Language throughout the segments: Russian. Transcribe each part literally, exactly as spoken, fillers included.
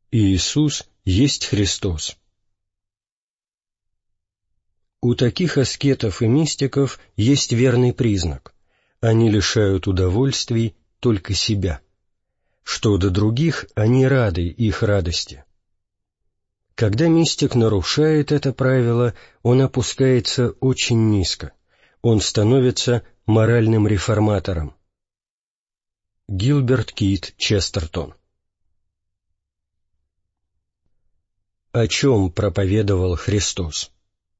Иисус есть Христос. У таких аскетов и мистиков есть верный признак. Они лишают удовольствий только себя. Что до других, они рады их радости. Когда мистик нарушает это правило, он опускается очень низко. Он становится моральным реформатором. Гилберт Кит Честертон. О чем проповедовал Христос?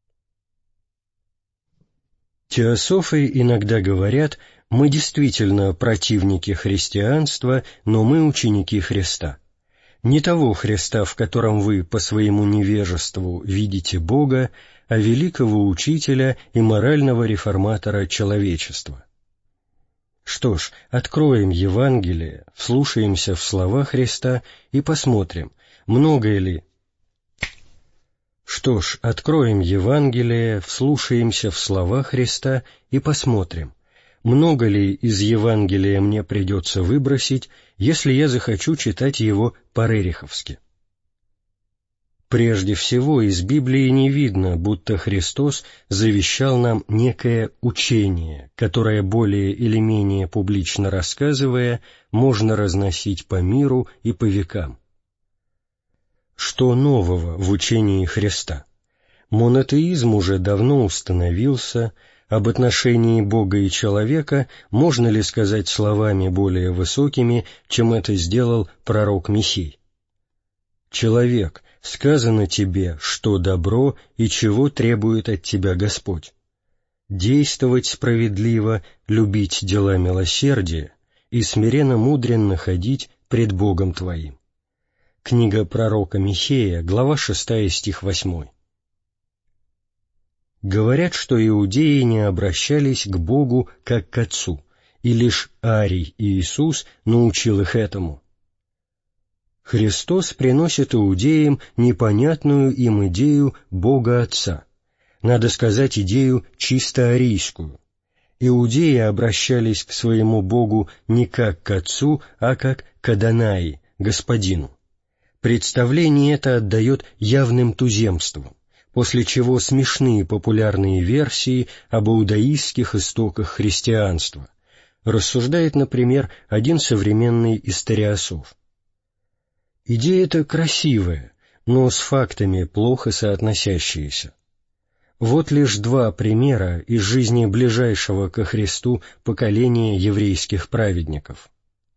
Теософы иногда говорят: мы действительно противники христианства, но мы ученики Христа. Не того Христа, в котором вы по своему невежеству видите Бога, а великого учителя и морального реформатора человечества. Что ж, откроем Евангелие, вслушаемся в слова Христа и посмотрим, много ли... Что ж, откроем Евангелие, вслушаемся в слова Христа и посмотрим, много ли из Евангелия мне придется выбросить, если я захочу читать его по-рериховски. Прежде всего, из Библии не видно, будто Христос завещал нам некое учение, которое, более или менее публично рассказывая, можно разносить по миру и по векам. Что нового в учении Христа? Монотеизм уже давно установился. Об отношении Бога и человека можно ли сказать словами более высокими, чем это сделал пророк Михей? «Человек, сказано тебе, что добро и чего требует от тебя Господь. Действовать справедливо, любить дела милосердия и смиренно-мудренно ходить пред Богом твоим». Книга пророка Михея, глава шестая, стих восьмой. Говорят, что иудеи не обращались к Богу как к Отцу, и лишь Арий Иисус научил их этому. Христос приносит иудеям непонятную им идею Бога Отца, надо сказать, идею чисто арийскую. Иудеи обращались к своему Богу не как к Отцу, а как к Адонаи, Господину. Представление это отдает явным туземством, после чего смешные популярные версии об иудаистских истоках христианства, рассуждает, например, один современный историософ. Идея эта красивая, но с фактами плохо соотносящаяся. Вот лишь два примера из жизни ближайшего ко Христу поколения еврейских праведников.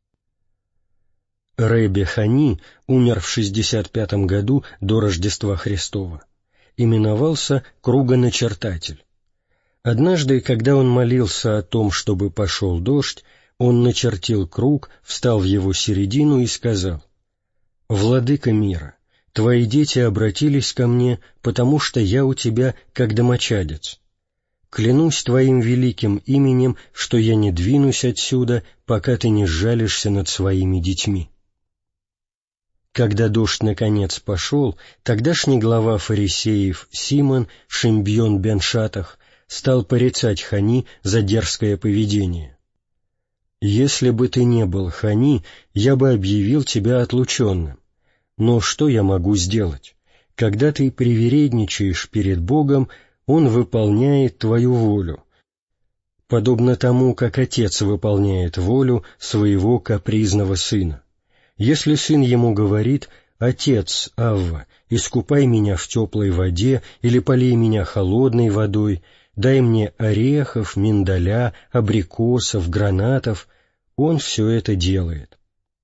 Ребе Хани умер в шестьдесят пятом году до Рождества Христова. Именовался кругоначертатель. Однажды, когда он молился о том, чтобы пошел дождь, он начертил круг, встал в его середину и сказал: «Владыка мира, твои дети обратились ко мне, потому что я у тебя как домочадец. Клянусь твоим великим именем, что я не двинусь отсюда, пока ты не сжалишься над своими детьми». Когда дождь наконец пошел, тогдашний глава фарисеев Симон Шимбьон бен Шатах стал порицать Хани за дерзкое поведение. «Если бы ты не был Хани, я бы объявил тебя отлученным. Но что я могу сделать? Когда ты привередничаешь перед Богом, Он выполняет твою волю, подобно тому, как отец выполняет волю своего капризного сына. Если сын ему говорит: «Отец, Авва, искупай меня в теплой воде или полей меня холодной водой, дай мне орехов, миндаля, абрикосов, гранатов», он все это делает.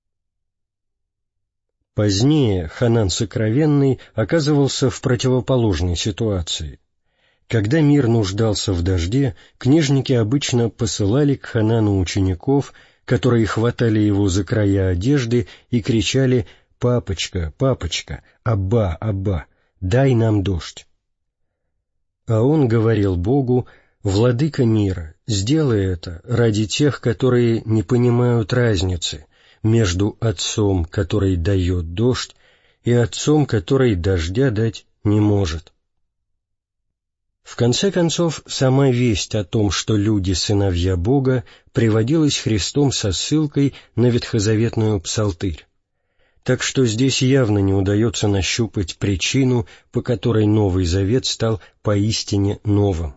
Позднее Ханан Сокровенный оказывался в противоположной ситуации. Когда мир нуждался в дожде, книжники обычно посылали к Ханану учеников, которые хватали его за края одежды и кричали: «Папочка, папочка, Абба, Абба, дай нам дождь». А он говорил Богу: «Владыка мира, сделай это ради тех, которые не понимают разницы между Отцом, который дает дождь, и Отцом, который дождя дать не может». В конце концов, сама весть о том, что люди — сыновья Бога, приводилась Христом со ссылкой на ветхозаветную псалтырь. так что здесь явно не удается нащупать причину, по которой Новый Завет стал поистине новым.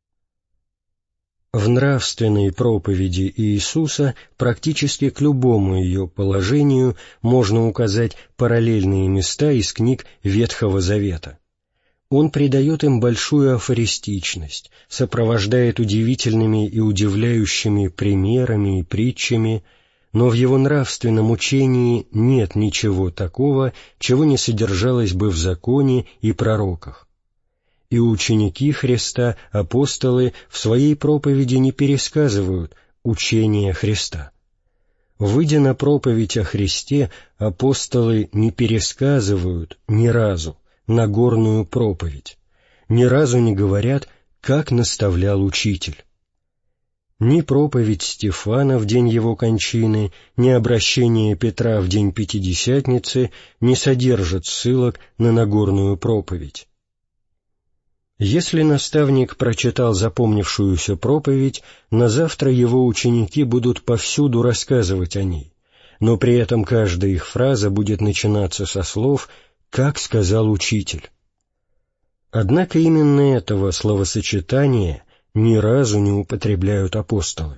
В нравственной проповеди Иисуса практически к любому ее положению можно указать параллельные места из книг Ветхого Завета. Он придает им большую афористичность, сопровождает удивительными и удивляющими примерами и притчами, но в его нравственном учении нет ничего такого, чего не содержалось бы в законе и пророках. И ученики Христа, апостолы, в своей проповеди не пересказывают учение Христа. Выйдя на проповедь о Христе, апостолы не пересказывают ни разу Нагорную проповедь, ни разу не говорят, как наставлял Учитель. Ни проповедь Стефана в день его кончины, ни обращение Петра в день Пятидесятницы не содержат ссылок на Нагорную проповедь. Если наставник прочитал запомнившуюся проповедь, на завтра его ученики будут повсюду рассказывать о ней, но при этом каждая их фраза будет начинаться со слов «как сказал Учитель». Однако именно этого словосочетания ни разу не употребляют апостолы.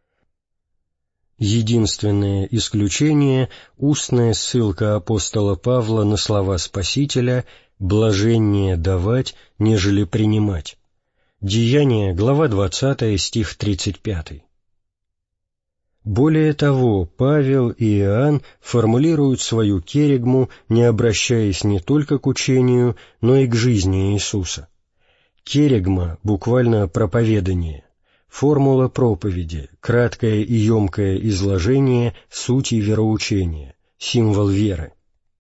Единственное исключение — устная ссылка апостола Павла на слова Спасителя «блаженнее давать, нежели принимать». Деяния, глава двадцатая, стих тридцать пятый. Более того, Павел и Иоанн формулируют свою керигму, не обращаясь не только к учению, но и к жизни Иисуса. Керигма, буквально проповедание, формула проповеди, краткое и емкое изложение сути вероучения, символ веры.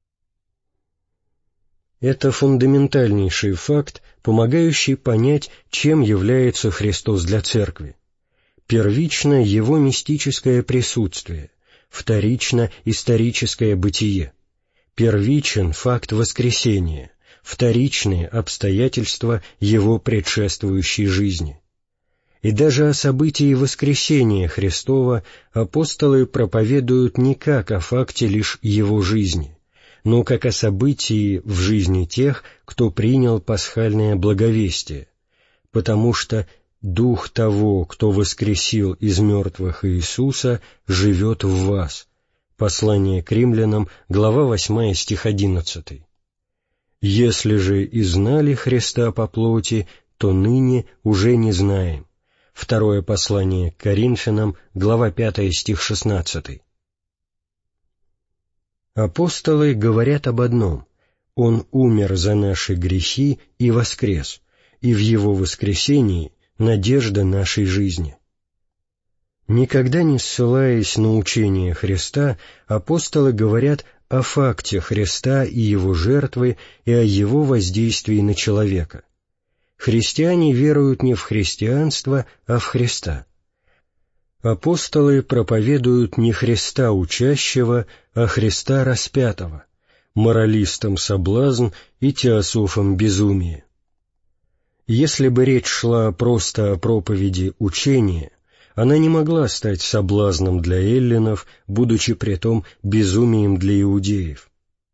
Это фундаментальнейший факт, помогающий понять, чем является Христос для Церкви. Первично Его мистическое присутствие, вторично историческое бытие, первичен факт воскресения, вторичные обстоятельства Его предшествующей жизни. И даже о событии воскресения Христова апостолы проповедуют не как о факте лишь Его жизни, но как о событии в жизни тех, кто принял пасхальное благовестие, потому что «Дух того, кто воскресил из мертвых Иисуса, живет в вас». Послание к римлянам, глава восьмая, стих одиннадцатый. «Если же и знали Христа по плоти, то ныне уже не знаем». Второе послание к Коринфянам, глава пятая, стих шестнадцатый. Апостолы говорят об одном: Он умер за наши грехи и воскрес, и в Его воскресении надежда нашей жизни. Никогда не ссылаясь на учение Христа, апостолы говорят о факте Христа и Его жертвы и о Его воздействии на человека. Христиане веруют не в христианство, а в Христа. Апостолы проповедуют не Христа учащего, а Христа распятого, моралистам соблазн и теософам безумие. Если бы речь шла просто о проповеди учения, она не могла стать соблазном для эллинов, будучи притом безумием для иудеев.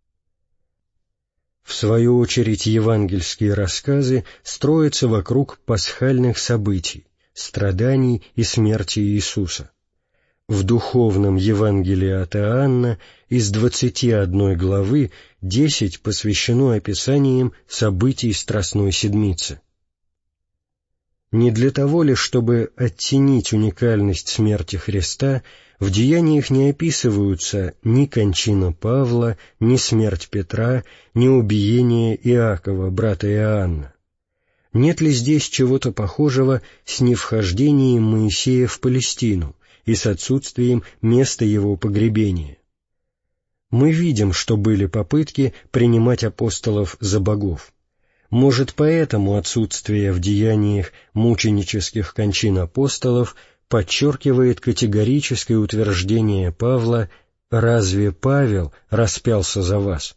В свою очередь, евангельские рассказы строятся вокруг пасхальных событий, страданий и смерти Иисуса. В духовном Евангелии от Иоанна из двадцати одной главы десять посвящено описаниям событий Страстной Седмицы. Не для того ли, чтобы оттенить уникальность смерти Христа, в деяниях не описываются ни кончина Павла, ни смерть Петра, ни убиение Иакова, брата Иоанна. Нет ли здесь чего-то похожего с невхождением Моисея в Палестину и с отсутствием места его погребения? Мы видим, что были попытки принимать апостолов за богов. Может, поэтому отсутствие в деяниях мученических кончин апостолов подчеркивает категорическое утверждение Павла «Разве Павел распялся за вас?».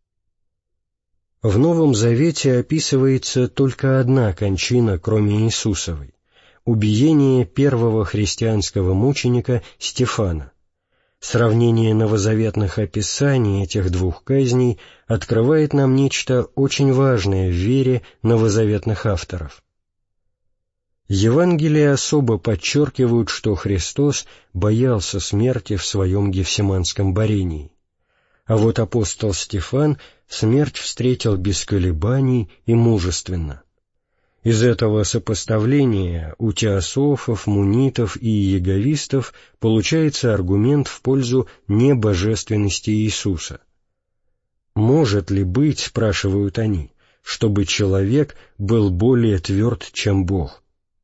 В Новом Завете описывается только одна кончина, кроме Иисусовой — убиение первого христианского мученика Стефана. Сравнение новозаветных описаний этих двух казней открывает нам нечто очень важное в вере новозаветных авторов. Евангелия особо подчеркивают, что Христос боялся смерти в своем гефсиманском борении, а вот апостол Стефан смерть встретил без колебаний и мужественно. Из этого сопоставления у теософов, мунитов и иеговистов получается аргумент в пользу небожественности Иисуса. «Может ли быть, — спрашивают они, — чтобы человек был более тверд, чем Бог?»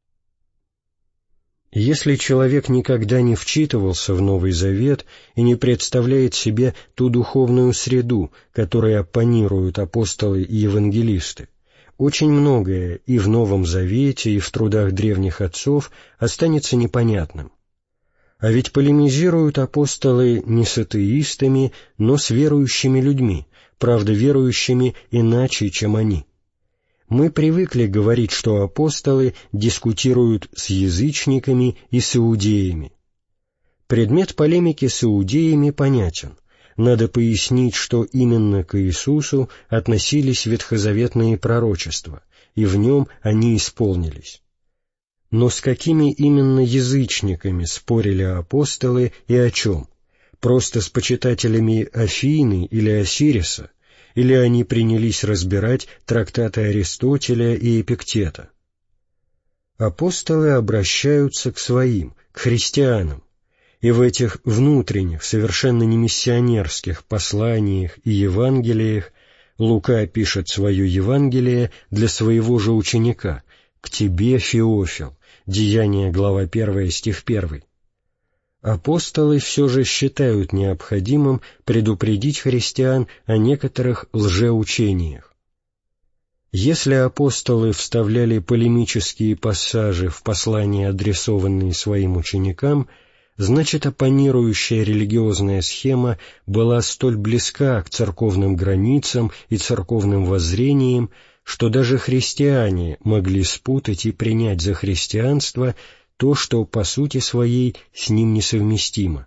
Если человек никогда не вчитывался в Новый Завет и не представляет себе ту духовную среду, которой оппонируют апостолы и евангелисты, очень многое и в Новом Завете, и в трудах древних отцов останется непонятным. А ведь полемизируют апостолы не с атеистами, но с верующими людьми, правда, верующими иначе, чем они. Мы привыкли говорить, что апостолы дискутируют с язычниками и с иудеями. Предмет полемики с иудеями понятен. Надо пояснить, что именно к Иисусу относились ветхозаветные пророчества, и в нем они исполнились. Но с какими именно язычниками спорили апостолы и о чем? Просто с почитателями Афины или Осириса? Или они принялись разбирать трактаты Аристотеля и Эпиктета? Апостолы обращаются к своим, к христианам, и в этих внутренних, совершенно не миссионерских посланиях и Евангелиях Лука пишет свое Евангелие для своего же ученика, «К тебе, Феофил», Деяния, глава первая, стих первый. Апостолы все же считают необходимым предупредить христиан о некоторых лжеучениях. Если апостолы вставляли полемические пассажи в послания, адресованные своим ученикам, значит, оппонирующая религиозная схема была столь близка к церковным границам и церковным воззрениям, что даже христиане могли спутать и принять за христианство то, что по сути своей с ним несовместимо.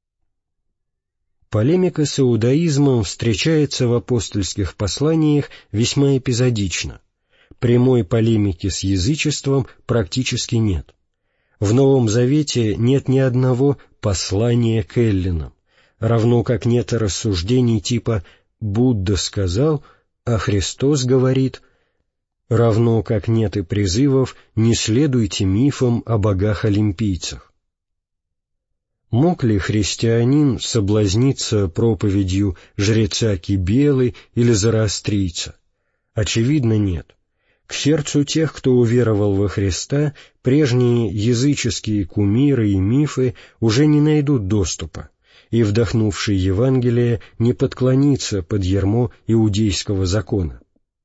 Полемика с иудаизмом встречается в апостольских посланиях весьма эпизодично. Прямой полемики с язычеством практически нет. В Новом Завете нет ни одного послания к эллинам, равно как нет рассуждений типа «Будда сказал», а Христос говорит, равно как нет и призывов «Не следуйте мифам о богах-олимпийцах». Мог ли христианин соблазниться проповедью жреца Кибелы или зороастрийца? Очевидно, нет. К сердцу тех, кто уверовал во Христа, прежние языческие кумиры и мифы уже не найдут доступа, и вдохнувший Евангелие не подклонится под ярмо иудейского закона.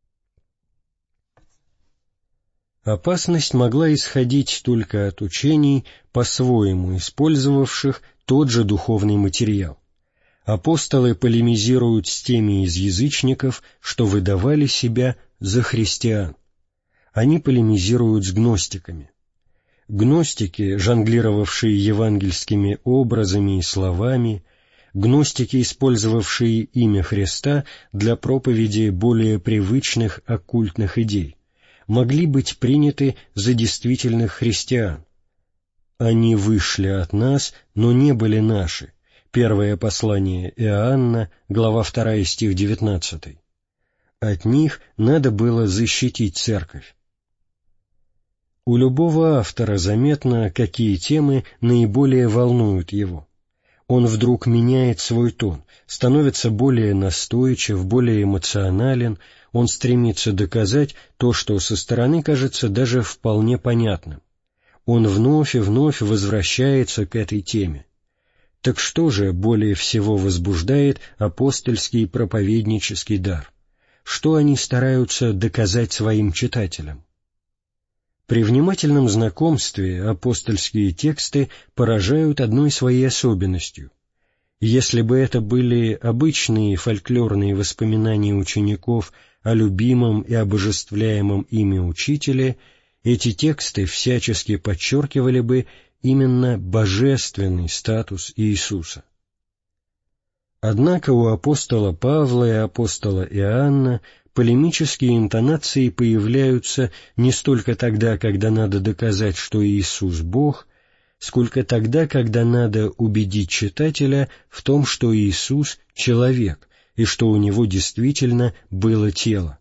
Опасность могла исходить только от учений, по-своему использовавших тот же духовный материал. Апостолы полемизируют с теми из язычников, что выдавали себя за христиан. Они полемизируют с гностиками. Гностики, жонглировавшие евангельскими образами и словами, гностики, использовавшие имя Христа для проповеди более привычных оккультных идей, могли быть приняты за действительных христиан. «Они вышли от нас, но не были наши». Первое послание Иоанна, глава вторая, стих девятнадцатый. От них надо было защитить церковь. У любого автора заметно, какие темы наиболее волнуют его. Он вдруг меняет свой тон, становится более настойчив, более эмоционален, он стремится доказать то, что со стороны кажется даже вполне понятным. Он вновь и вновь возвращается к этой теме. Так что же более всего возбуждает апостольский и проповеднический дар? Что они стараются доказать своим читателям? При внимательном знакомстве апостольские тексты поражают одной своей особенностью. Если бы это были обычные фольклорные воспоминания учеников о любимом и обожествляемом ими учителе, эти тексты всячески подчеркивали бы именно божественный статус Иисуса. Однако у апостола Павла и апостола Иоанна полемические интонации появляются не столько тогда, когда надо доказать, что Иисус Бог, сколько тогда, когда надо убедить читателя в том, что Иисус — человек, и что у Него действительно было тело.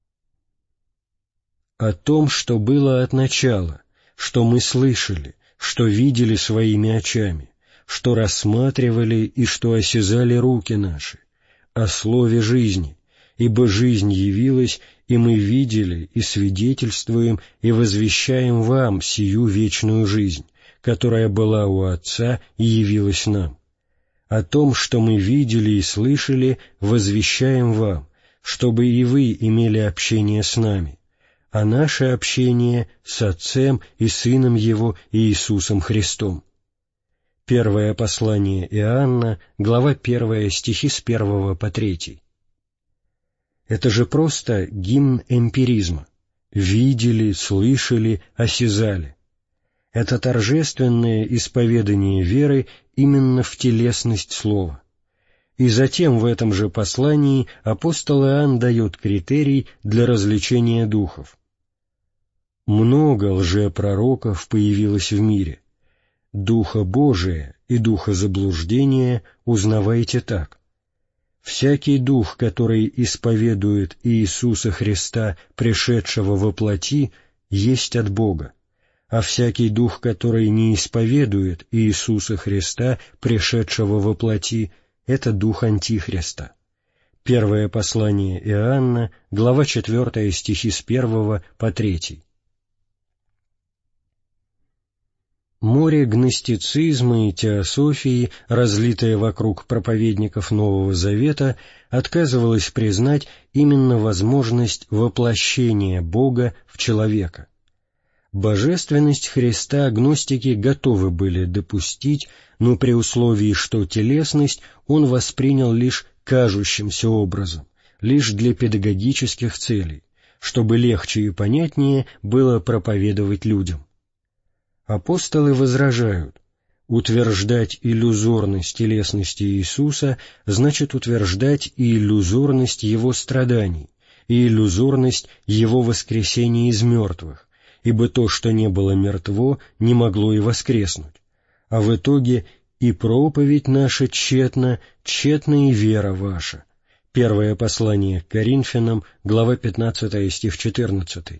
О том, что было от начала, что мы слышали, что видели своими очами, что рассматривали и что осязали руки наши, о слове жизни, ибо жизнь явилась, и мы видели, и свидетельствуем, и возвещаем вам сию вечную жизнь, которая была у Отца и явилась нам. О том, что мы видели и слышали, возвещаем вам, чтобы и вы имели общение с нами, а наше общение с Отцем и Сыном Его Иисусом Христом. Первое послание Иоанна, глава первая, стихи с первого по третий. Это же просто гимн эмпиризма. Видели, слышали, осязали. Это торжественное исповедание веры именно в телесность слова. И затем в этом же послании апостол Иоанн дает критерий для развлечения духов. Много лжепророков появилось в мире. Духа Божия и духа заблуждения узнавайте так. Всякий дух, который исповедует Иисуса Христа, пришедшего во плоти, есть от Бога, а всякий дух, который не исповедует Иисуса Христа, пришедшего во плоти, это дух Антихриста. Первое послание Иоанна, глава четвертая, стихи с первого по третий. Море гностицизма и теософии, разлитое вокруг проповедников Нового Завета, отказывалось признать именно возможность воплощения Бога в человека. Божественность Христа гностики готовы были допустить, но при условии, что телесность он воспринял лишь кажущимся образом, лишь для педагогических целей, чтобы легче и понятнее было проповедовать людям. Апостолы возражают: утверждать иллюзорность телесности Иисуса значит утверждать и иллюзорность Его страданий, и иллюзорность Его воскресения из мертвых, ибо то, что не было мертво, не могло и воскреснуть. А в итоге и проповедь наша тщетна, тщетна и вера ваша. Первое послание к Коринфянам, глава пятнадцатая, стих четырнадцатый.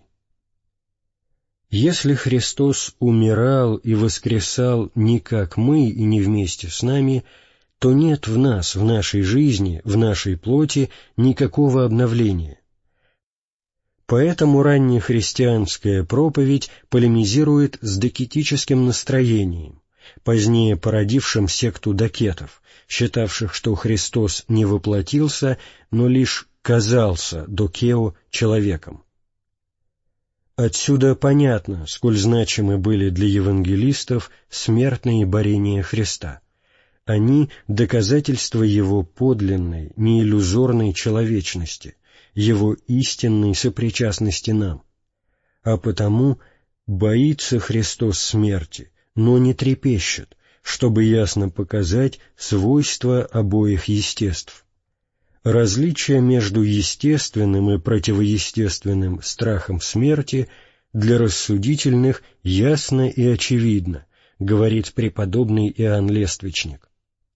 Если Христос умирал и воскресал не как мы и не вместе с нами, то нет в нас, в нашей жизни, в нашей плоти никакого обновления. Поэтому раннехристианская проповедь полемизирует с докетическим настроением, позднее породившим секту докетов, считавших, что Христос не воплотился, но лишь казался докео человеком. Отсюда понятно, сколь значимы были для евангелистов смертные борения Христа. Они — доказательство Его подлинной, не иллюзорной человечности, Его истинной сопричастности нам. А потому боится Христос смерти, но не трепещет, чтобы ясно показать свойства обоих естеств. Различие между естественным и противоестественным страхом смерти для рассудительных ясно и очевидно, говорит преподобный Иоанн Лествичник.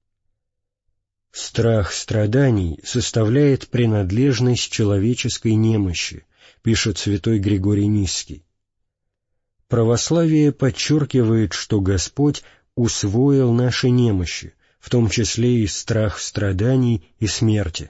Страх страданий составляет принадлежность человеческой немощи, пишет святой Григорий Нисский. Православие подчеркивает, что Господь усвоил наши немощи, в том числе и страх страданий и смерти.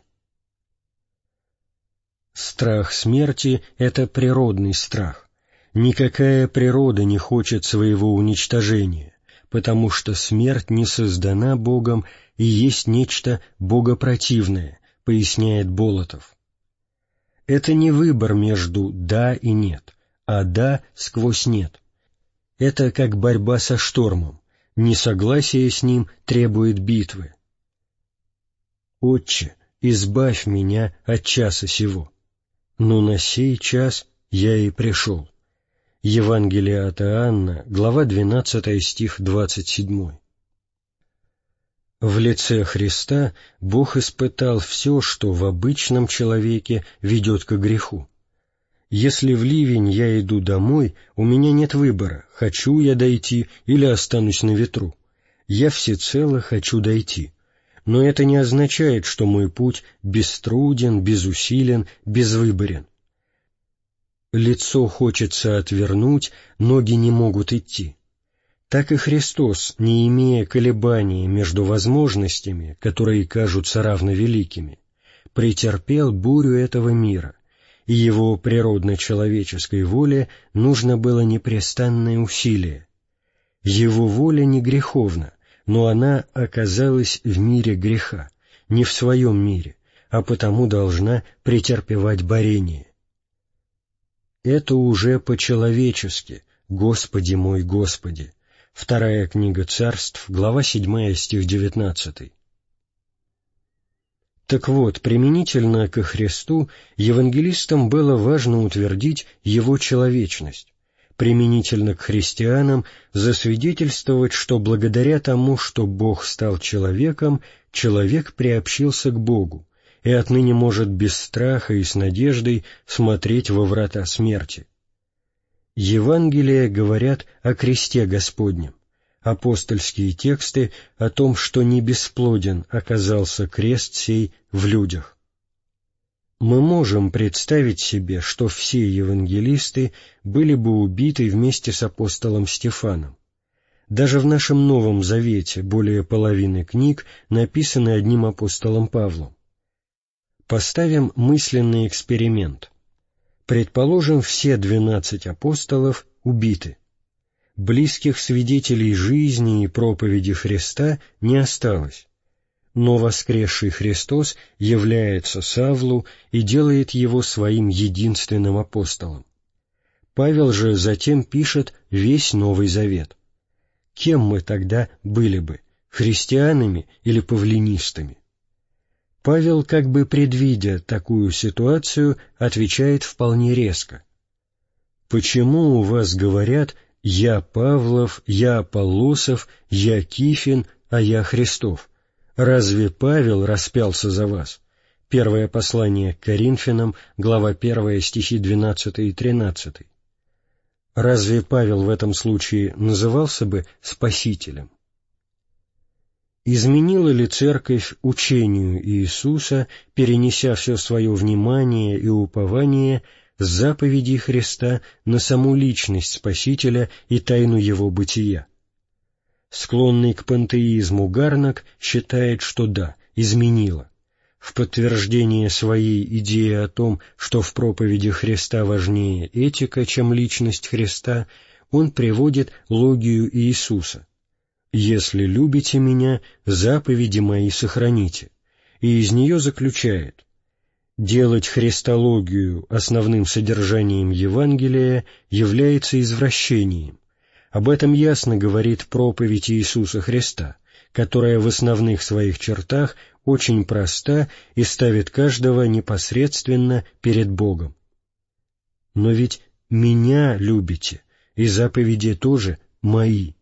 Страх смерти — это природный страх. Никакая природа не хочет своего уничтожения, потому что смерть не создана Богом и есть нечто богопротивное, поясняет Болотов. Это не выбор между «да» и «нет», а «да» сквозь «нет». Это как борьба со штормом, несогласие с ним требует битвы. «Отче, избавь меня от часа сего, но на сей час я и пришел». Евангелие от Иоанна, глава двенадцатая, стих двадцать седьмой. В лице Христа Бог испытал все, что в обычном человеке ведет к греху. Если в ливень я иду домой, у меня нет выбора, хочу я дойти или останусь на ветру. Я всецело хочу дойти. Но это не означает, что мой путь беструден, безусилен, безвыборен. Лицо хочется отвернуть, ноги не могут идти. Так и Христос, не имея колебаний между возможностями, которые кажутся равновеликими, претерпел бурю этого мира, и его природно-человеческой воле нужно было непрестанное усилие. Его воля не греховна, но она оказалась в мире греха, не в своем мире, а потому должна претерпевать борение. Это уже по-человечески, «Господи мой, Господи». Вторая книга Царств, глава седьмая, стих девятнадцатый. Так вот, применительно ко Христу евангелистам было важно утвердить Его человечность, применительно к христианам засвидетельствовать, что благодаря тому, что Бог стал человеком, человек приобщился к Богу и отныне может без страха и с надеждой смотреть во врата смерти. Евангелия говорят о кресте Господнем, апостольские тексты о том, что не бесплоден оказался крест сей в людях. Мы можем представить себе, что все евангелисты были бы убиты вместе с апостолом Стефаном. Даже в нашем Новом Завете более половины книг написаны одним апостолом Павлом. Поставим мысленный эксперимент. Предположим, все двенадцать апостолов убиты. Близких свидетелей жизни и проповеди Христа не осталось. Но воскресший Христос является Савлу и делает его своим единственным апостолом. Павел же затем пишет весь Новый Завет. Кем мы тогда были бы, христианами или павлинистами? Павел, как бы предвидя такую ситуацию, отвечает вполне резко. «Почему у вас говорят «я Павлов», «я Аполлосов», «я Кифин», а я Христов»? Разве Павел распялся за вас?» Первое послание к Коринфянам, глава первая, стихи двенадцатый и тринадцатый. Разве Павел в этом случае назывался бы Спасителем? Изменила ли Церковь учению Иисуса, перенеся все свое внимание и упование с заповедей Христа на саму личность Спасителя и тайну Его бытия? Склонный к пантеизму Гарнак считает, что да, изменила. В подтверждение своей идеи о том, что в проповеди Христа важнее этика, чем личность Христа, он приводит логию Иисуса. «Если любите Меня, заповеди Мои сохраните», и из нее заключает: делать христологию основным содержанием Евангелия является извращением. Об этом ясно говорит проповедь Иисуса Христа, которая в основных своих чертах очень проста и ставит каждого непосредственно перед Богом. Но ведь Меня любите, и заповеди тоже Мои.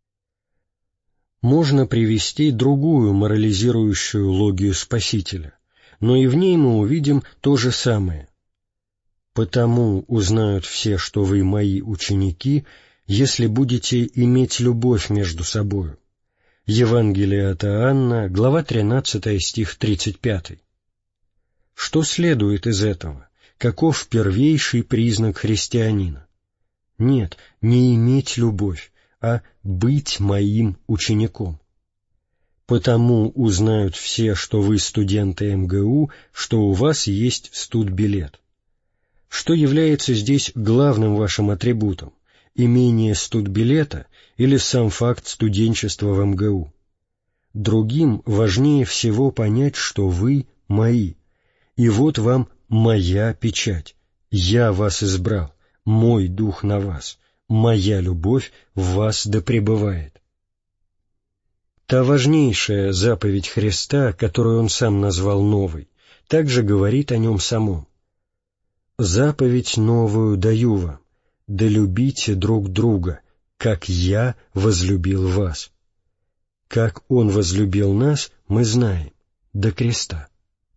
Можно привести другую морализирующую логию Спасителя, но и в ней мы увидим то же самое. «Потому узнают все, что вы Мои ученики, если будете иметь любовь между собою». Евангелие от Иоанна, глава тринадцатая, стих тридцать пятый. Что следует из этого? Каков первейший признак христианина? Нет, не иметь любовь, а быть Моим учеником. «Потому узнают все, что вы студенты эм гэ у, что у вас есть студбилет». Что является здесь главным вашим атрибутом? Имение студбилета или сам факт студенчества в эм гэ у? Другим важнее всего понять, что вы Мои, и вот вам Моя печать. Я вас избрал, Мой Дух на вас, Моя любовь в вас да пребывает. Та важнейшая заповедь Христа, которую Он Сам назвал новой, также говорит о Нем самом. «Заповедь новую даю вам, да любите друг друга, как Я возлюбил вас». как Он возлюбил нас, мы знаем, до креста.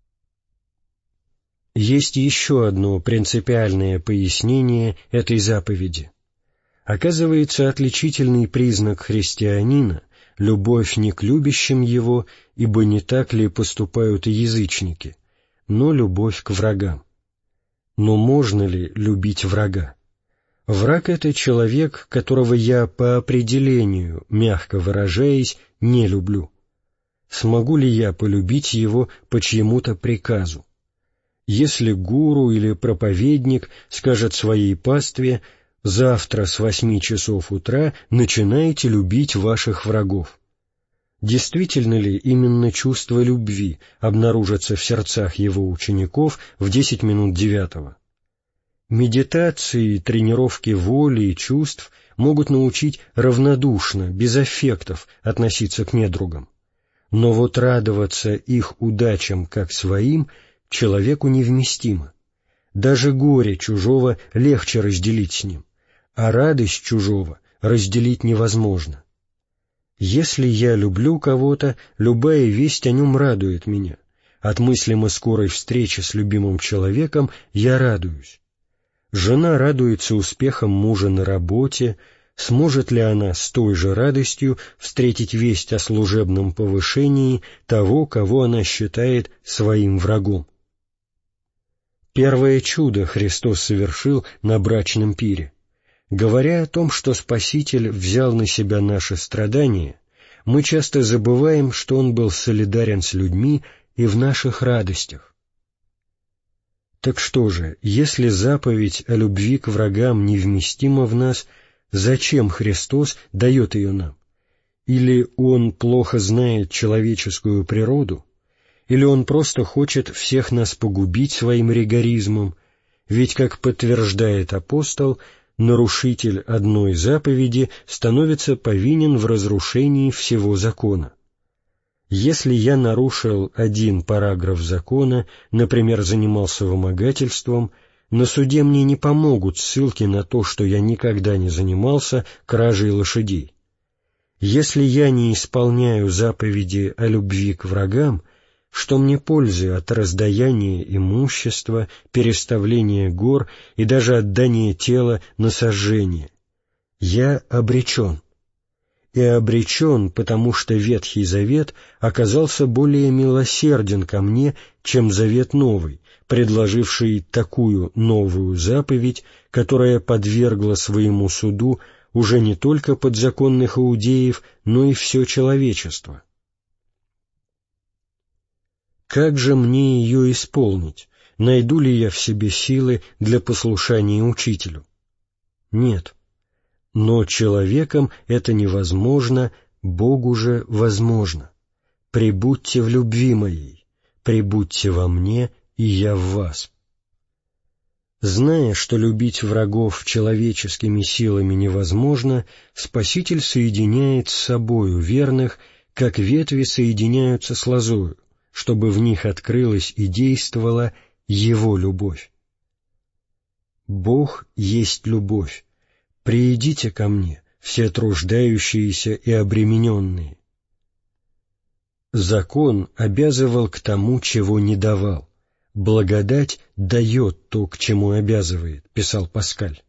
Есть еще одно принципиальное пояснение этой заповеди. Оказывается, отличительный признак христианина — любовь не к любящим его, ибо не так ли поступают и язычники, но любовь к врагам. Но можно ли любить врага? Враг — это человек, которого я по определению, мягко выражаясь, не люблю. Смогу ли я полюбить его по чьему-то приказу? Если гуру или проповедник скажет своей пастве: «Завтра с восьми часов утра начинайте любить ваших врагов», действительно ли именно чувство любви обнаружится в сердцах его учеников в десять минут девятого? Медитации, тренировки воли и чувств могут научить равнодушно, без аффектов относиться к недругам. Но вот радоваться их удачам как своим человеку невместимо. Даже горе чужого легче разделить с ним, а радость чужого разделить невозможно. Если я люблю кого-то, любая весть о нем радует меня. От мыслимой скорой встречи с любимым человеком я радуюсь. Жена радуется успехам мужа на работе. Сможет ли она с той же радостью встретить весть о служебном повышении того, кого она считает своим врагом? Первое чудо Христос совершил на брачном пире. Говоря о том, что Спаситель взял на себя наши страдания, мы часто забываем, что Он был солидарен с людьми и в наших радостях. Так что же, если заповедь о любви к врагам невместима в нас, зачем Христос дает ее нам? Или Он плохо знает человеческую природу? Или Он просто хочет всех нас погубить своим ригоризмом? Ведь, как подтверждает апостол, нарушитель одной заповеди становится повинен в разрушении всего закона. Если я нарушил один параграф закона, например, занимался вымогательством, на суде мне не помогут ссылки на то, что я никогда не занимался кражей лошадей. Если я не исполняю заповеди о любви к врагам, что мне пользы от раздаяния имущества, переставления гор и даже отдания тела на сожжение? Я обречен. И обречен, потому что Ветхий Завет оказался более милосерден ко мне, чем Завет Новый, предложивший такую новую заповедь, которая подвергла своему суду уже не только подзаконных иудеев, но и все человечество. Как же мне ее исполнить? Найду ли я в себе силы для послушания учителю? Нет. Но человеком это невозможно, Богу же возможно. Пребудьте в любви моей, пребудьте во мне, и я в вас. Зная, что любить врагов человеческими силами невозможно, Спаситель соединяет с собою верных, как ветви соединяются с лозою, чтобы в них открылась и действовала Его любовь. Бог есть любовь. «Приидите ко мне, все труждающиеся и обремененные». Закон обязывал к тому, чего не давал. Благодать дает то, к чему обязывает, писал Паскаль.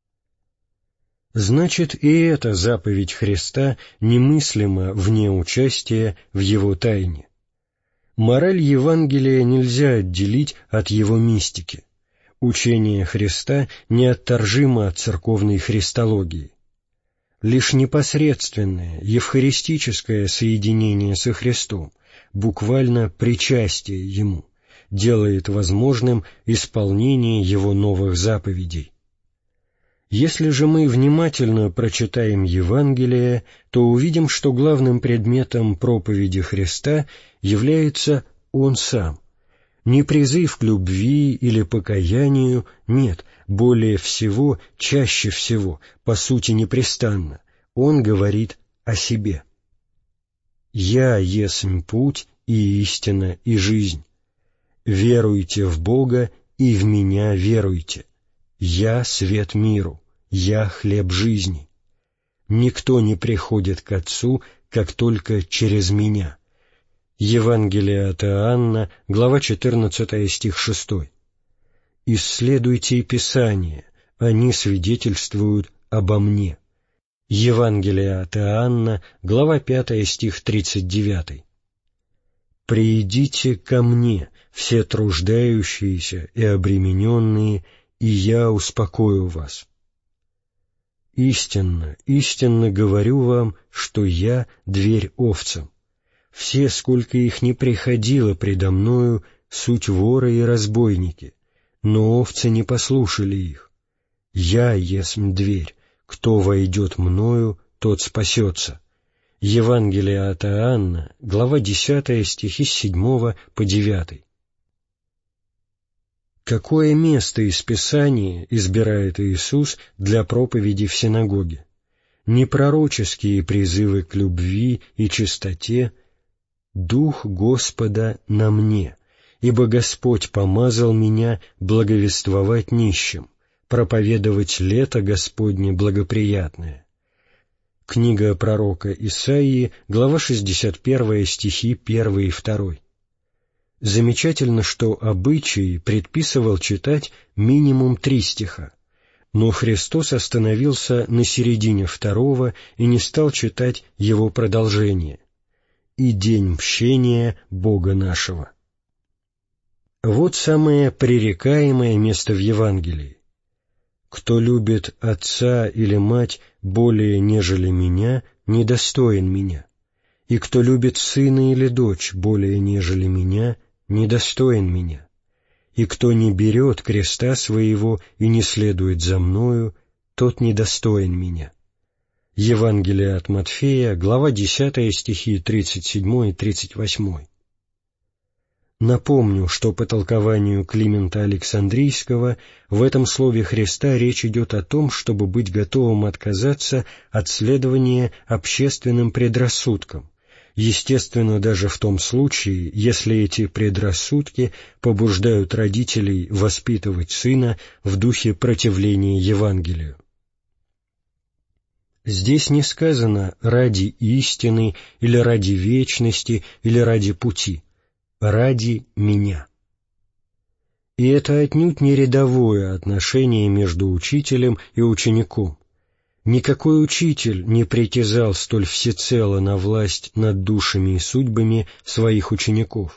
Значит, и эта заповедь Христа немыслима вне участия в Его тайне. Мораль Евангелия нельзя отделить от его мистики. Учение Христа неотторжимо от церковной христологии. Лишь непосредственное евхаристическое соединение со Христом, буквально причастие Ему, делает возможным исполнение Его новых заповедей. Если же мы внимательно прочитаем Евангелие, то увидим, что главным предметом проповеди Христа является Он Сам. Не призыв к любви или покаянию, нет, более всего, чаще всего, по сути непрестанно, Он говорит о себе. «Я есмь путь и истина и жизнь. Веруйте в Бога и в Меня веруйте. Я свет миру, Я хлеб жизни. никто не приходит к Отцу, как только через Меня». Евангелие от Иоанна, глава четырнадцатая, стих шестой. «Исследуйте Писание, они свидетельствуют обо Мне». Евангелие от Иоанна, глава пятая, стих тридцать девятый. «Приидите ко Мне, все труждающиеся и обремененные, и Я успокою вас. Истинно, истинно говорю вам, что Я — дверь овцам. Все, сколько их ни приходило предо Мною, суть воры и разбойники, но овцы не послушали их. Я есмь дверь, кто войдет Мною, тот спасется». Евангелие от Иоанна, глава десятая, стихи с седьмого по девятый. Какое место из Писания избирает Иисус для проповеди в синагоге? Не пророческие призывы к любви и чистоте. «Дух Господа на мне, ибо Господь помазал меня благовествовать нищим, проповедовать лето Господне благоприятное». Книга пророка Исаии, глава шестьдесят первая, стихи первый и второй. Замечательно, что обычай предписывал читать минимум три стиха, но Христос остановился на середине второго и не стал читать его продолжение. «И день мщения Бога нашего». Вот самое пререкаемое место в Евангелии. «Кто любит отца или мать более, нежели меня, недостоин меня, и кто любит сына или дочь более, нежели меня, недостоин меня, и кто не берет креста своего и не следует за мною, тот недостоин меня». Евангелие от Матфея, глава десятая, стихи тридцать седьмой и тридцать восьмой. Напомню, что по толкованию Климента Александрийского в этом слове Христа речь идет о том, чтобы быть готовым отказаться от следования общественным предрассудкам, естественно, даже в том случае, если эти предрассудки побуждают родителей воспитывать сына в духе противления Евангелию. Здесь не сказано «ради истины» или «ради вечности» или «ради пути», «ради меня». И это отнюдь не рядовое отношение между учителем и учеником. Никакой учитель не притязал столь всецело на власть над душами и судьбами своих учеников.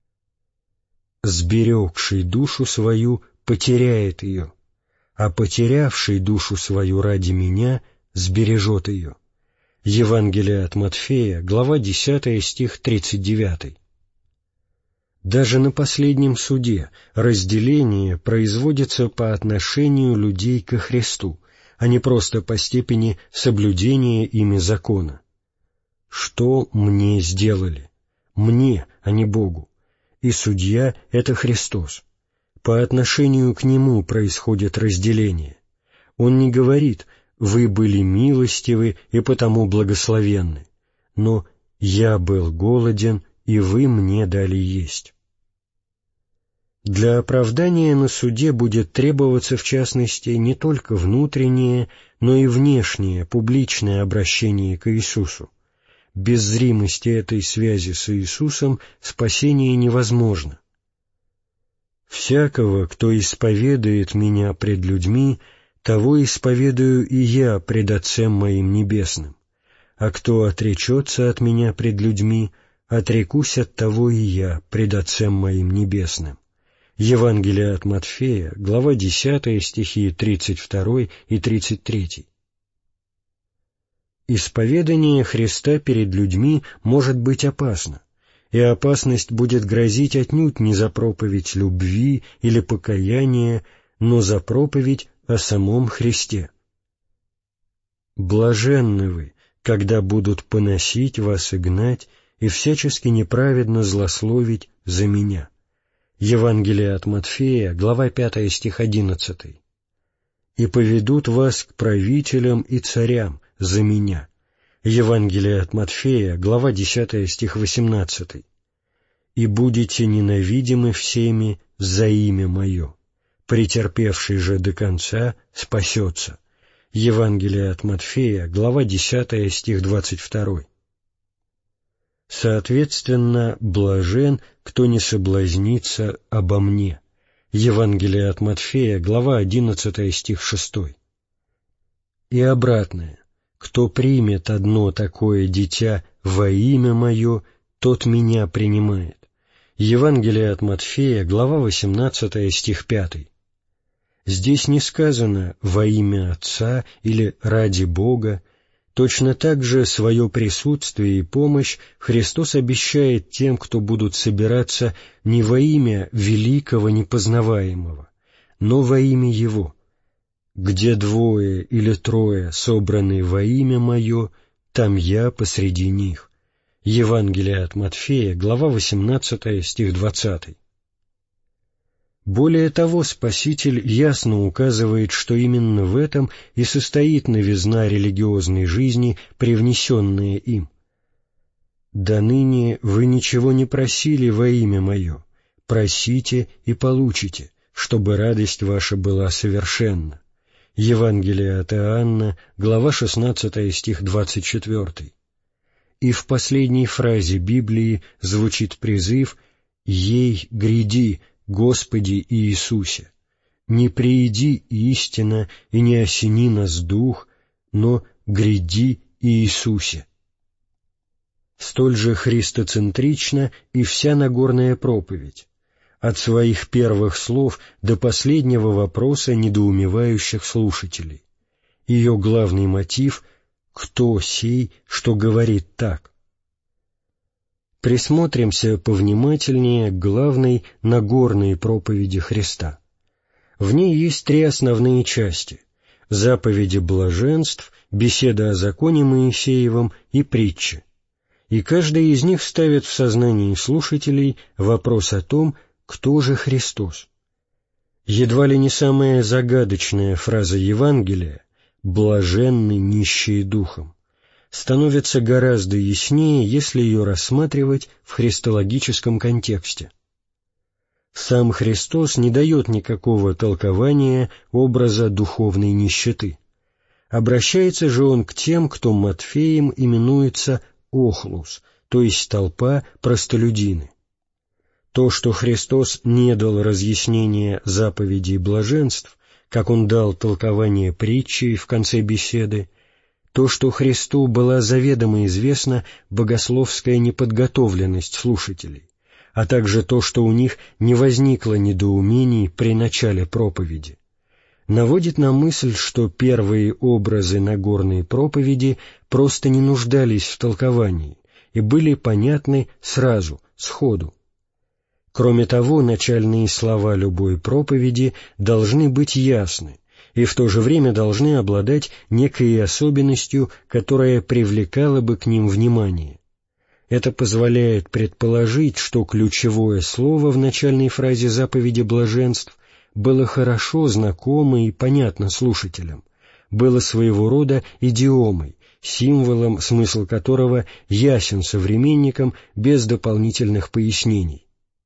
«Сберегший душу свою потеряет ее, а потерявший душу свою ради меня сбережет ее». Евангелие от Матфея, глава десятая, стих тридцать девятый. Даже на последнем суде разделение производится по отношению людей ко Христу, а не просто по степени соблюдения ими закона. Что мне сделали? Мне, а не Богу. И судья — это Христос. По отношению к Нему происходит разделение. Он не говорит «вы были милостивы и потому благословенны», но «я был голоден, и вы мне дали есть». Для оправдания на суде будет требоваться, в частности, не только внутреннее, но и внешнее, публичное обращение к Иисусу. Без зримости этой связи с Иисусом спасение невозможно. «Всякого, кто исповедует Меня пред людьми, того исповедую и Я пред Отцем Моим Небесным, а кто отречется от Меня пред людьми, отрекусь от того и Я пред Отцем Моим Небесным». Евангелие от Матфея, глава десятая, стихи тридцать второй и тридцать третий. Исповедание Христа перед людьми может быть опасно, и опасность будет грозить отнюдь не за проповедь любви или покаяния, но за проповедь о самом Христе. «Блаженны вы, когда будут поносить вас и гнать, и всячески неправедно злословить за Меня». Евангелие от Матфея, глава пятая, стих одиннадцатый. «И поведут вас к правителям и царям за Меня». Евангелие от Матфея, глава десятая, стих восемнадцатый. «И будете ненавидимы всеми за имя Мое. Претерпевший же до конца спасется». Евангелие от Матфея, глава десятая, стих двадцать второй. Соответственно, блажен, кто не соблазнится обо мне. Евангелие от Матфея, глава одиннадцатая, стих шестой. И обратное. Кто примет одно такое дитя во имя мое, тот меня принимает. Евангелие от Матфея, глава восемнадцатая, стих пятый. Здесь не сказано «во имя Отца» или «ради Бога». Точно так же свое присутствие и помощь Христос обещает тем, кто будут собираться не во имя великого непознаваемого, но во имя Его. «Где двое или трое собраны во имя Мое, там Я посреди них». Евангелие от Матфея, глава восемнадцатая, стих двадцатый. Более того, Спаситель ясно указывает, что именно в этом и состоит новизна религиозной жизни, привнесенная им. «До ныне вы ничего не просили во имя Мое, просите и получите, чтобы радость ваша была совершенна». Евангелие от Иоанна, глава шестнадцатая, стих двадцать четвертый. И в последней фразе Библии звучит призыв «Ей гряди, Господи Иисусе, не прииди истина и не осени нас дух, но гряди Иисусе». Столь же христоцентрична и вся Нагорная проповедь, от своих первых слов до последнего вопроса недоумевающих слушателей. Ее главный мотив — «Кто сей, что говорит так?» Присмотримся повнимательнее к главной Нагорной проповеди Христа. В ней есть три основные части — заповеди блаженств, беседа о законе Моисеевом и притчи. И каждая из них ставит в сознании слушателей вопрос о том, кто же Христос. Едва ли не самая загадочная фраза Евангелия «блаженны нищие духом» становится гораздо яснее, если ее рассматривать в христологическом контексте. Сам Христос не дает никакого толкования образа духовной нищеты. Обращается же Он к тем, кто Матфеем именуется «охлус», то есть толпа, простолюдины. То, что Христос не дал разъяснения заповедей блаженств, как Он дал толкование притчи в конце беседы, то, что Христу была заведомо известна богословская неподготовленность слушателей, а также то, что у них не возникло недоумений при начале проповеди, наводит на мысль, что первые образы Нагорной проповеди просто не нуждались в толковании и были понятны сразу, сходу. Кроме того, начальные слова любой проповеди должны быть ясны и в то же время должны обладать некой особенностью, которая привлекала бы к ним внимание. Это позволяет предположить, что ключевое слово в начальной фразе заповеди блаженств было хорошо знакомо и понятно слушателям, было своего рода идиомой, символом, смысл которого ясен современникам без дополнительных пояснений.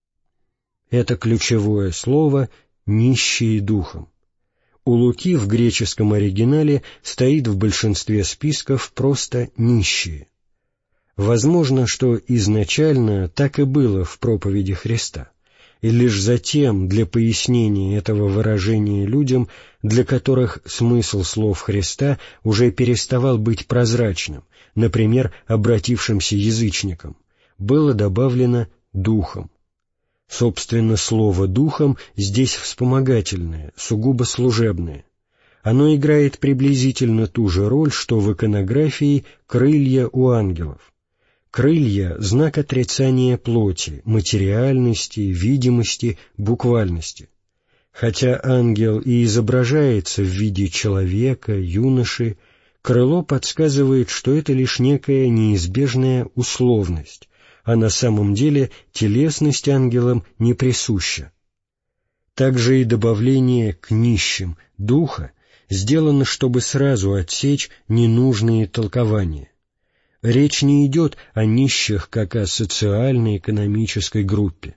Это ключевое слово «нищие духом». У Луки в греческом оригинале стоит в большинстве списков просто «нищие». Возможно, что изначально так и было в проповеди Христа, и лишь затем для пояснения этого выражения людям, для которых смысл слов Христа уже переставал быть прозрачным, например, обратившимся язычникам, было добавлено «духом». Собственно, слово «духом» здесь вспомогательное, сугубо служебное. Оно играет приблизительно ту же роль, что в иконографии крылья у ангелов. Крылья — знак отрицания плоти, материальности, видимости, буквальности. Хотя ангел и изображается в виде человека, юноши, крыло подсказывает, что это лишь некая неизбежная условность, а на самом деле телесность ангелам не присуща. Также и добавление к нищим духа сделано, чтобы сразу отсечь ненужные толкования. Речь не идет о нищих как о социально-экономической группе.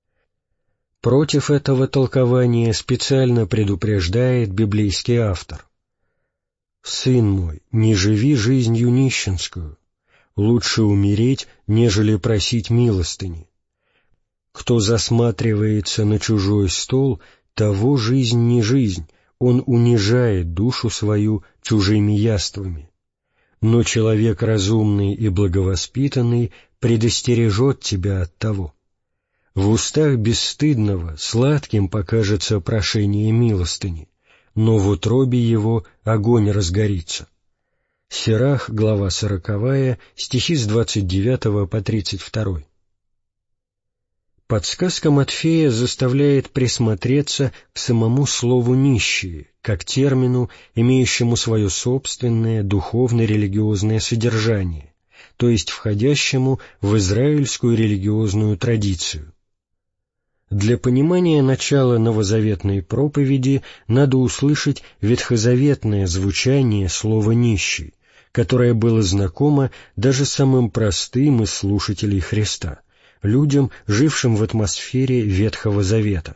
Против этого толкования специально предупреждает библейский автор. «Сын мой, не живи жизнью нищенскую, лучше умереть, нежели просить милостыни. Кто засматривается на чужой стол, того жизнь не жизнь, он унижает душу свою чужими яствами. Но человек разумный и благовоспитанный предостережет тебя от того. В устах бесстыдного сладким покажется прошение милостыни, но в утробе его огонь разгорится». Сирах, глава сороковая, стихи с двадцать девятого по тридцать второй. Подсказка Матфея заставляет присмотреться к самому слову «нищие», как термину, имеющему свое собственное духовно-религиозное содержание, то есть входящему в израильскую религиозную традицию. Для понимания начала новозаветной проповеди надо услышать ветхозаветное звучание слова «нищий», которое было знакомо даже самым простым из слушателей Христа, людям, жившим в атмосфере Ветхого Завета.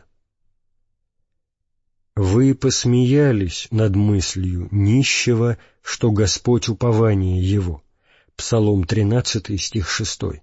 «Вы посмеялись над мыслью нищего, что Господь упование его». Псалом тринадцатый, стих шестой.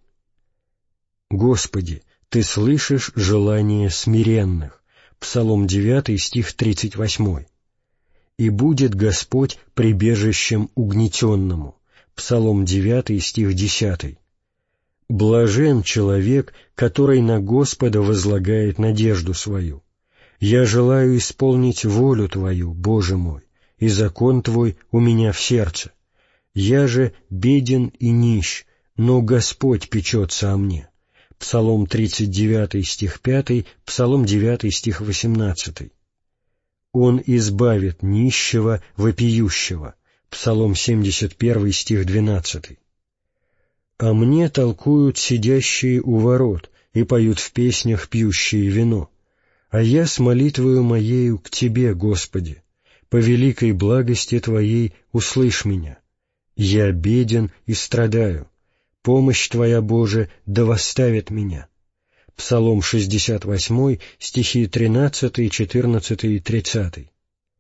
«Господи, Ты слышишь желание смиренных». Псалом девятый, стих тридцать восьмой. «И будет Господь прибежищем угнетенному». Псалом девятый, стих десятый. «Блажен человек, который на Господа возлагает надежду свою. Я желаю исполнить волю Твою, Боже мой, и закон Твой у меня в сердце. Я же беден и нищ, но Господь печется о мне». Псалом тридцать девятый, стих пятый, Псалом девятый, стих восемнадцатый. «Он избавит нищего, вопиющего». Псалом семьдесят первый, стих двенадцатый. «А мне толкуют сидящие у ворот и поют в песнях пьющие вино. А я с молитвою моею к Тебе, Господи, по великой благости Твоей услышь меня. Я беден и страдаю. Помощь Твоя, Боже, да восставит меня». Псалом шестьдесят восьмой, стихи тринадцатый, четырнадцатый и тридцатый.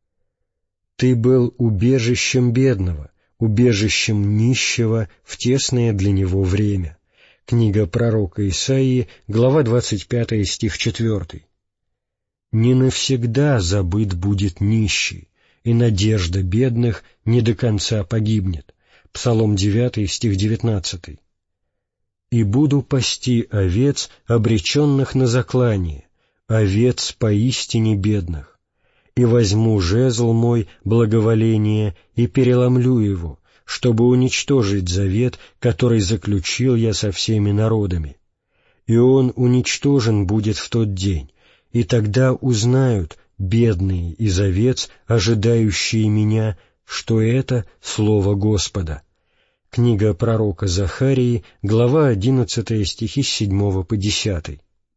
«Ты был убежищем бедного, убежищем нищего в тесное для него время». Книга пророка Исаии, глава двадцать пятая, стих четвертый. «Не навсегда забыт будет нищий, и надежда бедных не до конца погибнет». Псалом девятый, стих девятнадцатый. «И буду пасти овец, обреченных на заклание, овец поистине бедных. И возьму жезл мой, благоволение, и переломлю его, чтобы уничтожить завет, который заключил я со всеми народами. И он уничтожен будет в тот день, и тогда узнают бедные из овец, ожидающие меня, что это слово Господа». Книга пророка Захарии, глава одиннадцатая, стихи с седьмого по десятый.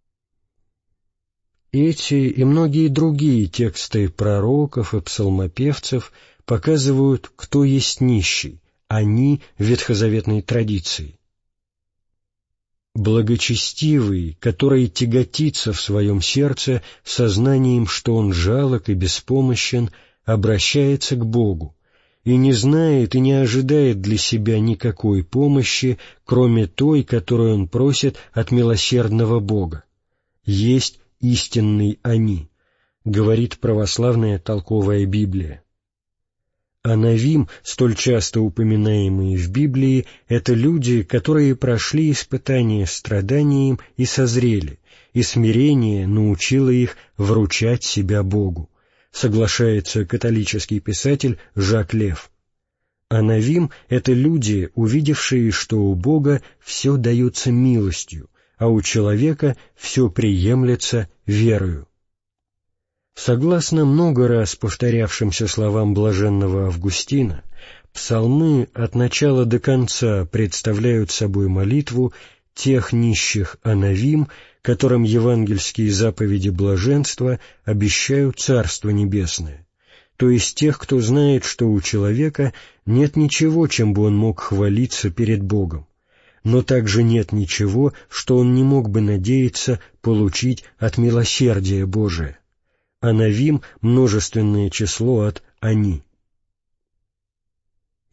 Эти и многие другие тексты пророков и псалмопевцев показывают, кто есть нищий, они в ветхозаветной традиции. Благочестивый, который тяготится в своем сердце сознанием, что он жалок и беспомощен, обращается к Богу, и не знает и не ожидает для себя никакой помощи, кроме той, которую он просит от милосердного Бога. Есть истинный «они», говорит православная толковая Библия. Анавим, столь часто упоминаемые в Библии, это люди, которые прошли испытания страданием и созрели, и смирение научило их вручать себя Богу, соглашается католический писатель Жак Лев. Анавим — это люди, увидевшие, что у Бога все дается милостью, а у человека все приемлется верою. Согласно много раз повторявшимся словам блаженного Августина, псалмы от начала до конца представляют собой молитву тех нищих анавим, которым евангельские заповеди блаженства обещают Царство Небесное, то есть тех, кто знает, что у человека нет ничего, чем бы он мог хвалиться перед Богом, но также нет ничего, что он не мог бы надеяться получить от милосердия Божия. Анавим — множественное число от «они».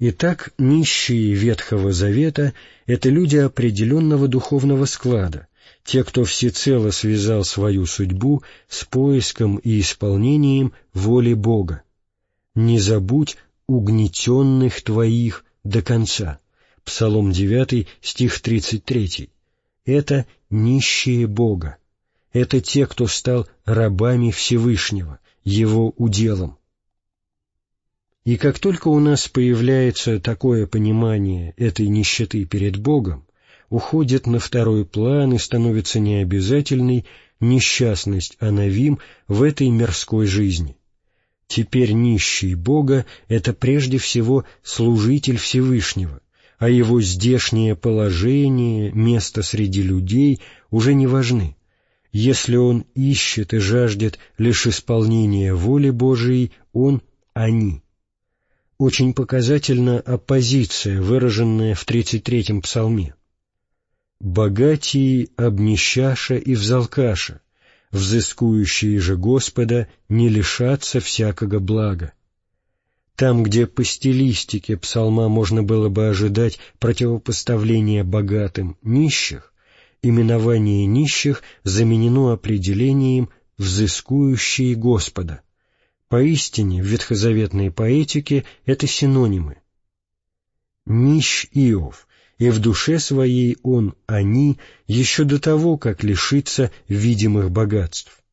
Итак, нищие Ветхого Завета — это люди определенного духовного склада, те, кто всецело связал свою судьбу с поиском и исполнением воли Бога. «Не забудь угнетенных твоих до конца». Псалом девятый, стих тридцать третий. Это нищие Бога. Это те, кто стал рабами Всевышнего, Его уделом. И как только у нас появляется такое понимание этой нищеты перед Богом, уходит на второй план и становится необязательной несчастность анавим в этой мирской жизни. Теперь нищий Бога — это прежде всего служитель Всевышнего, а его здешнее положение, место среди людей уже не важны. Если он ищет и жаждет лишь исполнения воли Божией, он — они. Очень показательна оппозиция, выраженная в тридцать третьем псалме. «Богатии обнищаша и взалкаша, взыскующие же Господа не лишатся всякого блага». Там, где по стилистике псалма можно было бы ожидать противопоставления богатым нищих, именование нищих заменено определением «взыскующие Господа». Поистине, в ветхозаветной поэтике это синонимы. Нищ Иов, и в душе своей он, они, еще до того, как лишиться видимых богатств.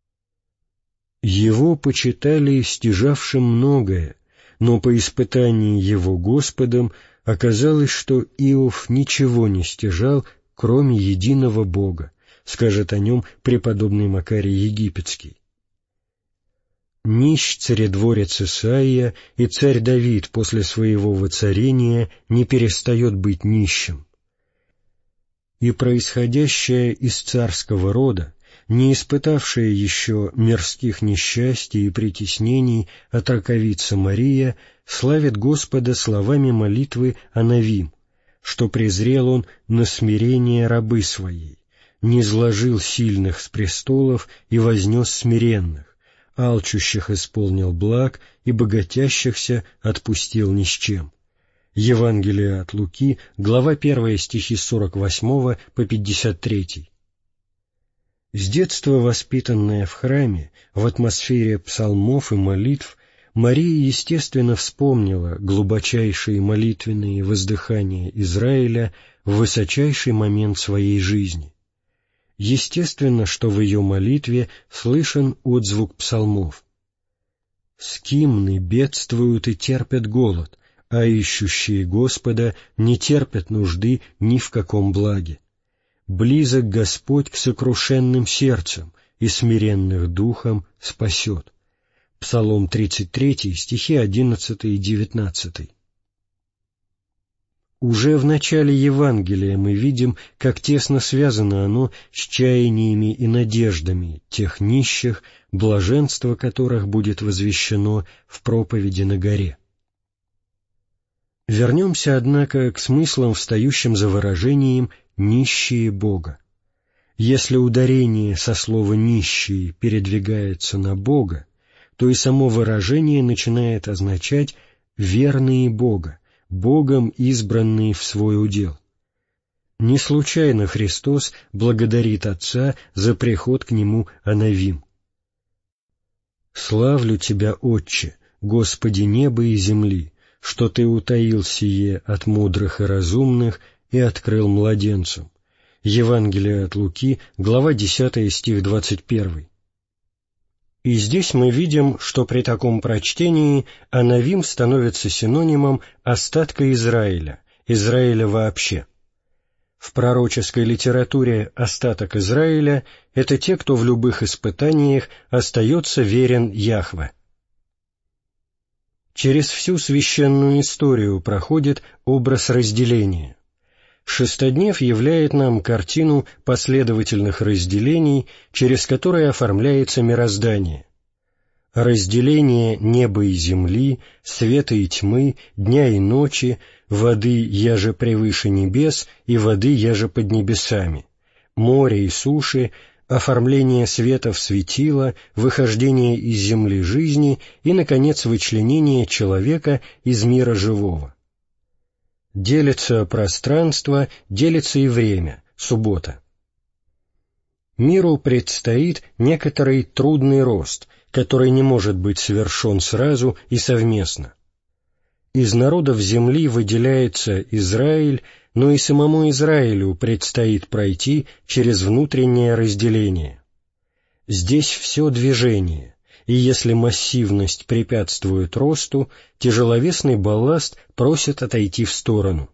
Его почитали стяжавшим многое, но по испытании его Господом оказалось, что Иов ничего не стяжал, кроме единого Бога, скажет о нем преподобный Макарий Египетский. Нищ царедворец Исаия, и царь Давид после своего воцарения не перестает быть нищим. И происходящее из царского рода, не испытавшая еще мирских несчастий и притеснений отраковица Мария, славит Господа словами молитвы анавим, что презрел он на смирение рабы своей, низложил сильных с престолов и вознес смиренных, алчущих исполнил благ и богатящихся отпустил ни с чем. Евангелие от Луки, глава первая, стихи с сорок восьмого по пятьдесят третий. С детства воспитанная в храме, в атмосфере псалмов и молитв, Мария, естественно, вспомнила глубочайшие молитвенные воздыхания Израиля в высочайший момент своей жизни. Естественно, что в ее молитве слышен отзвук псалмов. «Скимны бедствуют и терпят голод, а ищущие Господа не терпят нужды ни в каком благе. Близок Господь к сокрушенным сердцем, и смиренных духом спасет». Псалом тридцать три, стихи одиннадцатый и девятнадцатый. Уже в начале Евангелия мы видим, как тесно связано оно с чаяниями и надеждами тех нищих, блаженство которых будет возвещено в проповеди на горе. Вернемся, однако, к смыслам, встающим за выражением «нищие Бога». Если ударение со слова «нищие» передвигается на Бога, то и само выражение начинает означать «верные Бога», Богом избранные в свой удел. Не случайно Христос благодарит Отца за приход к Нему анавим. «Славлю Тебя, Отче, Господи неба и земли, что Ты утаил сие от мудрых и разумных и открыл младенцам». Евангелие от Луки, глава десятая, стих двадцать первый. И здесь мы видим, что при таком прочтении анавим становится синонимом остатка Израиля, Израиля вообще. В пророческой литературе остаток Израиля — это те, кто в любых испытаниях остается верен Яхве. Через всю священную историю проходит образ разделения. Шестоднев являет нам картину последовательных разделений, через которые оформляется мироздание. Разделение неба и земли, света и тьмы, дня и ночи, воды яже превыше небес и воды яже под небесами, моря и суши, оформление света в светило, выхождение из земли жизни и, наконец, вычленение человека из мира живого. Делится пространство, делится и время, суббота. Миру предстоит некоторый трудный рост, который не может быть совершен сразу и совместно. Из народов земли выделяется Израиль, но и самому Израилю предстоит пройти через внутреннее разделение. Здесь все движение, и если массивность препятствует росту, тяжеловесный балласт просит отойти в сторону.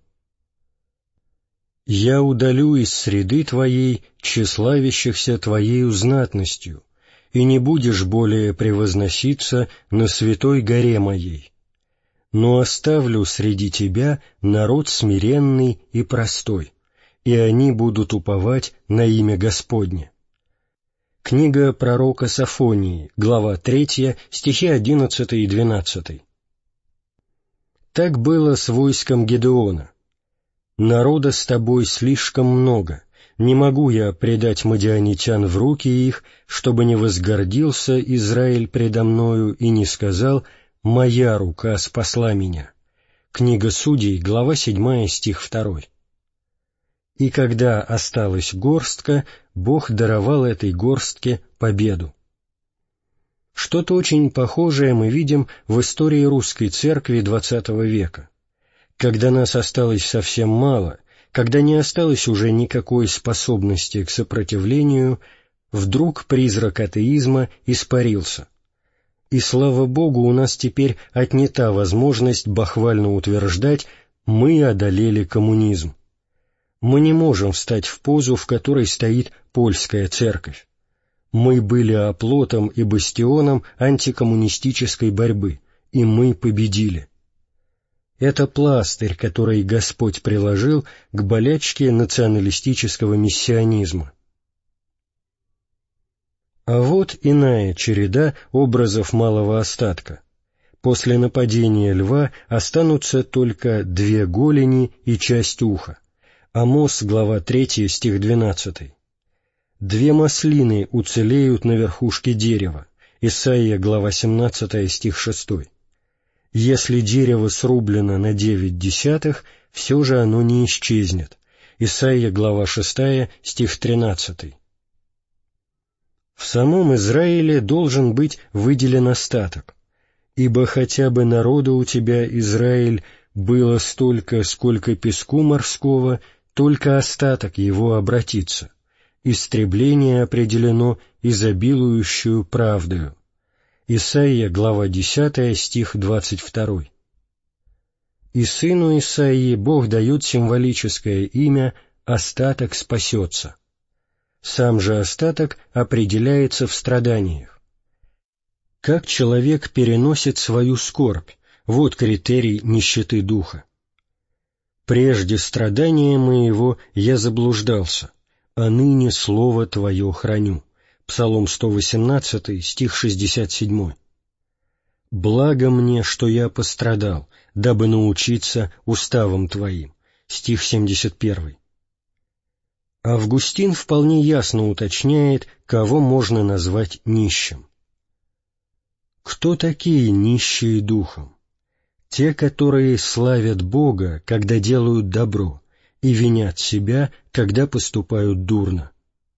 «Я удалю из среды твоей тщеславящихся твоею знатностью, и не будешь более превозноситься на святой горе моей. Но оставлю среди тебя народ смиренный и простой, и они будут уповать на имя Господне». Книга пророка Софонии, глава третья, стихи одиннадцатый и двенадцатый. Так было с войском Гедеона. «Народа с тобой слишком много, не могу я предать мадианитян в руки их, чтобы не возгордился Израиль предо мною и не сказал: моя рука спасла меня». Книга Судей, глава седьмая, стих второй. И когда осталась горстка, Бог даровал этой горстке победу. Что-то очень похожее мы видим в истории русской церкви двадцатого века. Когда нас осталось совсем мало, когда не осталось уже никакой способности к сопротивлению, вдруг призрак атеизма испарился. И, слава Богу, у нас теперь отнята возможность бахвально утверждать: мы одолели коммунизм. Мы не можем встать в позу, в которой стоит польская церковь. Мы были оплотом и бастионом антикоммунистической борьбы, и мы победили. Это пластырь, который Господь приложил к болячке националистического миссионизма. А вот иная череда образов малого остатка. После нападения льва останутся только две голени и часть уха. Амос, глава третья, стих двенадцатый. Две маслины уцелеют на верхушке дерева. Исайя, глава семнадцатая, стих шестой. Если дерево срублено на девять десятых, все же оно не исчезнет. Исайя, глава шестая, стих тринадцатый. В самом Израиле должен быть выделен остаток. «Ибо хотя бы народу у тебя, Израиль, было столько, сколько песку морского, только остаток его обратится. Истребление определено изобилующую правдою». Исайя, глава десятая, стих двадцать второй. И сыну Исаии Бог дает символическое имя «остаток спасется». Сам же остаток определяется в страданиях. Как человек переносит свою скорбь, вот критерий нищеты духа. «Прежде страдания моего я заблуждался, а ныне слово Твое храню». Псалом сто восемнадцатый, стих шестьдесят семь. «Благо мне, что я пострадал, дабы научиться уставам Твоим». Стих семьдесят первый. Августин вполне ясно уточняет, кого можно назвать нищим. Кто такие нищие духом? Те, которые славят Бога, когда делают добро, и винят себя, когда поступают дурно.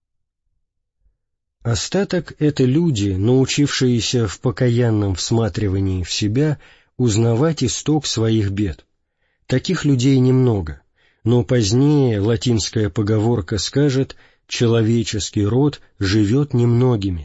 Остаток — это люди, научившиеся в покаянном всматривании в себя узнавать исток своих бед. Таких людей немного, но позднее латинская поговорка скажет: «человеческий род живет немногими».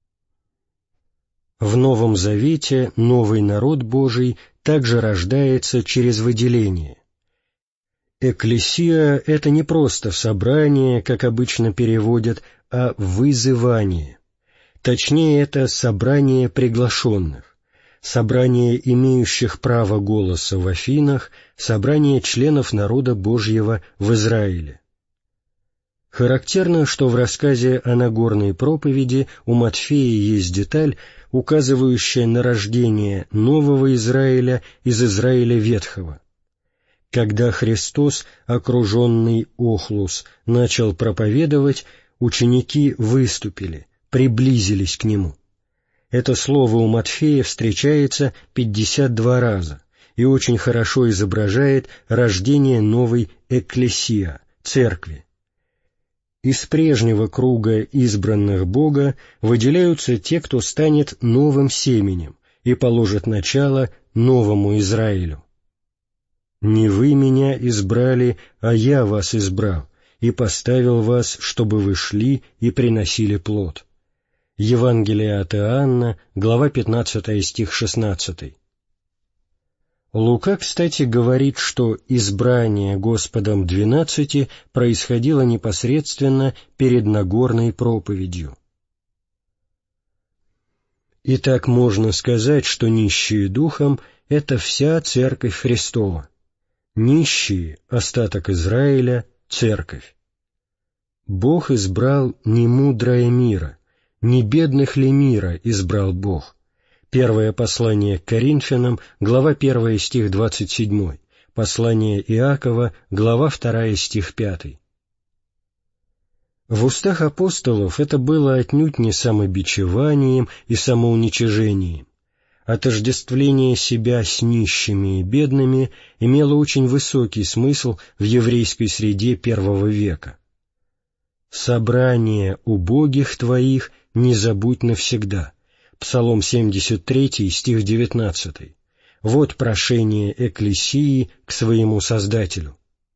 В Новом Завете новый народ Божий также рождается через выделение. Экклесия — это не просто собрание, как обычно переводят, а вызывание. Точнее, это собрание приглашенных, собрание имеющих право голоса в Афинах, собрание членов народа Божьего в Израиле. Характерно, что в рассказе о Нагорной проповеди у Матфея есть деталь, указывающая на рождение нового Израиля из Израиля ветхого. Когда Христос, окруженный охлус, начал проповедовать, ученики выступили, приблизились к Нему. Это слово у Матфея встречается пятьдесят два раза, и очень хорошо изображает рождение новой экклесия, церкви. Из прежнего круга избранных Бога выделяются те, кто станет новым семенем и положит начало новому Израилю. «Не вы меня избрали, а я вас избрал, и поставил вас, чтобы вы шли и приносили плод». Евангелие от Иоанна, глава пятнадцатая, стих шестнадцатый. Лука, кстати, говорит, что избрание Господом двенадцати происходило непосредственно перед Нагорной проповедью. Итак, можно сказать, что нищие духом — это вся Церковь Христова. Нищие — остаток Израиля, Церковь. Бог избрал не мудрое мира, не бедных ли мира избрал Бог. Первое послание к Коринфянам, глава первая, стих двадцать семь, послание Иакова, глава вторая, стих пятый. В устах апостолов это было отнюдь не самобичеванием и самоуничижением. Отождествление себя с нищими и бедными имело очень высокий смысл в еврейской среде первого века. «Собрание убогих твоих не забудь навсегда». Псалом семьдесят три, стих девятнадцатый. Вот прошение экклесии к своему Создателю.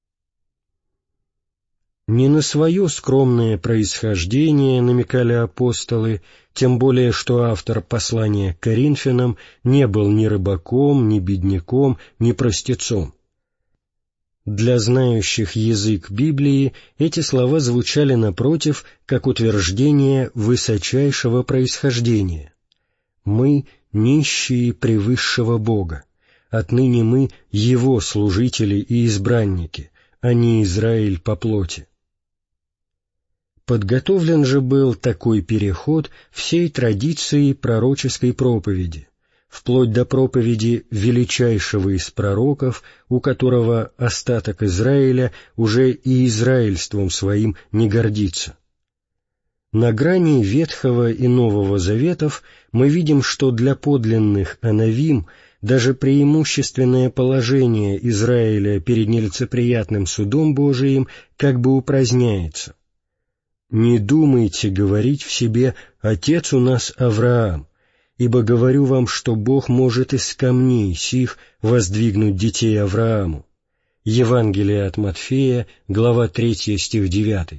Не на свое скромное происхождение намекали апостолы, тем более что автор послания к Коринфянам не был ни рыбаком, ни бедняком, ни простецом. Для знающих язык Библии эти слова звучали, напротив, как утверждение высочайшего происхождения. «Мы — нищие превысшего Бога, отныне мы — Его служители и избранники, а не Израиль по плоти». Подготовлен же был такой переход всей традиции пророческой проповеди, вплоть до проповеди величайшего из пророков, у которого остаток Израиля уже и израильством своим не гордится. На грани Ветхого и Нового Заветов мы видим, что для подлинных анавим даже преимущественное положение Израиля перед нелицеприятным судом Божиим как бы упраздняется. «Не думайте говорить в себе: Отец у нас Авраам, ибо говорю вам, что Бог может из камней сих воздвигнуть детей Аврааму». Евангелие от Матфея, глава третья, стих девятый.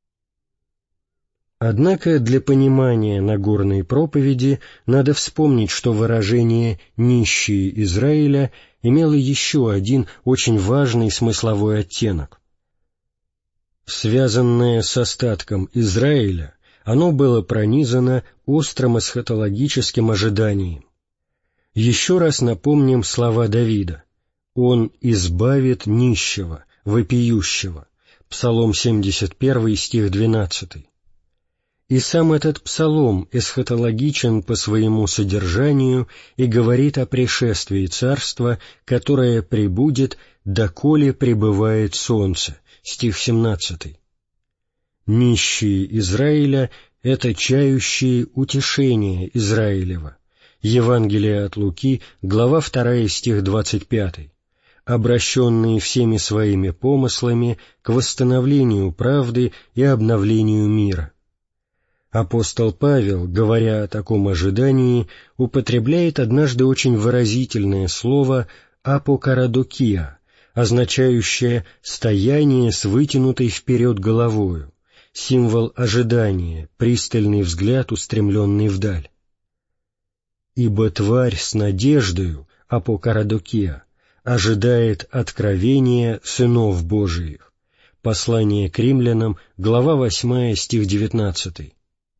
Однако для понимания Нагорной проповеди надо вспомнить, что выражение «нищие Израиля» имело еще один очень важный смысловой оттенок. Связанное с остатком Израиля, оно было пронизано острым эсхатологическим ожиданием. Еще раз напомним слова Давида: «Он избавит нищего, вопиющего». Псалом семьдесят один, стих двенадцатый. И сам этот псалом эсхатологичен по своему содержанию и говорит о пришествии царства, которое прибудет, доколе пребывает солнце. Стих семнадцатый. Нищие Израиля — это чающие утешение Израилева. Евангелие от Луки, глава вторая, стих двадцать пятый. Обращенные всеми своими помыслами к восстановлению правды и обновлению мира. Апостол Павел, говоря о таком ожидании, употребляет однажды очень выразительное слово «апокарадокия», означающее «стояние с вытянутой вперед головою», символ ожидания, пристальный взгляд, устремленный вдаль. «Ибо тварь с надеждою, апокарадокия, ожидает откровения сынов Божиих». Послание к римлянам, глава восьмая, стих девятнадцатый.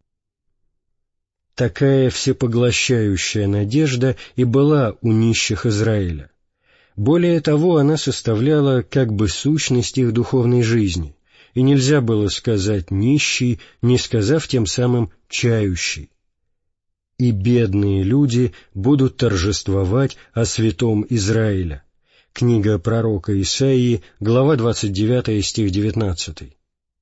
Такая всепоглощающая надежда и была у нищих Израиля. Более того, она составляла как бы сущность их духовной жизни, и нельзя было сказать «нищий», не сказав тем самым «чающий». «И бедные люди будут торжествовать о святом Израиля». Книга пророка Исаии, глава двадцать девятая, стих девятнадцатый.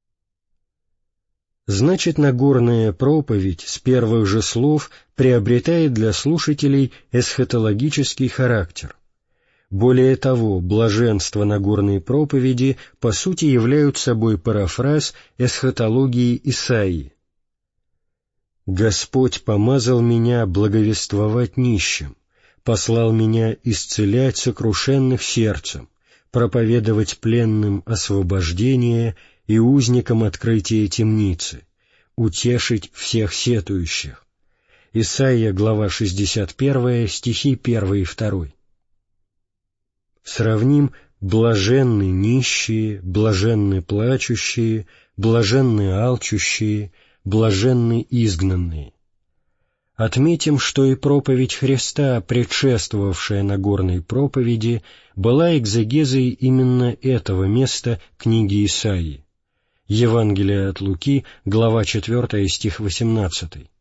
Значит, Нагорная проповедь с первых же слов приобретает для слушателей эсхатологический характер. Более того, блаженство Нагорной проповеди по сути являются собой парафраз эсхатологии Исаии. «Господь помазал меня благовествовать нищим, послал меня исцелять сокрушенных сердцем, проповедовать пленным освобождение и узникам открытие темницы, утешить всех сетующих». Исайя, глава шестьдесят первая, стихи первый и второй. Сравним «блаженны нищие», «блаженны плачущие», «блаженны алчущие», «блаженны изгнанные». Отметим, что и проповедь Христа, предшествовавшая Нагорной проповеди, была экзегезой именно этого места книги Исаии. Евангелие от Луки, глава четвёртая, стих восемнадцатый.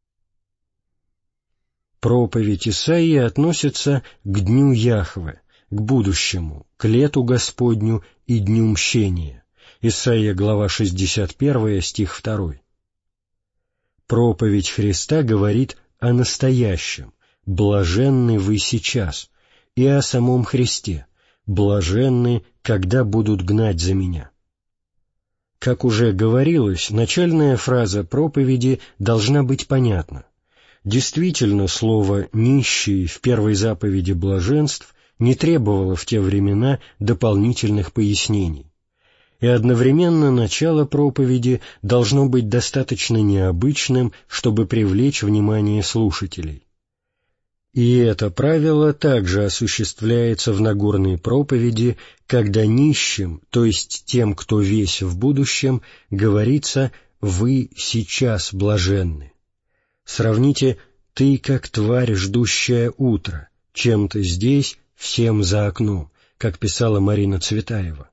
Проповедь Исаии относится к дню Яхве, к будущему, к лету Господню и дню мщения. Исайя, глава шестьдесят первая, стих второй. Проповедь Христа говорит о настоящем, блаженны вы сейчас, и о самом Христе, блаженны, когда будут гнать за меня. Как уже говорилось, начальная фраза проповеди должна быть понятна. Действительно, слово «нищий» в первой заповеди блаженств не требовало в те времена дополнительных пояснений. И одновременно начало проповеди должно быть достаточно необычным, чтобы привлечь внимание слушателей. И это правило также осуществляется в Нагорной проповеди, когда нищим, то есть тем, кто весь в будущем, говорится «вы сейчас блаженны». Сравните «ты, как тварь, ждущая утро, чем-то здесь, всем за окном», как писала Марина Цветаева.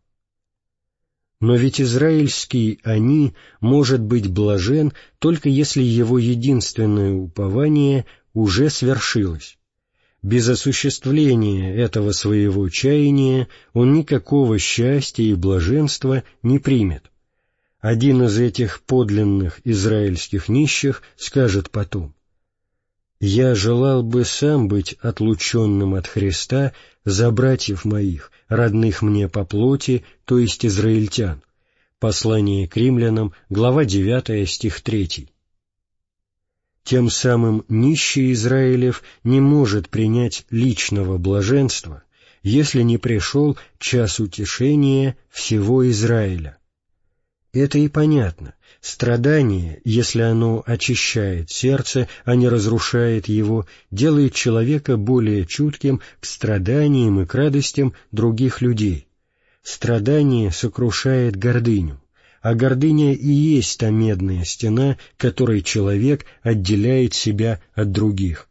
Но ведь израильский «они» может быть блажен, только если его единственное упование уже свершилось. Без осуществления этого своего чаяния он никакого счастья и блаженства не примет. Один из этих подлинных израильских нищих скажет потом: «Я желал бы сам быть отлученным от Христа за братьев моих, родных мне по плоти, то есть израильтян». Послание к римлянам, глава девятая, стих третий. Тем самым нищий Израилев не может принять личного блаженства, если не пришел час утешения всего Израиля. Это и понятно. Страдание, если оно очищает сердце, а не разрушает его, делает человека более чутким к страданиям и к радостям других людей. Страдание сокрушает гордыню, а гордыня и есть та медная стена, которой человек отделяет себя от других.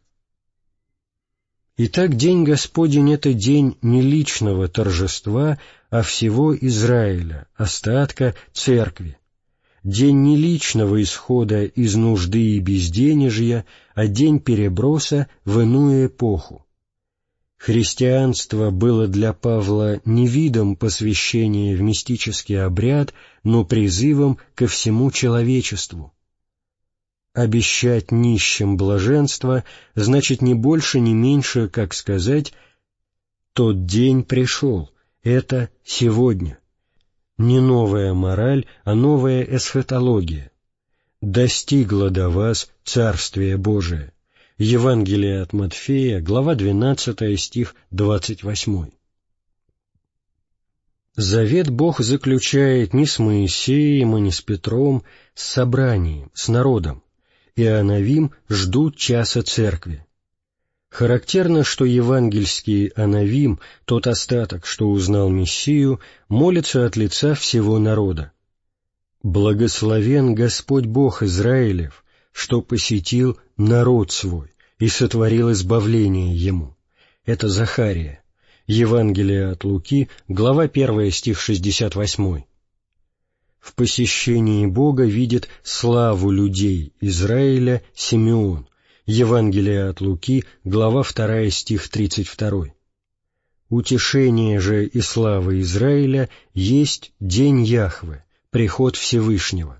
Итак, День Господень — это день не личного торжества, а всего Израиля, остатка Церкви. День не личного исхода из нужды и безденежья, а день переброса в иную эпоху. Христианство было для Павла не видом посвящения в мистический обряд, но призывом ко всему человечеству. Обещать нищим блаженство значит не больше, не меньше, как сказать: «Тот день пришел, это сегодня». Не новая мораль, а новая эсхатология. «Достигло до вас Царствие Божие». Евангелие от Матфея, глава двенадцатая, стих двадцать восьмой. Завет Бог заключает не с Моисеем и не с Петром, с собранием, с народом, и анавим ждут часа Церкви. Характерно, что евангельский анавим, тот остаток, что узнал Мессию, молится от лица всего народа. «Благословен Господь Бог Израилев, что посетил народ свой и сотворил избавление ему». Это Захария. Евангелие от Луки, глава первая, стих шестьдесят восьмой. В посещении Бога видит славу людей Израиля Симеон. Евангелие от Луки, глава вторая, стих тридцать второй. Утешение же и слава Израиля есть день Яхве, приход Всевышнего.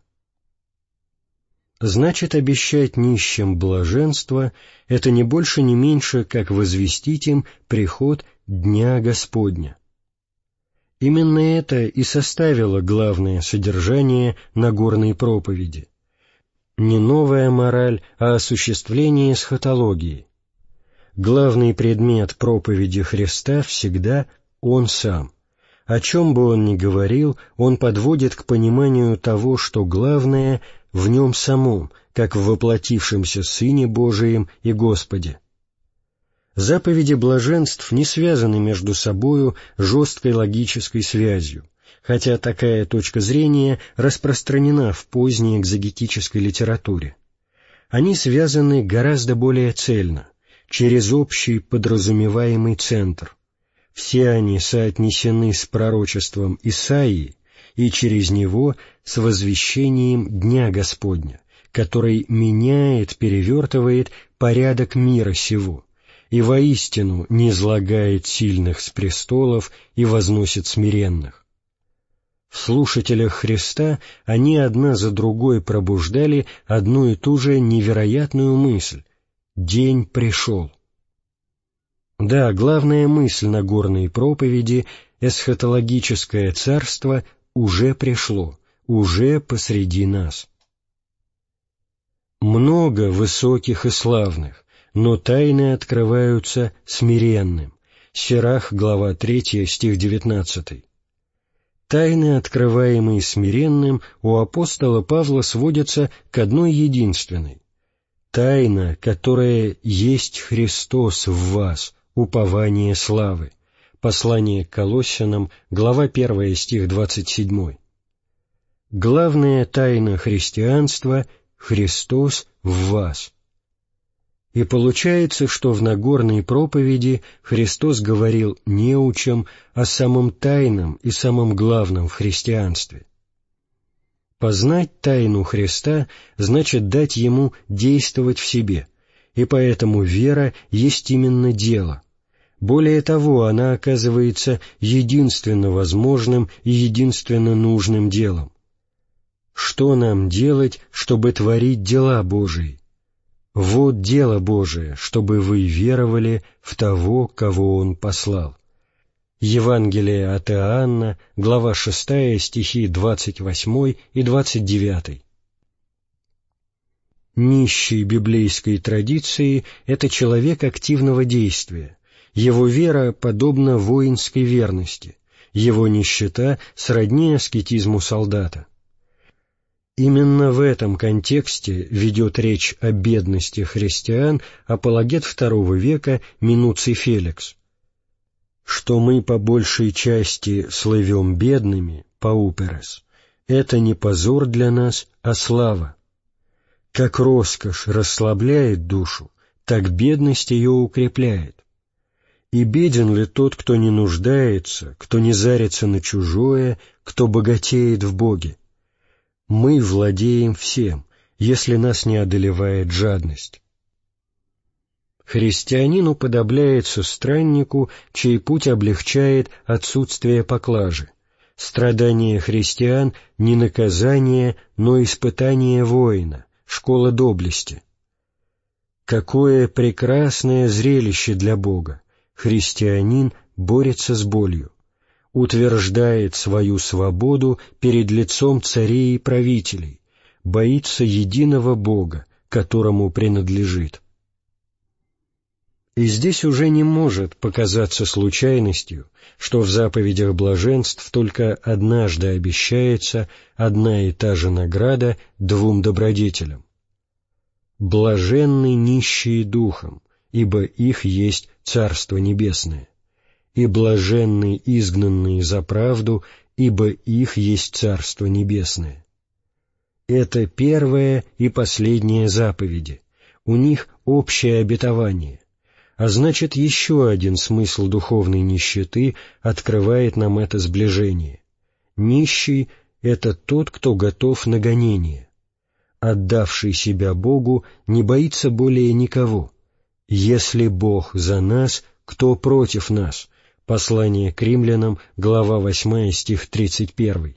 Значит, обещать нищим блаженство — это не больше, не меньше, как возвестить им приход Дня Господня». Именно это и составило главное содержание Нагорной проповеди. Не новая мораль, а осуществление эсхатологии. Главный предмет проповеди Христа всегда Он Сам. О чем бы Он ни говорил, Он подводит к пониманию того, что главное в Нем самом, как в воплотившемся Сыне Божием и Господе. Заповеди блаженств не связаны между собою жесткой логической связью, хотя такая точка зрения распространена в поздней экзегетической литературе. Они связаны гораздо более цельно, через общий подразумеваемый центр. Все они соотнесены с пророчеством Исаии и через него с возвещением Дня Господня, который меняет, перевертывает порядок мира сего и воистину низлагает сильных с престолов и возносит смиренных. В слушателях Христа они одна за другой пробуждали одну и ту же невероятную мысль: «День пришел». Да, главная мысль Нагорной проповеди — эсхатологическое царство уже пришло, уже посреди нас. Много высоких и славных, но тайны открываются смиренным. Сирах, глава третья, стих девятнадцатый. Тайны, открываемые смиренным, у апостола Павла сводятся к одной единственной. Тайна, которая есть Христос в вас, упование славы. Послание к Колоссянам, глава первая, стих двадцать семь. Главная тайна христианства — Христос в вас. И получается, что в Нагорной проповеди Христос говорил не о чем, а о самом тайном и самом главном в христианстве. Познать тайну Христа значит дать Ему действовать в себе, и поэтому вера есть именно дело. Более того, она оказывается единственно возможным и единственно нужным делом. Что нам делать, чтобы творить дела Божии? Вот дело Божие, чтобы вы веровали в того, кого Он послал. Евангелие от Иоанна, глава шестая, стихи двадцать восемь и двадцать девять. Нищий библейской традиции — это человек активного действия. Его вера подобна воинской верности, его нищета сродни аскетизму солдата. Именно в этом контексте ведет речь о бедности христиан апологет второго века Минуций Феликс. Что мы по большей части слывем бедными, пауперес, это не позор для нас, а слава. Как роскошь расслабляет душу, так бедность ее укрепляет. И беден ли тот, кто не нуждается, кто не зарится на чужое, кто богатеет в Боге? Мы владеем всем, если нас не одолевает жадность. Христианин уподобляется страннику, чей путь облегчает отсутствие поклажи. Страдание христиан — не наказание, но испытание воина, школа доблести. Какое прекрасное зрелище для Бога! Христианин борется с болью, утверждает свою свободу перед лицом царей и правителей, боится единого Бога, которому принадлежит. И здесь уже не может показаться случайностью, что в заповедях блаженств только однажды обещается одна и та же награда двум добродетелям. «Блаженны нищие духом, ибо их есть Царство Небесное, и блаженны изгнанные за правду, ибо их есть Царство Небесное». Это первая и последняя заповеди, у них общее обетование, а значит, еще один смысл духовной нищеты открывает нам это сближение. Нищий — это тот, кто готов на гонение. Отдавший себя Богу не боится более никого. «Если Бог за нас, кто против нас?» Послание к римлянам, глава восьмая, стих тридцать первый.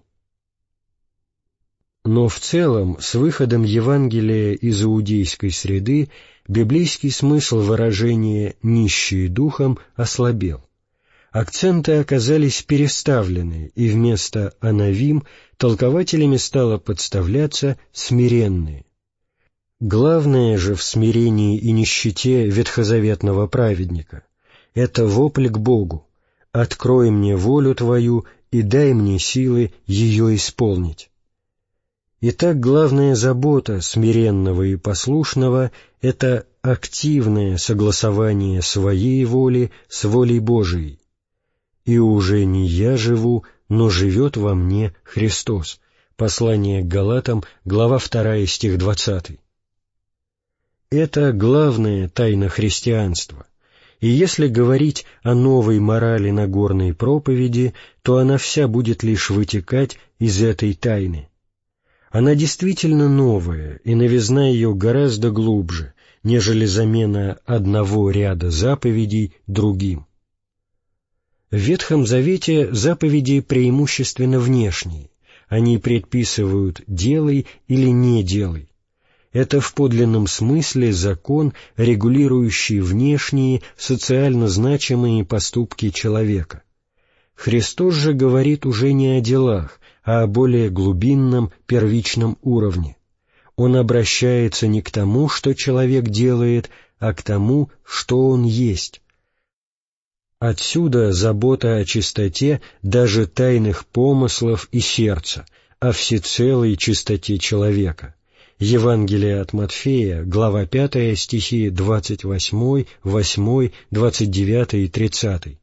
Но в целом, с выходом Евангелия из иудейской среды, библейский смысл выражения «нищие духом» ослабел. акценты оказались переставлены, и вместо «анавим» толкователями стало подставляться «смиренные». Главное же в смирении и нищете ветхозаветного праведника — это вопль к Богу: «Открой мне волю Твою и дай мне силы ее исполнить». Итак, главная забота смиренного и послушного — это активное согласование своей воли с волей Божией. «И уже не я живу, но живет во мне Христос». Послание к Галатам, глава вторая, стих двадцатый. Это главная тайна христианства. И если говорить о новой морали Нагорной проповеди, то она вся будет лишь вытекать из этой тайны. Она действительно новая, и новизна ее гораздо глубже, нежели замена одного ряда заповедей другим. В Ветхом Завете заповеди преимущественно внешние. Они предписывают «делай» или «не делай». Это в подлинном смысле закон, регулирующий внешние, социально значимые поступки человека. Христос же говорит уже не о делах, а о более глубинном, первичном уровне. Он обращается не к тому, что человек делает, а к тому, что он есть. Отсюда забота о чистоте даже тайных помыслов и сердца, о всецелой чистоте человека. Евангелие от Матфея, глава пятая, стихи двадцать восьмой, восьмой, двадцать девятый и тридцатый.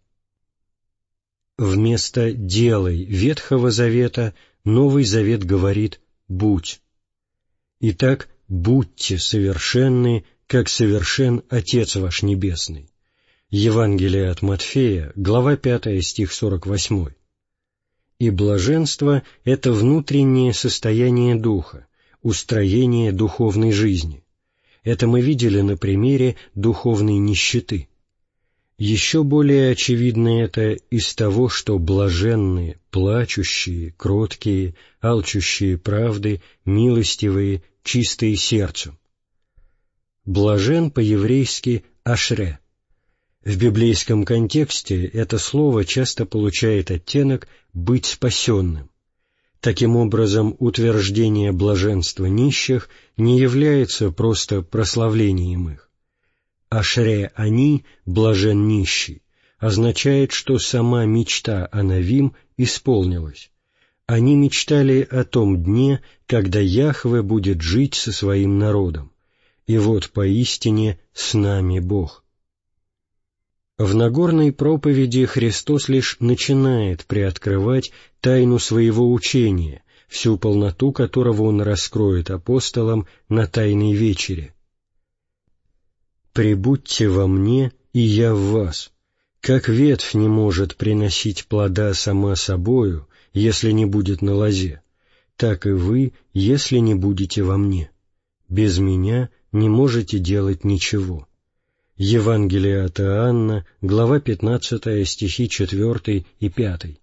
Вместо «делай» Ветхого Завета Новый Завет говорит «будь». Итак, будьте совершенны, как совершен Отец ваш Небесный. Евангелие от Матфея, глава пятая, стих сорок восьмой. И блаженство — это внутреннее состояние духа, устроение духовной жизни. Это мы видели на примере духовной нищеты. Еще более очевидно это из того, что блаженные, плачущие, кроткие, алчущие правды, милостивые, чистые сердцем. Блажен по-еврейски «ашре». В библейском контексте это слово часто получает оттенок «быть спасенным». Таким образом, утверждение блаженства нищих не является просто прославлением их. «Ашре они, блажен нищий», означает, что сама мечта о Навим исполнилась. Они мечтали о том дне, когда Яхве будет жить со своим народом. И вот поистине с нами Бог. В Нагорной проповеди Христос лишь начинает приоткрывать тайну своего учения, всю полноту которого Он раскроет апостолам на Тайной вечере. «Пребудьте во мне, и я в вас. Как ветвь не может приносить плода сама собою, если не будет на лозе, так и вы, если не будете во мне. Без меня не можете делать ничего». Евангелие от Иоанна, глава пятнадцатая, стихи четвёртый и пятый.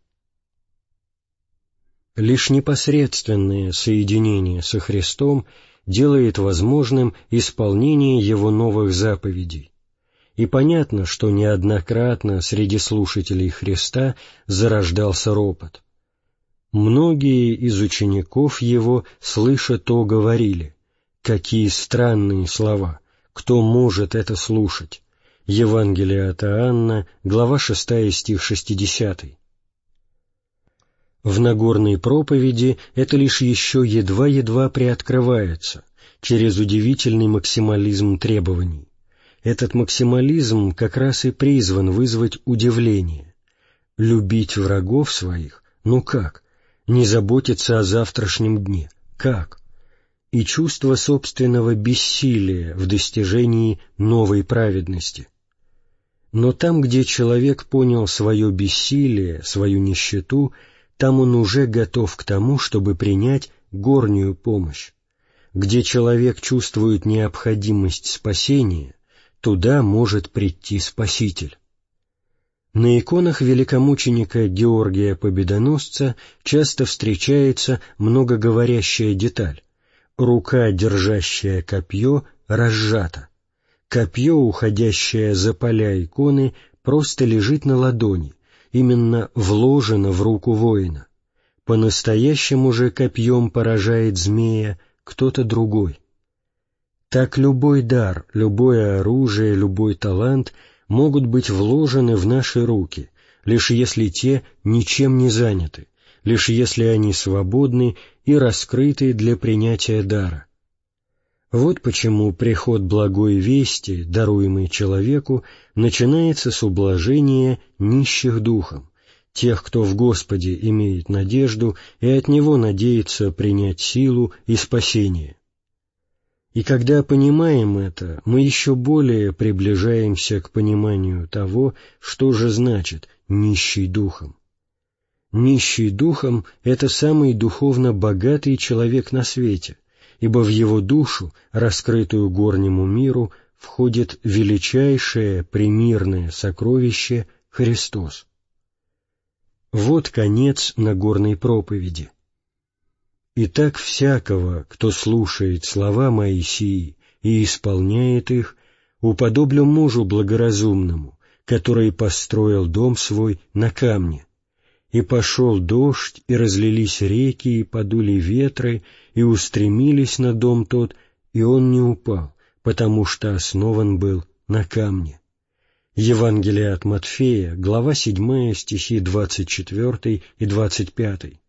Лишь непосредственное соединение со Христом делает возможным исполнение Его новых заповедей. И понятно, что неоднократно среди слушателей Христа зарождался ропот. Многие из учеников Его, слыша то, говорили: «Какие странные слова! Кто может это слушать?» Евангелие от Иоанна, глава шестая, стих шестидесятый. В Нагорной проповеди это лишь еще едва-едва приоткрывается, через удивительный максимализм требований. Этот максимализм как раз и призван вызвать удивление. Любить врагов своих? Ну как? Не заботиться о завтрашнем дне? Как? И чувство собственного бессилия в достижении новой праведности. Но там, где человек понял свое бессилие, свою нищету, там он уже готов к тому, чтобы принять горнюю помощь. Где человек чувствует необходимость спасения, туда может прийти Спаситель. На иконах великомученика Георгия Победоносца часто встречается многоговорящая деталь. Рука, держащая копье, разжата. Копье, уходящее за поля иконы, просто лежит на ладони, именно вложено в руку воина. По-настоящему же копьем поражает змея кто-то другой. Так любой дар, любое оружие, любой талант могут быть вложены в наши руки, лишь если те ничем не заняты, лишь если они свободны и раскрыты для принятия дара. Вот почему приход благой вести, даруемый человеку, начинается с ублажения нищих духом, тех, кто в Господе имеет надежду и от Него надеется принять силу и спасение. И когда понимаем это, мы еще более приближаемся к пониманию того, что же значит «нищий духом». Нищий духом — это самый духовно богатый человек на свете, ибо в его душу, раскрытую горнему миру, входит величайшее примирное сокровище — Христос. Вот конец Нагорной проповеди. «Итак, всякого, кто слушает слова мои сии и исполняет их, уподоблю мужу благоразумному, который построил дом свой на камне. И пошел дождь, и разлились реки, и подули ветры, и устремились на дом тот, и он не упал, потому что основан был на камне». Евангелие от Матфея, глава седьмая, стихи двадцать четвёртый и двадцать пятый.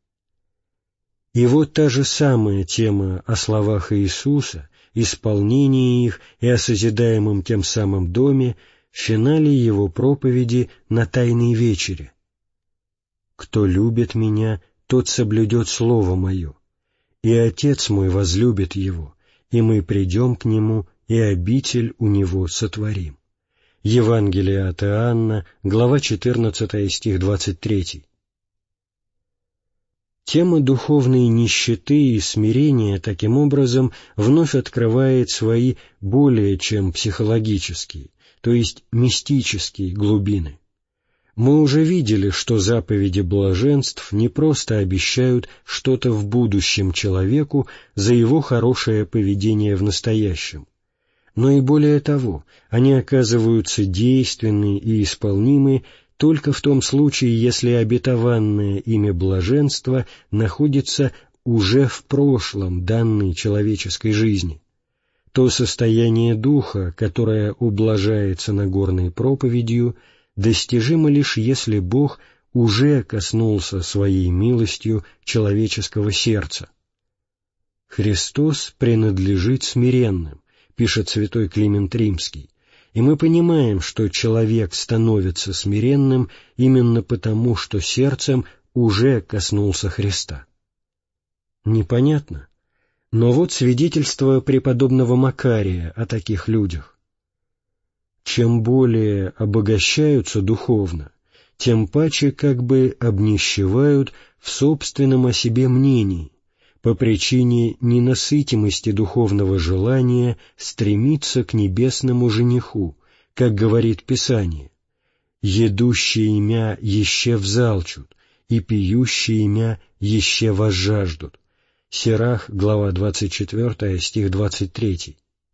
И вот та же самая тема о словах Иисуса, исполнении их и о созидаемом тем самым доме в финале Его проповеди на Тайной вечере. «Кто любит Меня, тот соблюдет Слово Мое, и Отец Мой возлюбит Его, и мы придем к Нему, и обитель у Него сотворим». Евангелие от Иоанна, глава четырнадцатая, стих двадцать третий. Тема духовной нищеты и смирения таким образом вновь открывает свои более чем психологические, то есть мистические глубины. Мы уже видели, что заповеди блаженств не просто обещают что-то в будущем человеку за его хорошее поведение в настоящем, но и более того, они оказываются действенны и исполнимы только в том случае, если обетованное ими блаженство находится уже в прошлом данной человеческой жизни. То состояние духа, которое ублажается Нагорной проповедью, достижимо лишь если Бог уже коснулся своей милостью человеческого сердца. «Христос принадлежит смиренным», пишет святой Климент Римский, и мы понимаем, что человек становится смиренным именно потому, что сердцем уже коснулся Христа. Непонятно? Но вот свидетельство преподобного Макария о таких людях. Чем более обогащаются духовно, тем паче как бы обнищевают в собственном о себе мнении, по причине ненасытимости духовного желания стремиться к небесному жениху, как говорит Писание: «Едущие имя еще взалчут, и пьющие имя еще возжаждут». Сирах, глава двадцать четвёртая, стих двадцать третий.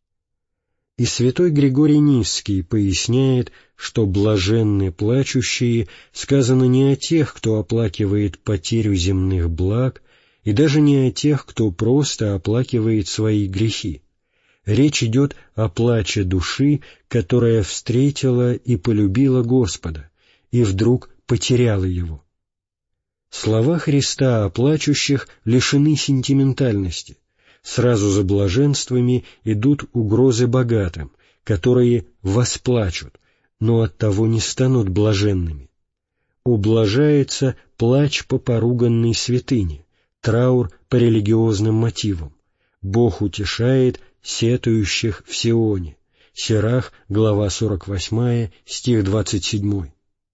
И святой Григорий Нисский поясняет, что блаженны плачущие сказано не о тех, кто оплакивает потерю земных благ, и даже не о тех, кто просто оплакивает свои грехи. Речь идет о плаче души, которая встретила и полюбила Господа, и вдруг потеряла Его. Слова Христа о плачущих лишены сентиментальности. Сразу за блаженствами идут угрозы богатым, которые восплачут, но оттого не станут блаженными. Ублажается плач по поруганной святыне, траур по религиозным мотивам. Бог утешает сетующих в Сионе. Сирах, глава сорок восьмая, стих двадцать седьмой.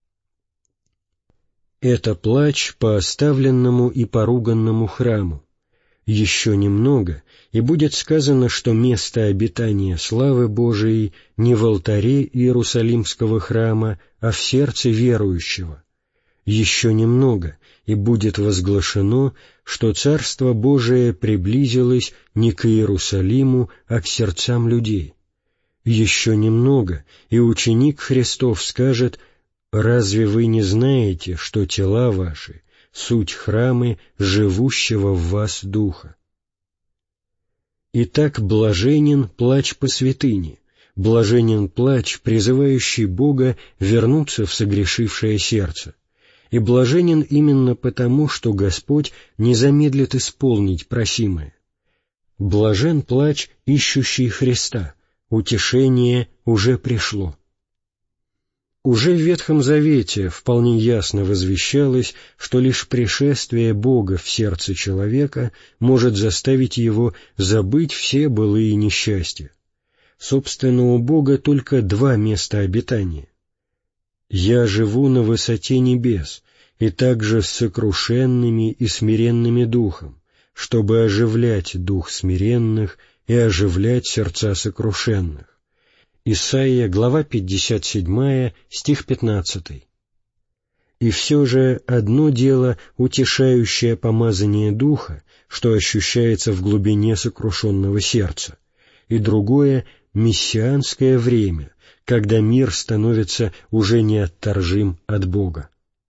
Это плач по оставленному и поруганному храму. Еще немного, и будет сказано, что место обитания славы Божией не в алтаре Иерусалимского храма, а в сердце верующего. Еще немного, и будет возглашено, что Царство Божие приблизилось не к Иерусалиму, а к сердцам людей. Еще немного, и ученик Христов скажет: Разве вы не знаете, что тела ваши — суть храмы живущего в вас Духа? Итак, блаженен плач по святыне, блаженен плач, призывающий Бога вернуться в согрешившее сердце, и блаженен именно потому, что Господь не замедлит исполнить просимое. Блажен плач, ищущий Христа, утешение уже пришло. Уже в Ветхом Завете вполне ясно возвещалось, что лишь пришествие Бога в сердце человека может заставить его забыть все былые несчастья. Собственно, у Бога только два места обитания. «Я живу на высоте небес, и также с сокрушенными и смиренными духом, чтобы оживлять дух смиренных и оживлять сердца сокрушенных». Исайя, глава пятьдесят семь, стих пятнадцатый. И все же одно дело утешающее помазание духа, что ощущается в глубине сокрушенного сердца, и другое — мессианское время, когда мир становится уже неотторжим от Бога.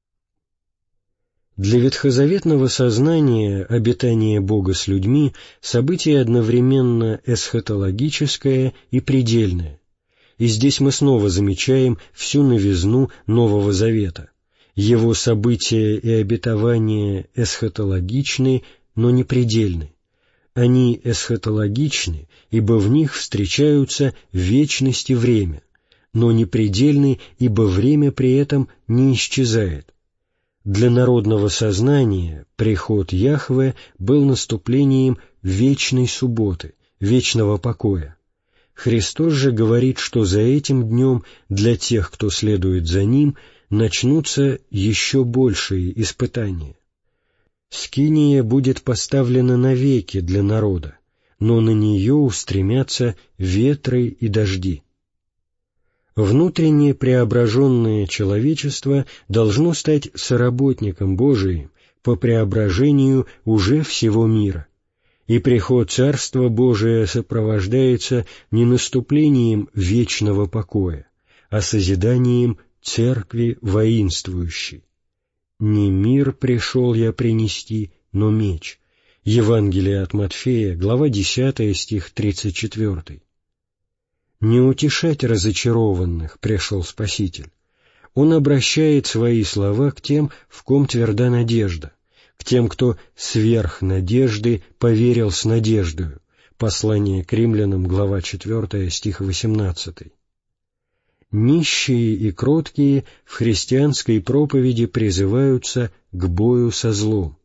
Для ветхозаветного сознания обитание Бога с людьми — событие одновременно эсхатологическое и предельное. И здесь мы снова замечаем всю новизну Нового Завета. Его события и обетования эсхатологичны, но не предельны. Они эсхатологичны, ибо в них встречаются вечность и время, но не предельны, ибо время при этом не исчезает. Для народного сознания приход Яхве был наступлением вечной субботы, вечного покоя. Христос же говорит, что за этим днем для тех, кто следует за Ним, начнутся еще большие испытания. Скиния будет поставлена навеки для народа, но на нее устремятся ветры и дожди. Внутренне преображенное человечество должно стать соработником Божиим по преображению уже всего мира. И приход Царства Божия сопровождается не наступлением вечного покоя, а созиданием церкви воинствующей. «Не мир пришел я принести, но меч». Евангелие от Матфея, глава десятая, стих тридцать четвёртый. Не утешать разочарованных пришел Спаситель. Он обращает свои слова к тем, в ком тверда надежда, к тем, кто сверх надежды поверил с надеждою. Послание к римлянам, глава четвёртая, стих восемнадцатый. Нищие и кроткие в христианской проповеди призываются к бою со злом.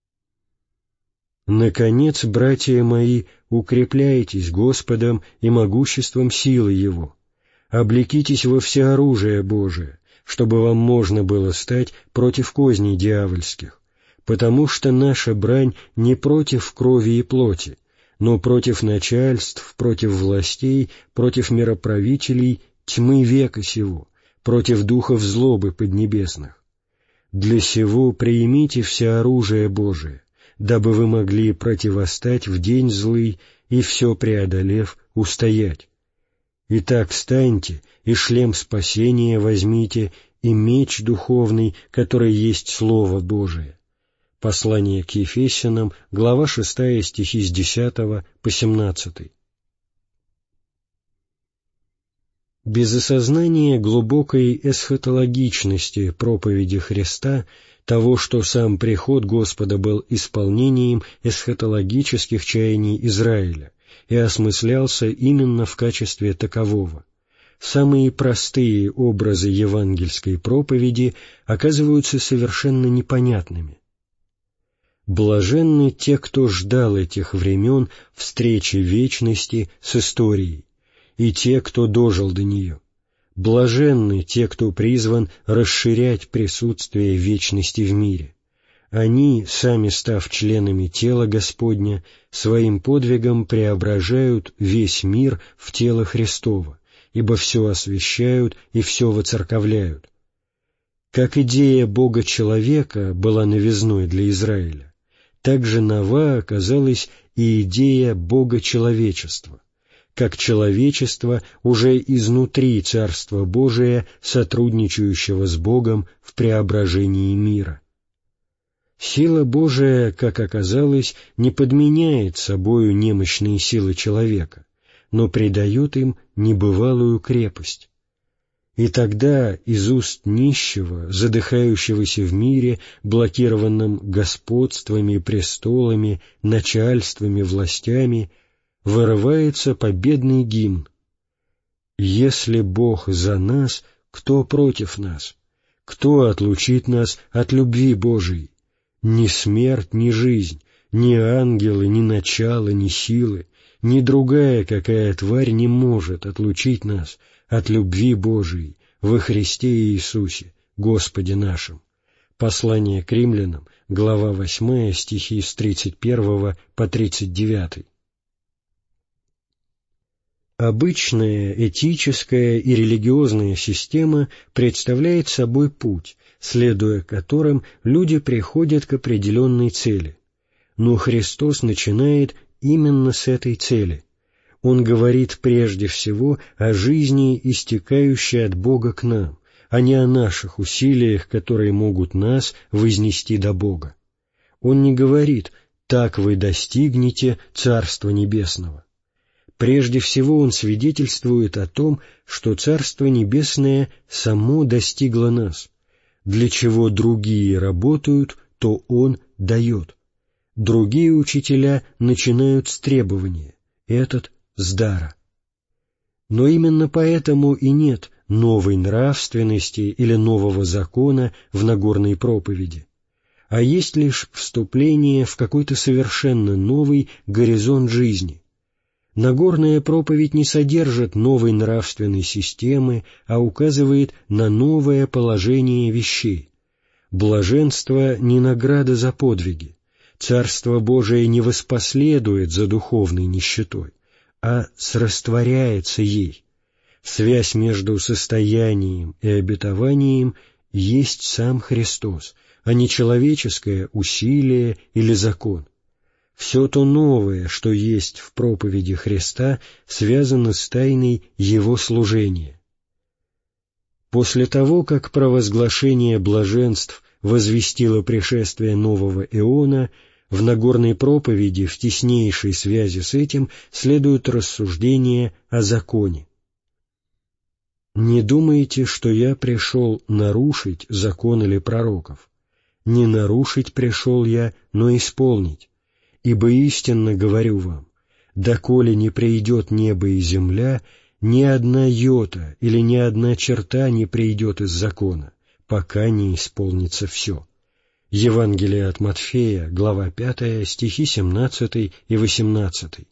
Наконец, братья мои, укрепляйтесь Господом и могуществом силы Его, облекитесь во всеоружие Божие, чтобы вам можно было стать против козней дьявольских, потому что наша брань не против крови и плоти, но против начальств, против властей, против мироправителей тьмы века сего, против духов злобы поднебесных. Для сего приимите всеоружие Божие, дабы вы могли противостать в день злый и все преодолев устоять. Итак, встаньте, и шлем спасения возьмите, и меч духовный, который есть Слово Божие. Послание к Ефесянам, глава шестая, стихи с десятого по семнадцатый. Без осознания глубокой эсхатологичности проповеди Христа, того, что сам приход Господа был исполнением эсхатологических чаяний Израиля и осмыслялся именно в качестве такового, самые простые образы евангельской проповеди оказываются совершенно непонятными. Блаженны те, кто ждал этих времен встречи вечности с историей, и те, кто дожил до нее. Блаженны те, кто призван расширять присутствие вечности в мире. Они, сами став членами тела Господня, своим подвигом преображают весь мир в тело Христово, ибо все освящают и все воцерковляют. Как идея Бога-человека была новизной для Израиля, так же нова оказалась и идея Бога-человечества. как человечество уже изнутри Царства Божия, сотрудничающего с Богом в преображении мира. Сила Божия, как оказалось, не подменяет собою немощные силы человека, но придает им небывалую крепость. И тогда из уст нищего, задыхающегося в мире, блокированном господствами, престолами, начальствами, властями, вырывается победный гимн: «Если Бог за нас, кто против нас? Кто отлучит нас от любви Божией? Ни смерть, ни жизнь, ни ангелы, ни начало, ни силы, ни другая какая тварь не может отлучить нас от любви Божией во Христе Иисусе, Господе нашим». Послание к римлянам, глава восьмая, стихи с тридцать первого по тридцать девятый. Обычная этическая и религиозная система представляет собой путь, следуя которым люди приходят к определенной цели. Но Христос начинает именно с этой цели. Он говорит прежде всего о жизни, истекающей от Бога к нам, а не о наших усилиях, которые могут нас вознести до Бога. Он не говорит: «Так вы достигнете Царства Небесного». Прежде всего он свидетельствует о том, что Царство Небесное само достигло нас. Для чего другие работают, то он дает. Другие учителя начинают с требования, этот — с дара. Но именно поэтому и нет новой нравственности или нового закона в Нагорной проповеди, а есть лишь вступление в какой-то совершенно новый горизонт жизни. Нагорная проповедь не содержит новой нравственной системы, а указывает на новое положение вещей. Блаженство не награда за подвиги. Царство Божие не воспоследует за духовной нищетой, а срастворяется ей. Связь между состоянием и обетованием есть сам Христос, а не человеческое усилие или закон. Все то новое, что есть в проповеди Христа, связано с тайной Его служения. После того, как провозглашение блаженств возвестило пришествие нового эона, в Нагорной проповеди в теснейшей связи с этим следует рассуждение о законе. «Не думайте, что я пришел нарушить закон или пророков. Не нарушить пришел я, но исполнить. Ибо истинно говорю вам, доколе не придет небо и земля, ни одна йота или ни одна черта не придет из закона, пока не исполнится все». Евангелие от Матфея, глава пятая, стихи семнадцатый и восемнадцатый.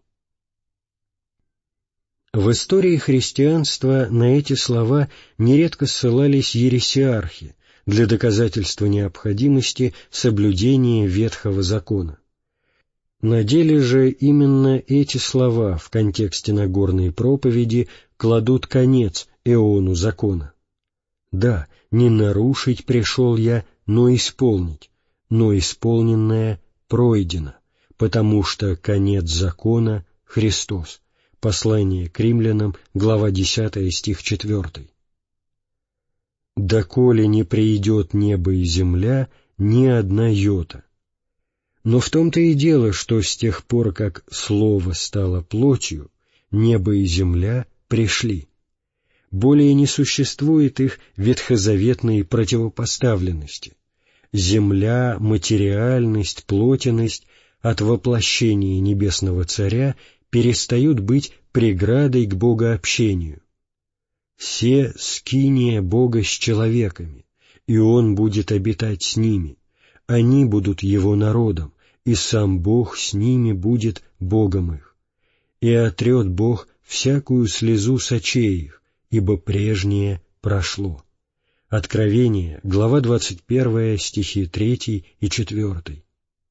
В истории христианства на эти слова нередко ссылались ересиархи для доказательства необходимости соблюдения Ветхого Закона. На деле же именно эти слова в контексте Нагорной проповеди кладут конец эону закона. Да, не нарушить пришел я, но исполнить, но исполненное пройдено, потому что конец закона — Христос. Послание к римлянам, глава десятая, стих четвертый. «Доколе не придет небо и земля, ни одна йота». Но в том-то и дело, что с тех пор, как Слово стало плотью, небо и земля пришли. Более не существует их ветхозаветной противопоставленности. Земля, материальность, плотяность от воплощения Небесного Царя перестают быть преградой к богообщению. «Се скиния Бога с человеками, и Он будет обитать с ними. Они будут Его народом, и сам Бог с ними будет Богом их. И отрет Бог всякую слезу с очей их, ибо прежнее прошло». Откровение, глава двадцать первая, стихи третий и четвертый.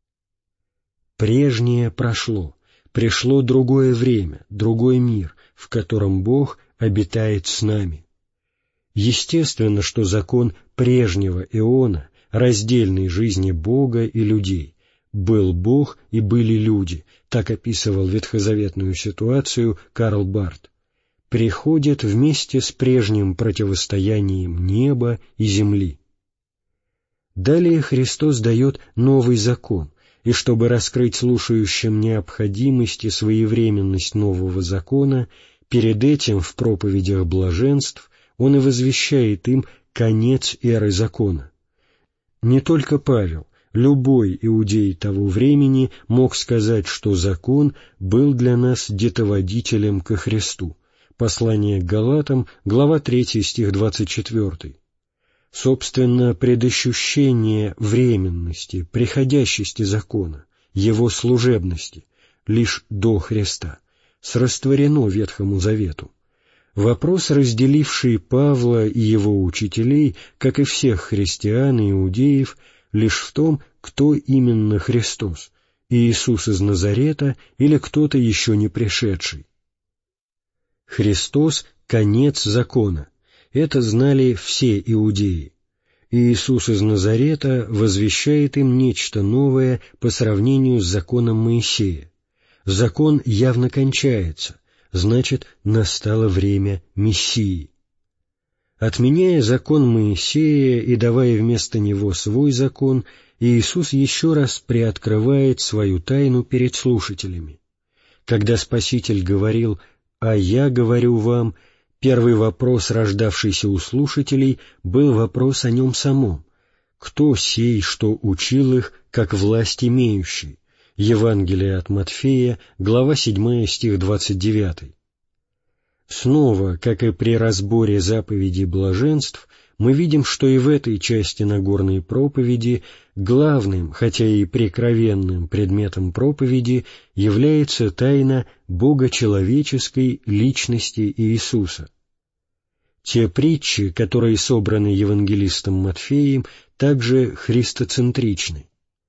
Прежнее прошло, пришло другое время, другой мир, в котором Бог обитает с нами. Естественно, что закон прежнего эона, раздельной жизни Бога и людей, «Был Бог и были люди», так описывал ветхозаветную ситуацию Карл Барth, приходит вместе с прежним противостоянием неба и земли. Далее Христос дает новый закон, и чтобы раскрыть слушающим необходимость и своевременность нового закона, перед этим в проповедях блаженств Он и возвещает им конец эры закона. Не только Павел, любой иудей того времени мог сказать, что закон был для нас детоводителем ко Христу. Послание к Галатам, глава третья, стих двадцать четвёртый. Собственно, предощущение временности, приходящести закона, его служебности, лишь до Христа, срастворено Ветхому Завету. Вопрос, разделивший Павла и его учителей, как и всех христиан и иудеев, лишь в том, кто именно Христос, Иисус из Назарета или кто-то еще не пришедший. Христос — конец закона. Это знали все иудеи. Иисус из Назарета возвещает им нечто новое по сравнению с законом Моисея. Закон явно кончается, значит, настало время Мессии. Отменяя закон Моисея и давая вместо него свой закон, Иисус еще раз приоткрывает свою тайну перед слушателями. Когда Спаситель говорил «А я говорю вам», первый вопрос, рождавшийся у слушателей, был вопрос о нем самом. Кто сей, что учил их, как власть имеющий? Евангелие от Матфея, глава седьмая, стих двадцать девятый. Снова, как и при разборе заповедей блаженств, мы видим, что и в этой части Нагорной проповеди главным, хотя и прикровенным предметом проповеди является тайна богочеловеческой личности Иисуса. Те притчи, которые собраны евангелистом Матфеем, также христоцентричны.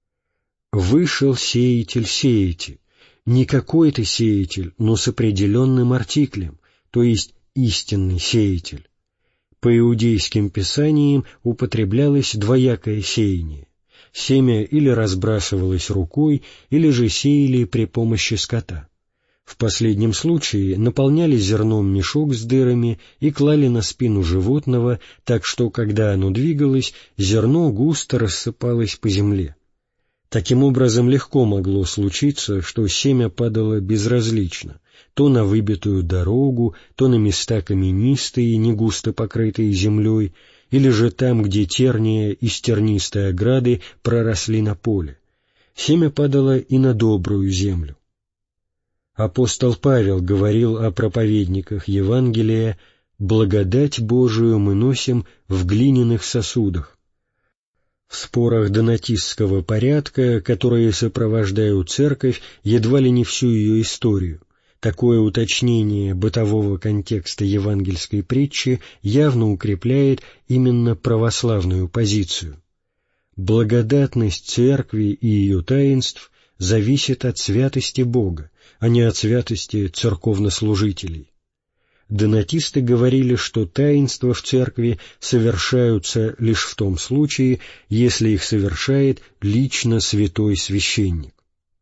«Вышел сеятель сеяти», не какой-то сеятель, но с определенным артиклем, то есть истинный сеятель. По иудейским писаниям употреблялось двоякое сеяние. Семя или разбрасывалось рукой, или же сеяли при помощи скота. В последнем случае наполняли зерном мешок с дырами и клали на спину животного, так что, когда оно двигалось, зерно густо рассыпалось по земле. Таким образом, легко могло случиться, что семя падало безразлично, то на выбитую дорогу, то на места каменистые, не густо покрытые землей, или же там, где терния и стернистые ограды проросли на поле. Семя падало и на добрую землю. Апостол Павел говорил о проповедниках Евангелия: «Благодать Божию мы носим в глиняных сосудах». В спорах донатистского порядка, которые сопровождают церковь едва ли не всю ее историю, такое уточнение бытового контекста евангельской притчи явно укрепляет именно православную позицию. Благодатность церкви и ее таинств зависит от святости Бога, а не от святости церковнослужителей. Донатисты говорили, что таинства в церкви совершаются лишь в том случае, если их совершает лично святой священник.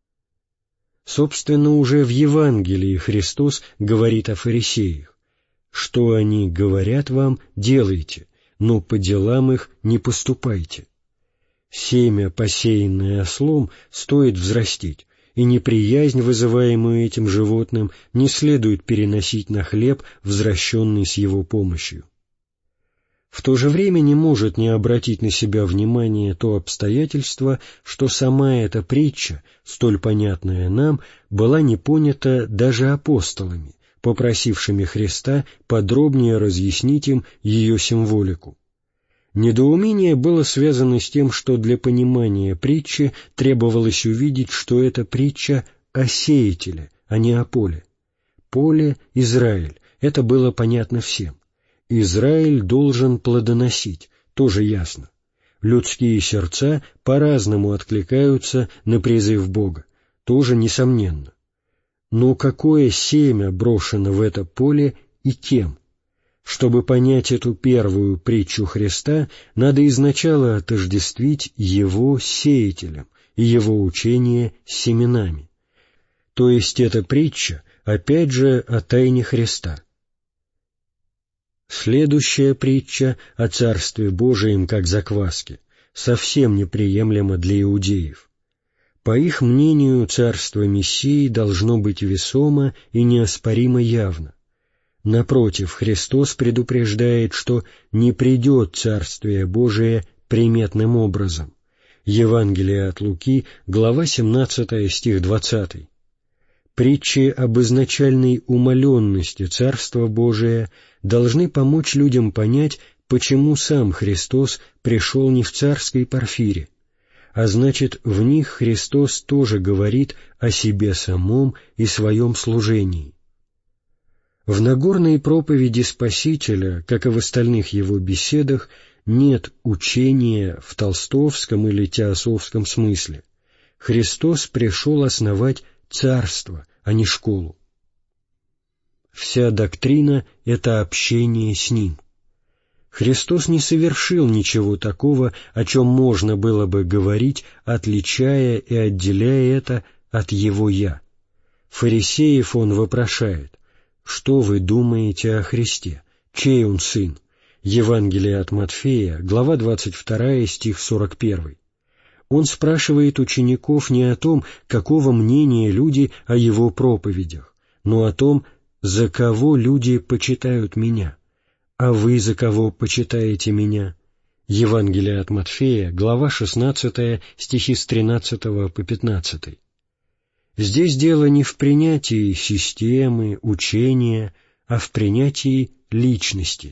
Собственно, уже в Евангелии Христос говорит о фарисеях: «Что они говорят вам, делайте, но по делам их не поступайте». Семя, посеянное ослом, стоит взрастить, и неприязнь, вызываемую этим животным, не следует переносить на хлеб, взращенный с его помощью. В то же время не может не обратить на себя внимание то обстоятельство, что сама эта притча, столь понятная нам, была не понята даже апостолами, попросившими Христа подробнее разъяснить им ее символику. Недоумение было связано с тем, что для понимания притчи требовалось увидеть, что это притча о сеятеле, а не о поле. Поле — Израиль, это было понятно всем. Израиль должен плодоносить, тоже ясно. Людские сердца по-разному откликаются на призыв Бога, тоже несомненно. Но какое семя брошено в это поле и кем? Чтобы понять эту первую притчу Христа, надо изначально отождествить Его с сеятелем и его учение с семенами. То есть эта притча, опять же, о тайне Христа. Следующая притча о Царстве Божием как закваске совсем неприемлема для иудеев. По их мнению, Царство Мессии должно быть весомо и неоспоримо явно. Напротив, Христос предупреждает, что не придет Царствие Божие приметным образом. Евангелие от Луки, глава семнадцатая, стих двадцатый. Притчи об изначальной умаленности Царства Божия должны помочь людям понять, почему сам Христос пришел не в царской парфире, а значит, в них Христос тоже говорит о себе самом и своем служении. В Нагорной проповеди Спасителя, как и в остальных его беседах, нет учения в толстовском или теософском смысле. Христос пришел основать царство, а не школу. Вся доктрина — это общение с Ним. Христос не совершил ничего такого, о чем можно было бы говорить, отличая и отделяя это от Его «Я». Фарисеев Он вопрошает: «Что вы думаете о Христе? Чей Он сын?» Евангелие от Матфея, глава двадцать вторая, стих сорок первый. Он спрашивает учеников не о том, какого мнения люди о Его проповедях, но о том, за кого люди почитают Меня. А вы за кого почитаете Меня? Евангелие от Матфея, глава шестнадцатая, стихи с тринадцатого по пятнадцатый. Здесь дело не в принятии системы, учения, а в принятии личности.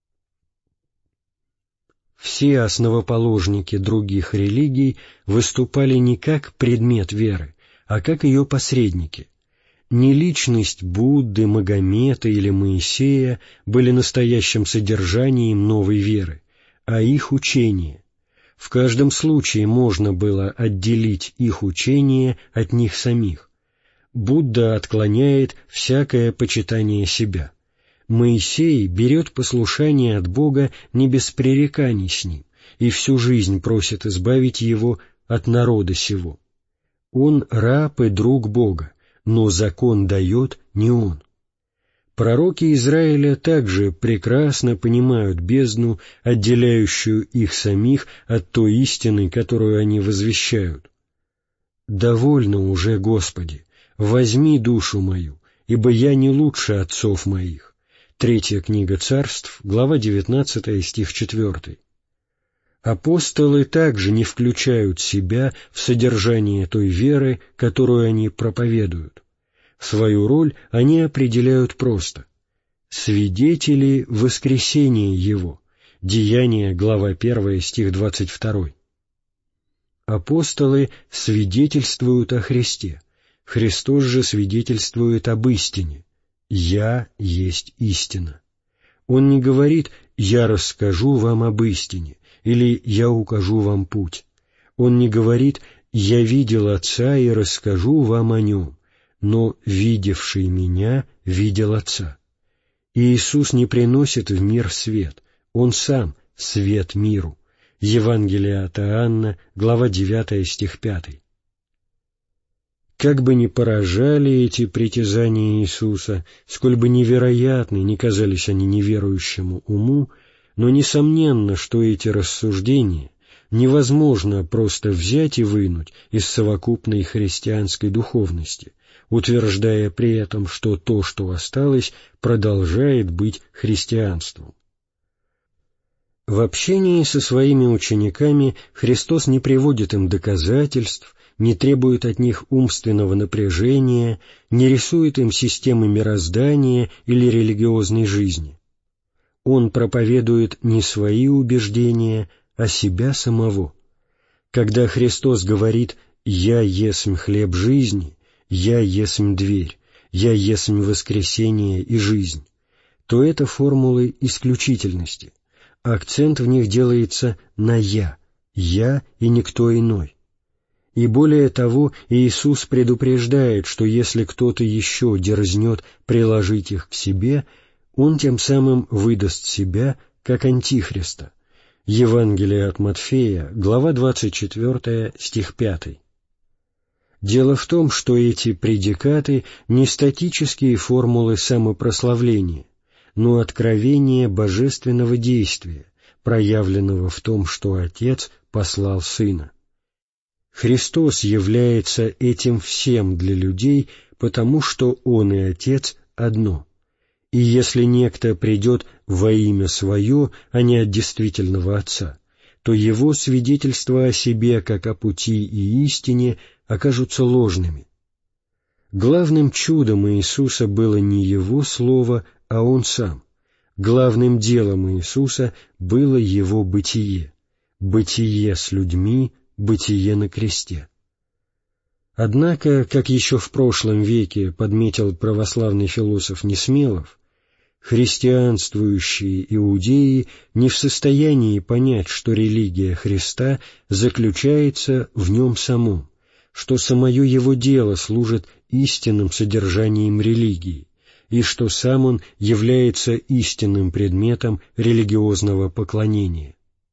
Все основоположники других религий выступали не как предмет веры, а как ее посредники. Не личность Будды, Магомета или Моисея были настоящим содержанием новой веры, а их учение. В каждом случае можно было отделить их учение от них самих. Будда отклоняет всякое почитание себя. Моисей берет послушание от Бога не без пререканий с Ним и всю жизнь просит избавить его от народа сего. Он раб и друг Бога, но закон дает не он. Пророки Израиля также прекрасно понимают бездну, отделяющую их самих от той истины, которую они возвещают. «Довольно уже, Господи, возьми душу мою, ибо я не лучше отцов моих». Третья книга Царств, глава девятнадцатая, стих четвертый. Апостолы также не включают себя в содержание той веры, которую они проповедуют. Свою роль они определяют просто: свидетели воскресения Его. Деяния, глава первая, стих двадцать второй. Апостолы свидетельствуют о Христе, Христос же свидетельствует об истине. «Я есть истина». Он не говорит «я расскажу вам об истине» или «я укажу вам путь». Он не говорит «я видел Отца и расскажу вам о Нем», но «видевший Меня видел Отца». Иисус не приносит в мир свет, Он Сам — свет миру. Евангелие от Иоанна, глава девятая, стих пятый. Как бы ни поражали эти притязания Иисуса, сколь бы невероятны ни казались они неверующему уму, но несомненно, что эти рассуждения невозможно просто взять и вынуть из совокупной христианской духовности, утверждая при этом, что то, что осталось, продолжает быть христианством. В общении со своими учениками Христос не приводит им доказательств, не требует от них умственного напряжения, не рисует им системы мироздания или религиозной жизни. Он проповедует не свои убеждения, а себя самого. Когда Христос говорит «Я есмь хлеб жизни», «Я есмь дверь», «Я есмь воскресение и жизнь», то это формулы исключительности. Акцент в них делается на «я», «я» и никто иной. И более того, Иисус предупреждает, что если кто-то еще дерзнет приложить их к себе, он тем самым выдаст себя как антихриста. Евангелие от Матфея, глава двадцать четвертая, стих пятый. Дело в том, что эти предикаты не статические формулы самопрославления, но откровение божественного действия, проявленного в том, что Отец послал Сына. Христос является этим всем для людей, потому что Он и Отец одно. И если некто придет во имя Свое, а не от действительного Отца, то его свидетельства о себе, как о пути и истине, окажутся ложными. Главным чудом Иисуса было не Его Слово, а Он Сам. Главным делом Иисуса было Его бытие, бытие с людьми, бытие на кресте. Однако, как еще в прошлом веке подметил православный философ Несмелов, христианствующие иудеи не в состоянии понять, что религия Христа заключается в Нем самом, что самое Его дело служит истинным содержанием религии, и что Сам Он является истинным предметом религиозного поклонения.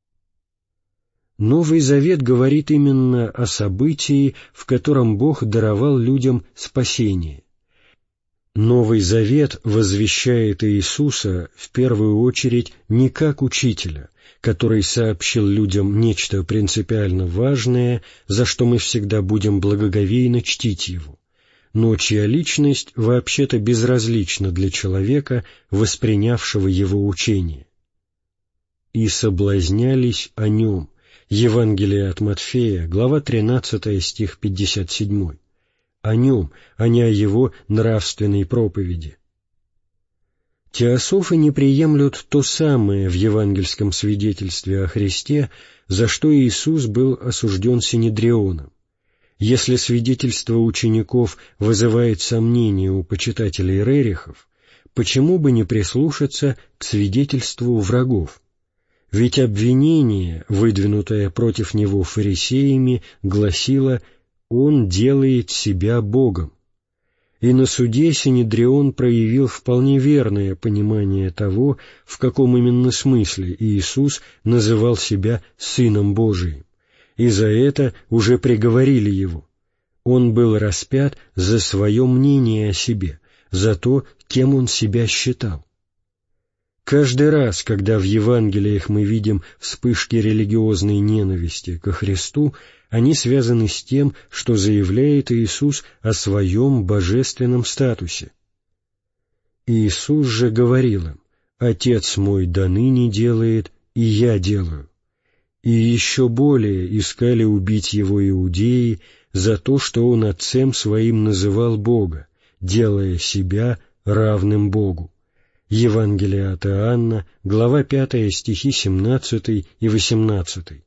Новый Завет говорит именно о событии, в котором Бог даровал людям спасение. Новый Завет возвещает Иисуса в первую очередь не как учителя, который сообщил людям нечто принципиально важное, за что мы всегда будем благоговейно чтить Его, но чья личность вообще-то безразлична для человека, воспринявшего Его учение. «И соблазнялись о Нем». Евангелие от Матфея, глава тринадцатая, стих пятьдесят семь. О Нем, а не о Его нравственной проповеди. Теософы не приемлют то самое в евангельском свидетельстве о Христе, за что Иисус был осужден Синедрионом. Если свидетельство учеников вызывает сомнения у почитателей Рерихов, почему бы не прислушаться к свидетельству врагов? Ведь обвинение, выдвинутое против него фарисеями, гласило «Он делает себя Богом». И на суде Синедрион проявил вполне верное понимание того, в каком именно смысле Иисус называл себя Сыном Божиим, и за это уже приговорили его. Он был распят за свое мнение о себе, за то, кем он себя считал. Каждый раз, когда в Евангелиях мы видим вспышки религиозной ненависти ко Христу, они связаны с тем, что заявляет Иисус о своем божественном статусе. Иисус же говорил им: «Отец мой доныне делает, и я делаю». И еще более искали убить Его иудеи за то, что Он Отцем Своим называл Бога, делая себя равным Богу. Евангелие от Иоанна, глава пятая, стихи семнадцатый и восемнадцатый.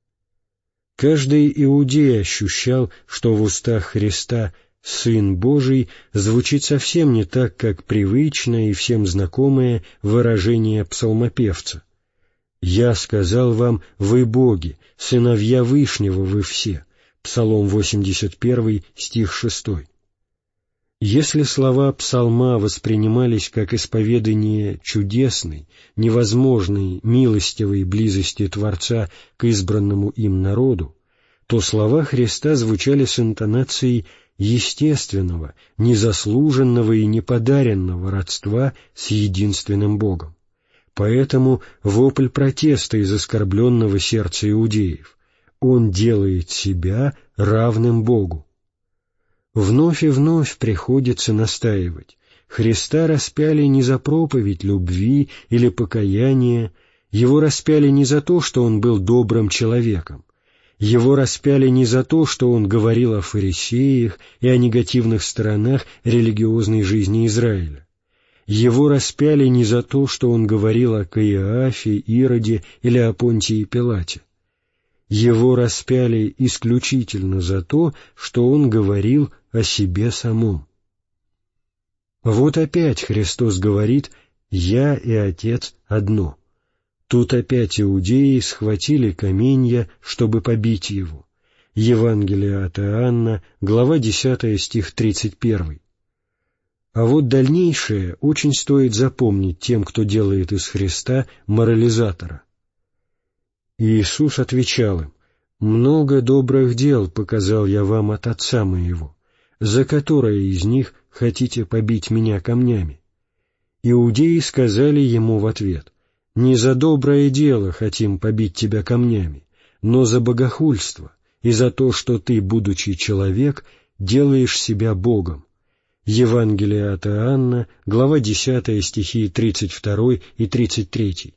Каждый иудей ощущал, что в устах Христа «Сын Божий» звучит совсем не так, как привычное и всем знакомое выражение псалмопевца. «Я сказал вам, вы боги, сыновья Вышнего вы все» Псалом восемьдесят один, стих шестой. Если слова псалма воспринимались как исповедание чудесной, невозможной, милостивой близости Творца к избранному им народу, то слова Христа звучали с интонацией естественного, незаслуженного и неподаренного родства с единственным Богом. Поэтому вопль протеста из оскорбленного сердца иудеев: «Он делает себя равным Богу». Вновь и вновь приходится настаивать: Христа распяли не за проповедь любви или покаяния, Его распяли не за то, что Он был добрым человеком, Его распяли не за то, что Он говорил о фарисеях и о негативных сторонах религиозной жизни Израиля. Его распяли не за то, что Он говорил о Каиафе, Ироде или о Понтии Пилате. Его распяли исключительно за то, что Он говорил о себе самом. Вот опять Христос говорит: «Я и Отец одно». Тут опять иудеи схватили каменья, чтобы побить Его. Евангелие от Иоанна, глава десятая, стих тридцать один. А вот дальнейшее очень стоит запомнить тем, кто делает из Христа морализатора. Иисус отвечал им: «Много добрых дел показал я вам от отца моего, за которое из них хотите побить меня камнями?» Иудеи сказали ему в ответ: «Не за доброе дело хотим побить тебя камнями, но за богохульство и за то, что ты, будучи человек, делаешь себя Богом». Евангелие от Иоанна, глава десятая, стихи тридцать два и тридцать три.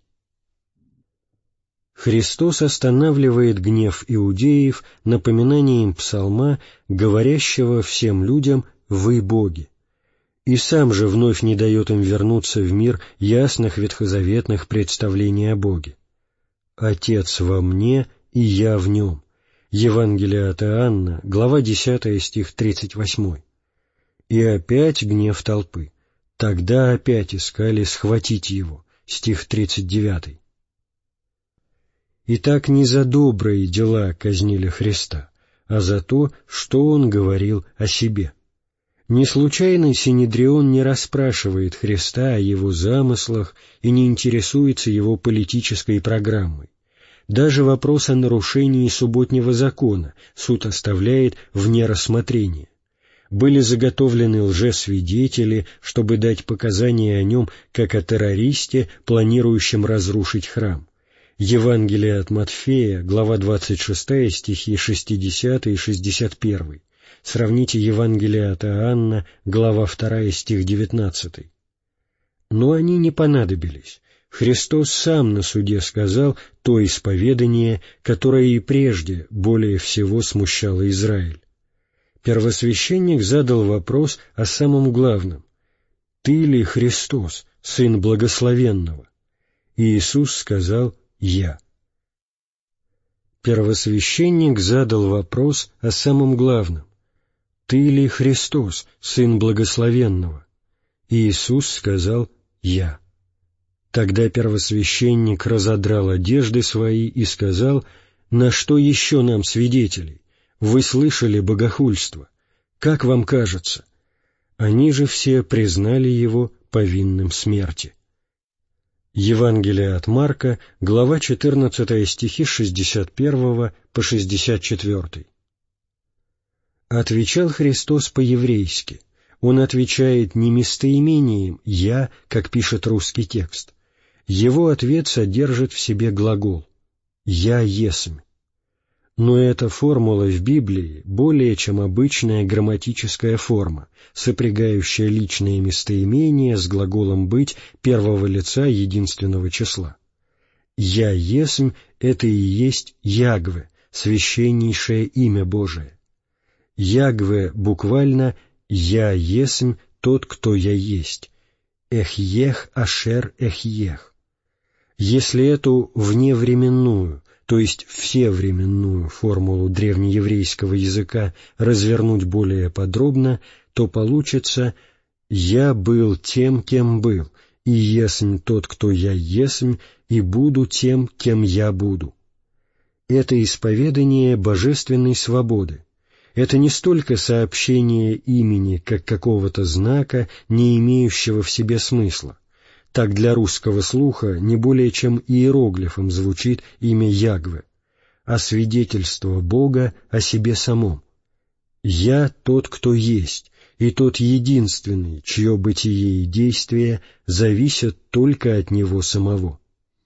Христос останавливает гнев иудеев напоминанием псалма, говорящего всем людям «Вы боги», и сам же вновь не дает им вернуться в мир ясных ветхозаветных представлений о Боге. «Отец во мне, и я в нем». Евангелие от Иоанна, глава десятая, стих тридцать восемь. И опять гнев толпы. «Тогда опять искали схватить его». Стих тридцать девятый. Итак, не за добрые дела казнили Христа, а за то, что Он говорил о себе. Не случайно Синедрион не расспрашивает Христа о Его замыслах и не интересуется Его политической программой. Даже вопрос о нарушении субботнего закона суд оставляет вне рассмотрения. Были заготовлены лжесвидетели, чтобы дать показания о нем как о террористе, планирующем разрушить храм. Евангелие от Матфея, глава двадцать шестая, стихи шестидесятый и шестьдесят первый. Сравните Евангелие от Иоанна, глава вторая, стих девятнадцатый. Но они не понадобились. Христос сам на суде сказал то исповедание, которое и прежде более всего смущало Израиль. Первосвященник задал вопрос о самом главном: «Ты ли Христос, Сын Благословенного?» И Иисус сказал: «Я». Первосвященник задал вопрос о самом главном: «Ты ли Христос, Сын Благословенного?» И Иисус сказал: «Я». Тогда первосвященник разодрал одежды свои и сказал: «На что еще нам свидетелей? Вы слышали богохульство. Как вам кажется?» Они же все признали его повинным смерти. Евангелие от Марка, глава четырнадцатая, стихи с шестьдесят первого по шестьдесят четвёртый. Отвечал Христос по-еврейски. Он отвечает не местоимением «я», как пишет русский текст. Его ответ содержит в себе глагол «я есмь». Но эта формула в Библии более чем обычная грамматическая форма, сопрягающая личные местоимения с глаголом «быть» первого лица единственного числа. «Я есмь» — это и есть Ягве, священнейшее имя Божие. Ягве буквально «Я есмь тот, кто я есть». «Эхьех ашер эхьех». Если эту вневременную, то есть всевременную формулу древнееврейского языка развернуть более подробно, то получится «Я был тем, кем был, и есмь тот, кто я есмь, и буду тем, кем я буду». Это исповедание божественной свободы. Это не столько сообщение имени, как какого-то знака, не имеющего в себе смысла. Так для русского слуха не более чем иероглифом звучит имя Ягве, а свидетельство Бога о себе самом. «Я тот, кто есть, и тот единственный, чье бытие и действие зависят только от Него самого.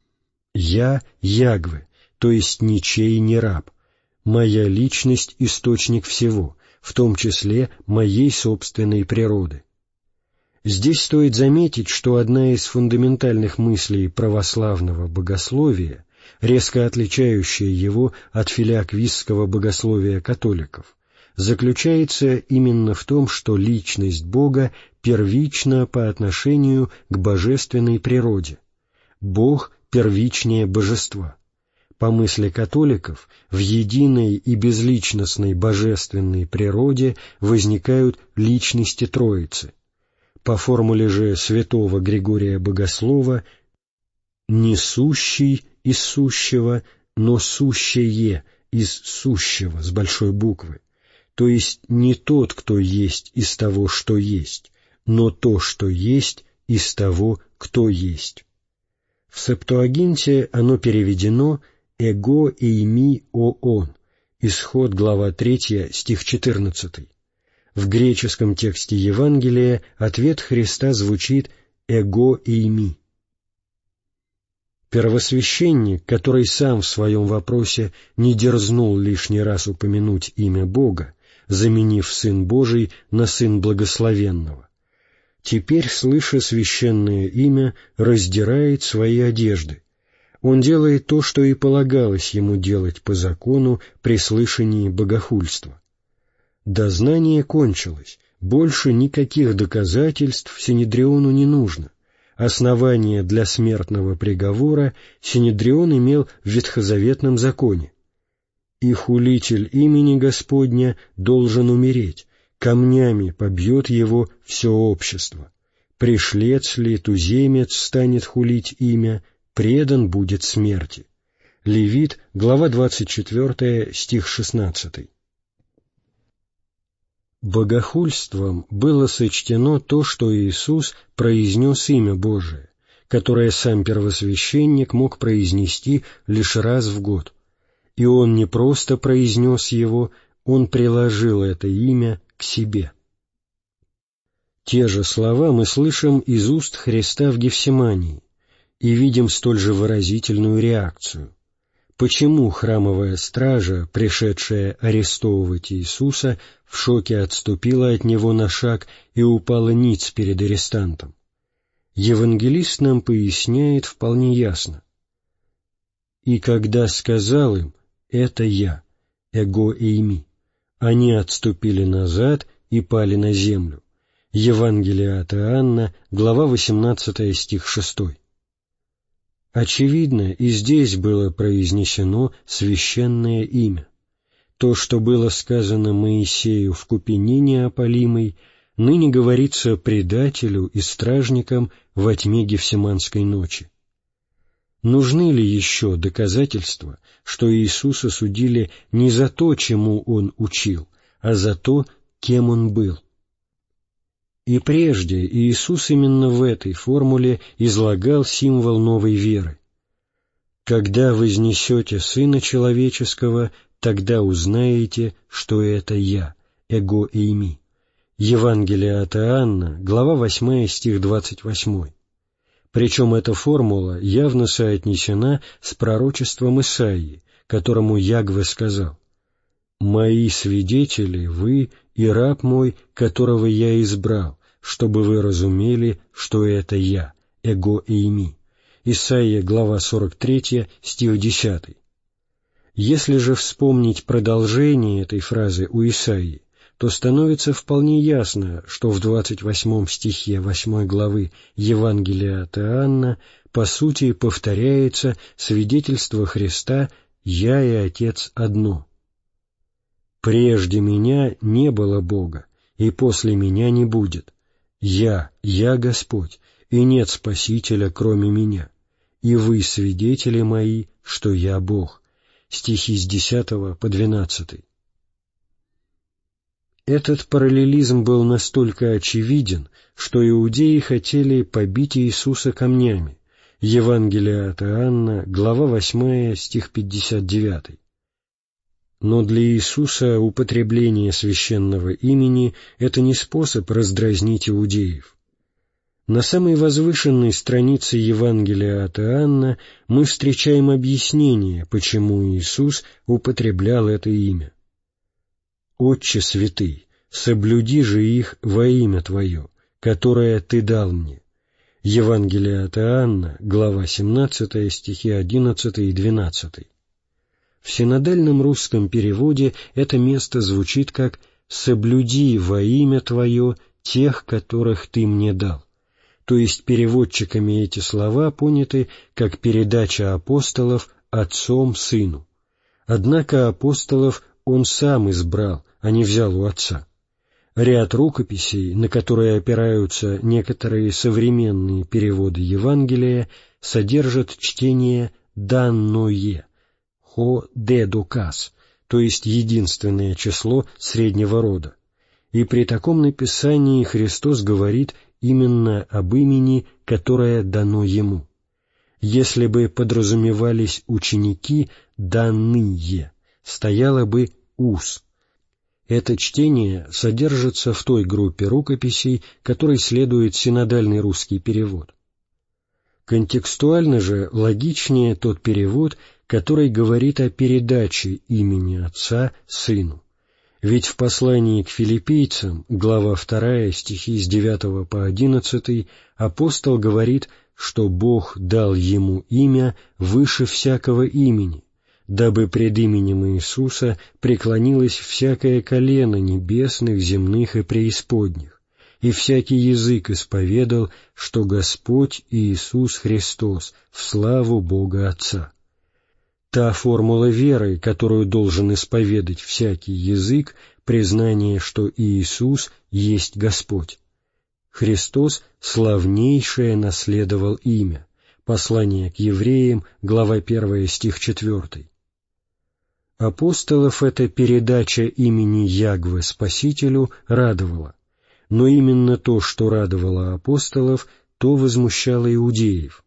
Я Ягве, то есть ничей не раб. Моя личность — источник всего, в том числе моей собственной природы». Здесь стоит заметить, что одна из фундаментальных мыслей православного богословия, резко отличающая его от филиаквистского богословия католиков, заключается именно в том, что личность Бога первична по отношению к божественной природе. Бог первичнее божества. По мысли католиков, в единой и безличностной божественной природе возникают личности Троицы. По формуле же святого Григория Богослова «не сущий из сущего, но сущее из сущего» с большой буквы, то есть не тот, кто есть из того, что есть, но то, что есть из того, кто есть. В Септуагинте оно переведено «эго эйми о он», Исход, глава третья, стих четырнадцатый. В греческом тексте Евангелия ответ Христа звучит «эго эйми». Первосвященник, который сам в своем вопросе не дерзнул лишний раз упомянуть имя Бога, заменив Сын Божий на Сын Благословенного, теперь, слыша священное имя, раздирает свои одежды. Он делает то, что и полагалось ему делать по закону при слышании богохульства. Дознание кончилось, больше никаких доказательств Синедриону не нужно. Основание для смертного приговора Синедрион имел в ветхозаветном законе. «И хулитель имени Господня должен умереть, камнями побьет его все общество. Пришлец ли, туземец станет хулить имя, предан будет смерти». Левит, глава двадцать четвёртая, стих шестнадцатый. Богохульством было сочтено то, что Иисус произнес имя Божие, которое сам первосвященник мог произнести лишь раз в год. И он не просто произнес его, он приложил это имя к себе. Те же слова мы слышим из уст Христа в Гефсимании и видим столь же выразительную реакцию. Почему храмовая стража, пришедшая арестовывать Иисуса, в шоке отступила от него на шаг и упала ниц перед арестантом? Евангелист нам поясняет вполне ясно. «И когда сказал им, это я, эго эйми, они отступили назад и пали на землю». Евангелие от Иоанна, глава восемнадцатая, стих шестой. Очевидно, и здесь было произнесено священное имя. То, что было сказано Моисею в купине неопалимой, ныне говорится предателю и стражникам во тьме Гефсиманской ночи. Нужны ли еще доказательства, что Иисуса судили не за то, чему Он учил, а за то, кем Он был? И прежде Иисус именно в этой формуле излагал символ новой веры. «Когда вознесете Сына Человеческого, тогда узнаете, что это Я, эго эйми». Евангелие от Иоанна, глава восьмая, стих двадцать восьмой. Причем эта формула явно соотнесена с пророчеством Исаии, которому Ягве сказал: «Мои свидетели, вы и раб мой, которого я избрал, чтобы вы разумели, что это я, эго эйми». Исайя, глава сорок третья, стих десятый. Если же вспомнить продолжение этой фразы у Исаии, то становится вполне ясно, что в двадцать восьмом стихе восьмой главы Евангелия от Иоанна по сути повторяется свидетельство Христа «Я и Отец одно». «Прежде меня не было Бога, и после меня не будет. Я, я Господь, и нет Спасителя, кроме меня. И вы свидетели мои, что я Бог». Стихи с десятого по двенадцатый. Этот параллелизм был настолько очевиден, что иудеи хотели побить Иисуса камнями. Евангелие от Иоанна, глава восьмая, стих пятьдесят девятый. Но для Иисуса употребление священного имени — это не способ раздразнить иудеев. На самой возвышенной странице Евангелия от Иоанна мы встречаем объяснение, почему Иисус употреблял это имя. «Отче святый, соблюди же их во имя Твое, которое Ты дал мне». Евангелие от Иоанна, глава семнадцатая, стихи одиннадцатый и двенадцатый. В синодальном русском переводе это место звучит как «соблюди во имя Твое тех, которых Ты мне дал». То есть переводчиками эти слова поняты как передача апостолов отцом сыну. Однако апостолов он сам избрал, а не взял у отца. Ряд рукописей, на которые опираются некоторые современные переводы Евангелия, содержат чтение «данное», «хо дедокас», то есть единственное число среднего рода. И при таком написании Христос говорит именно об имени, которое дано Ему. Если бы подразумевались ученики «данные», стояло бы «ус». Это чтение содержится в той группе рукописей, которой следует синодальный русский перевод. Контекстуально же логичнее тот перевод, который говорит о передаче имени Отца Сыну. Ведь в послании к филиппийцам, глава вторая, стихи с девятого по одиннадцатый, апостол говорит, что Бог дал ему имя выше всякого имени, дабы пред именем Иисуса преклонилось всякое колено небесных, земных и преисподних, и всякий язык исповедал, что Господь Иисус Христос в славу Бога Отца. Та формула веры, которую должен исповедать всякий язык, признание, что Иисус есть Господь. Христос славнейшее наследовал имя. Послание к евреям, глава первая, стих четвертый. Апостолов эта передача имени Ягве Спасителю радовала, но именно то, что радовало апостолов, то возмущало иудеев.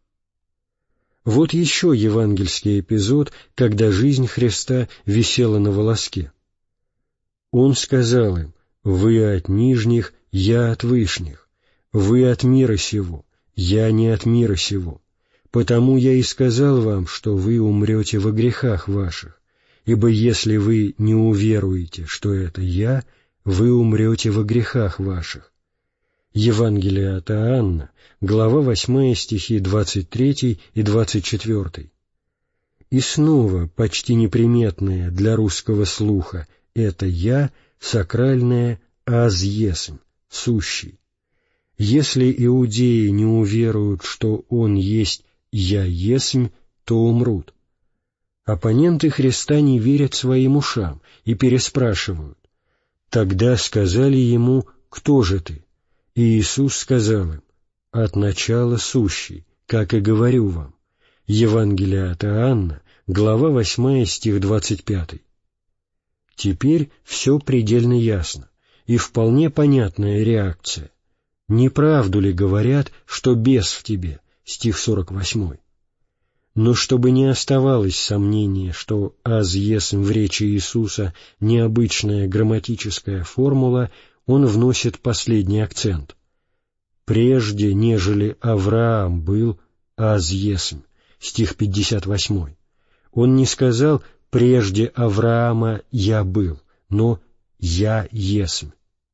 Вот еще евангельский эпизод, когда жизнь Христа висела на волоске. Он сказал им: «Вы от нижних, я от вышних, вы от мира сего, я не от мира сего. Потому я и сказал вам, что вы умрете во грехах ваших, ибо если вы не уверуете, что это я, вы умрете во грехах ваших». Евангелие от Иоанна, глава восьмая, стихи двадцать третий и двадцать четвертый. И снова почти неприметное для русского слуха это «я» сакральное «аз есмь», «сущий». Если иудеи не уверуют, что Он есть «я есмь», то умрут. Оппоненты Христа не верят своим ушам и переспрашивают. Тогда сказали Ему: «Кто же ты?» И Иисус сказал им: «От начала сущий, как и говорю вам». Евангелие от Иоанна, глава восьмая, стих двадцать пятый. Теперь все предельно ясно, и вполне понятная реакция. «Не правду ли говорят, что бес в тебе?» Стих сорок восьмой. Но чтобы не оставалось сомнения, что «аз есмь» в речи Иисуса необычная грамматическая формула, он вносит последний акцент. «Прежде, нежели Авраам был, аз есмь», стих пятьдесят восьмой. Он не сказал «прежде Авраама я был», но «я есмь».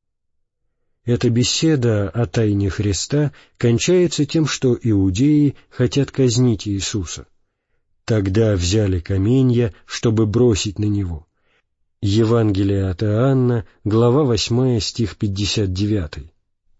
Эта беседа о тайне Христа кончается тем, что иудеи хотят казнить Иисуса. Тогда взяли каменья, чтобы бросить на Него. Евангелие от Иоанна, глава восьмая, стих пятьдесят девятый.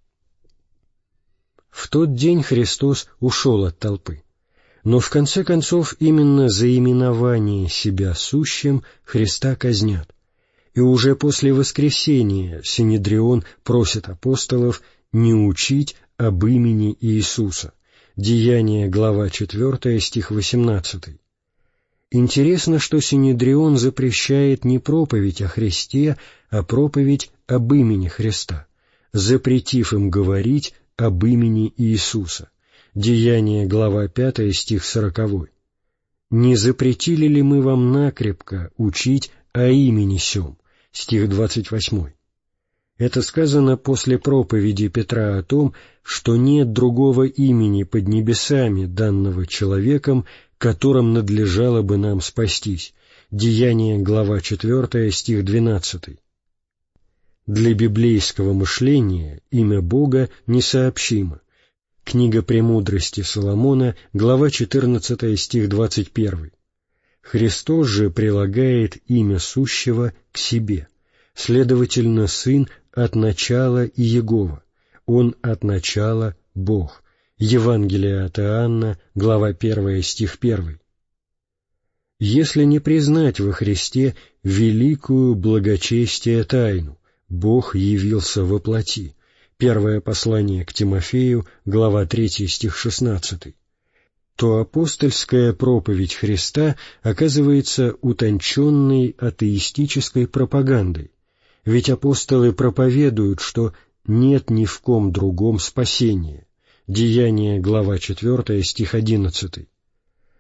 В тот день Христос ушел от толпы, но в конце концов именно за именование себя сущим Христа казнят, и уже после воскресения Синедрион просит апостолов не учить об имени Иисуса. Деяния, глава четвертая, стих восемнадцатый. Интересно, что Синедрион запрещает не проповедь о Христе, а проповедь об имени Христа, запретив им говорить об имени Иисуса. Деяния, глава пятая, стих сороковой. «Не запретили ли мы вам накрепко учить о имени сем?» Стих двадцать восьмой. Это сказано после проповеди Петра о том, что нет другого имени под небесами, данного человеком, которым надлежало бы нам спастись. Деяния, глава четвертая, стих двенадцатый. Для библейского мышления имя Бога несообщимо. Книга «Премудрости» Соломона, глава четырнадцатая, стих двадцать первый. Христос же прилагает имя сущего к себе. Следовательно, Сын от начала и Егова. Он от начала Бог. Евангелие от Иоанна, глава первая, стих первый. Если не признать во Христе великую благочестие тайну, Бог явился во плоти. Первое послание к Тимофею, глава третья, стих шестнадцатый. То апостольская проповедь Христа оказывается утонченной атеистической пропагандой, ведь апостолы проповедуют, что нет ни в ком другом спасения. Деяния, глава четвертая, стих одиннадцатый.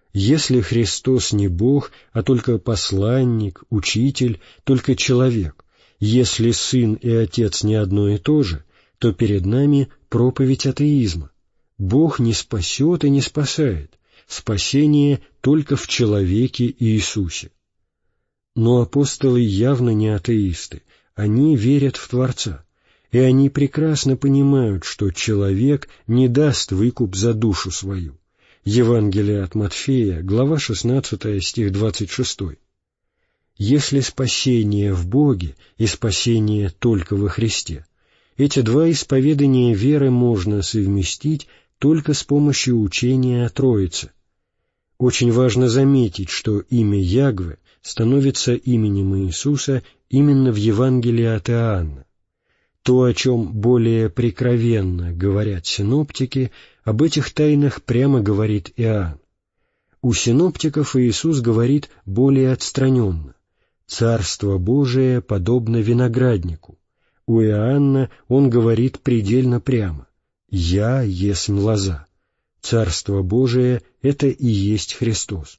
Если Христос не Бог, а только посланник, учитель, только человек, если Сын и Отец не одно и то же, то перед нами проповедь атеизма. Бог не спасет и не спасает. Спасение только в человеке Иисусе. Но апостолы явно не атеисты, они верят в Творца, и они прекрасно понимают, что человек не даст выкуп за душу свою. Евангелие от Матфея, глава шестнадцатая, стих двадцать шестой. Если спасение в Боге и спасение только во Христе, эти два исповедания веры можно совместить только с помощью учения о Троице. Очень важно заметить, что имя Ягве становится именем Иисуса именно в Евангелии от Иоанна. То, о чем более прикровенно говорят синоптики, об этих тайнах прямо говорит Иоанн. У синоптиков Иисус говорит более отстраненно: «Царство Божие подобно винограднику». У Иоанна он говорит предельно прямо: «Я есмь лоза». Царство Божие — это и есть Христос.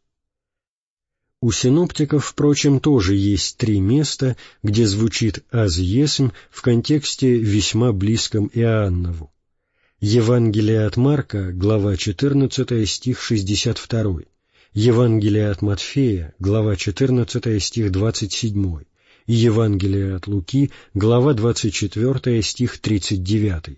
У синоптиков, впрочем, тоже есть три места, где звучит «аз есмь» в контексте весьма близком Иоаннову. Евангелие от Марка, глава четырнадцатая, стих шестьдесят второй. Евангелие от Матфея, глава четырнадцатая, стих двадцать седьмой. И Евангелие от Луки, глава двадцать четвертая, стих тридцать девятый.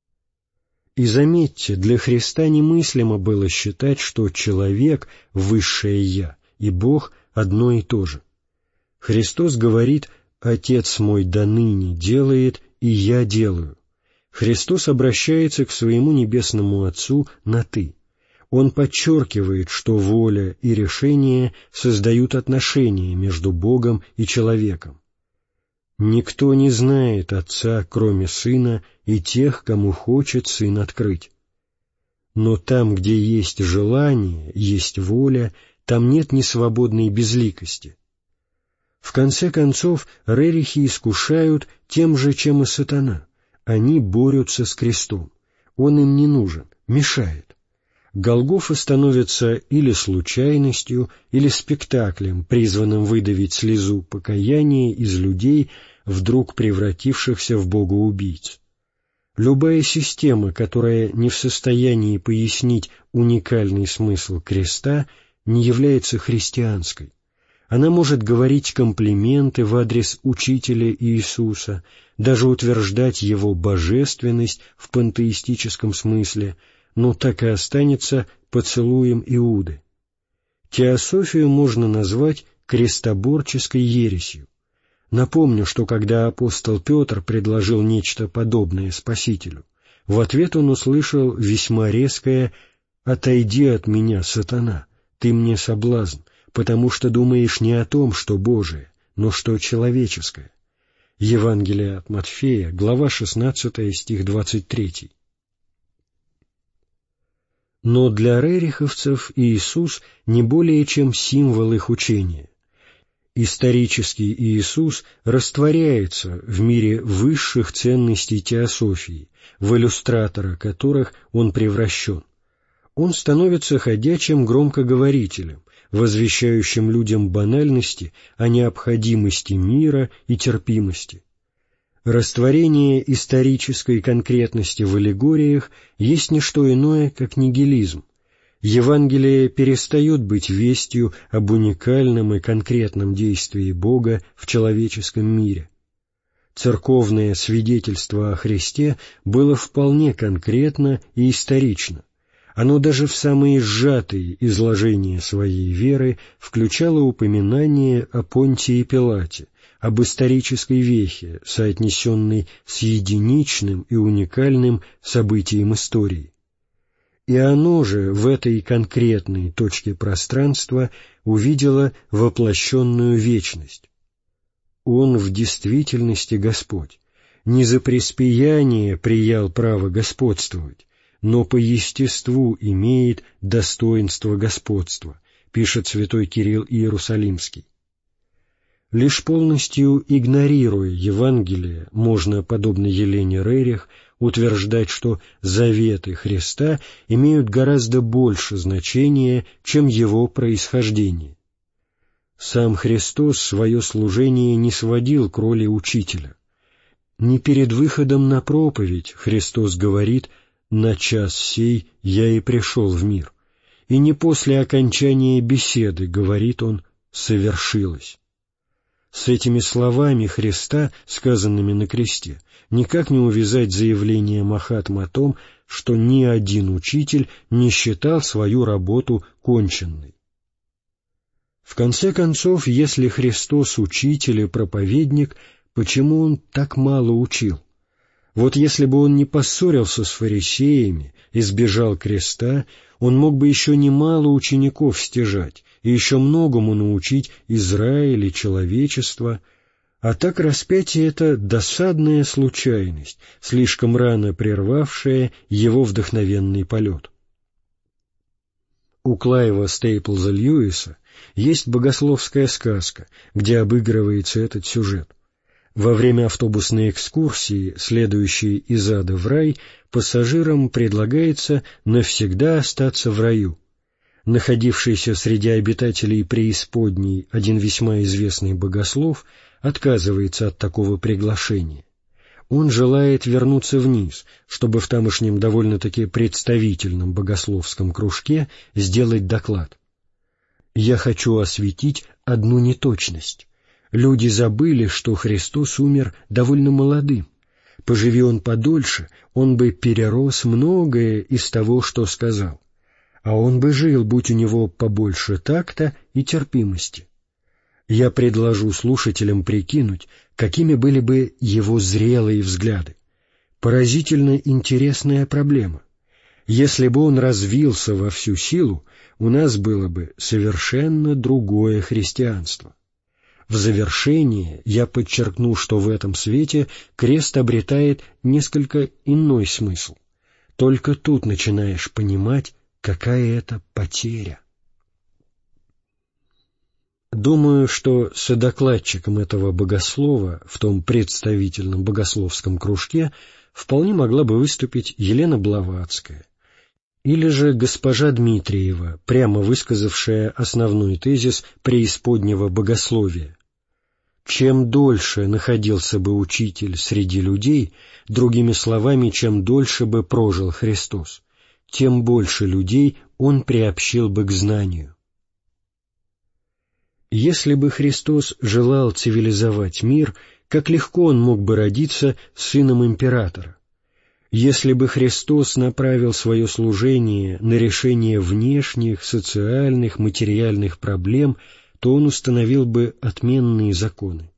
И заметьте, для Христа немыслимо было считать, что человек — высшее «я», и Бог — одно и то же. Христос говорит: «Отец мой доныне делает, и я делаю». Христос обращается к своему небесному Отцу на «ты». Он подчеркивает, что воля и решение создают отношения между Богом и человеком. «Никто не знает Отца, кроме Сына, и тех, кому хочет Сын открыть». Но там, где есть желание, есть воля, там нет ни свободной безликости. В конце концов, рерихи искушают тем же, чем и сатана. Они борются с крестом. Он им не нужен, мешает. Голгофа становится или случайностью, или спектаклем, призванным выдавить слезу покаяния из людей, вдруг превратившихся в богоубийц. Любая система, которая не в состоянии пояснить уникальный смысл креста, не является христианской. Она может говорить комплименты в адрес Учителя Иисуса, даже утверждать Его божественность в пантеистическом смысле, но так и останется поцелуем Иуды. Теософию можно назвать крестоборческой ересью. Напомню, что когда апостол Петр предложил нечто подобное Спасителю, в ответ он услышал весьма резкое «Отойди от меня, сатана, ты мне соблазн, потому что думаешь не о том, что Божие, но что человеческое». Евангелие от Матфея, глава шестнадцатая, стих двадцать третий. Но для рериховцев Иисус не более чем символ их учения. Исторический Иисус растворяется в мире высших ценностей теософии, в иллюстратора которых он превращен. Он становится ходячим громкоговорителем, возвещающим людям банальности о необходимости мира и терпимости. Растворение исторической конкретности в аллегориях есть не что иное, как нигилизм. Евангелие перестает быть вестью об уникальном и конкретном действии Бога в человеческом мире. Церковное свидетельство о Христе было вполне конкретно и исторично. Оно даже в самые сжатые изложения своей веры включало упоминание о Понтии Пилате, об исторической вехе, соотнесенной с единичным и уникальным событием истории. И оно же в этой конкретной точке пространства увидело воплощенную вечность. Он в действительности Господь, не за преспияние приял право господствовать, но по естеству имеет достоинство господства, пишет святой Кирилл Иерусалимский. Лишь полностью игнорируя Евангелие, можно, подобно Елене Рерих, утверждать, что заветы Христа имеют гораздо больше значения, чем его происхождение. Сам Христос свое служение не сводил к роли учителя. Не перед выходом на проповедь Христос говорит: «На час сей я и пришел в мир», и не после окончания беседы говорит Он: «совершилось». С этими словами Христа, сказанными на кресте, никак не увязать заявление Махатмы о том, что ни один учитель не считал свою работу конченной. В конце концов, если Христос учитель и проповедник, почему Он так мало учил? Вот если бы Он не поссорился с фарисеями, избежал креста, Он мог бы еще немало учеников стяжать и еще многому научить Израиль и человечество, а так распятие — это досадная случайность, слишком рано прервавшая Его вдохновенный полет. У Клайва Стейплза Льюиса есть богословская сказка, где обыгрывается этот сюжет. Во время автобусной экскурсии, следующей из ада в рай, пассажирам предлагается навсегда остаться в раю. Находившийся среди обитателей преисподней один весьма известный богослов отказывается от такого приглашения. Он желает вернуться вниз, чтобы в тамошнем довольно-таки представительном богословском кружке сделать доклад. «Я хочу осветить одну неточность. Люди забыли, что Христос умер довольно молодым. Поживи Он подольше, Он бы перерос многое из того, что сказал. А Он бы жил, будь у Него побольше такта и терпимости. Я предложу слушателям прикинуть, какими были бы Его зрелые взгляды. Поразительно интересная проблема. Если бы Он развился во всю силу, у нас было бы совершенно другое христианство. В завершение я подчеркну, что в этом свете крест обретает несколько иной смысл. Только тут начинаешь понимать, какая это потеря. Думаю, что содокладчиком этого богослова в том представительном богословском кружке вполне могла бы выступить Елена Блаватская, или же госпожа Дмитриева, прямо высказавшая основной тезис преисподнего богословия. Чем дольше находился бы учитель среди людей, другими словами, чем дольше бы прожил Христос, тем больше людей Он приобщил бы к знанию. Если бы Христос желал цивилизовать мир, как легко Он мог бы родиться сыном императора. Если бы Христос направил свое служение на решение внешних, социальных, материальных проблем, то Он установил бы отменные законы.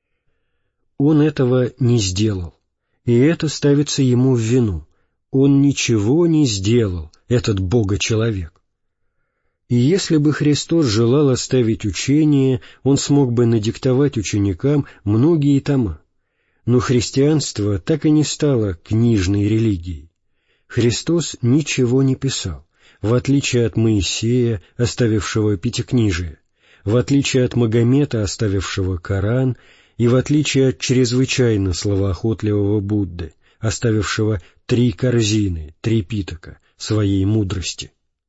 Он этого не сделал, и это ставится Ему в вину. Он ничего не сделал, этот Бога-человек. И если бы Христос желал оставить учение, Он смог бы надиктовать ученикам многие тома. Но христианство так и не стало книжной религией. Христос ничего не писал, в отличие от Моисея, оставившего Пятикнижие, в отличие от Магомета, оставившего Коран, и в отличие от чрезвычайно словоохотливого Будды, оставившего три корзины, три питока своей мудрости.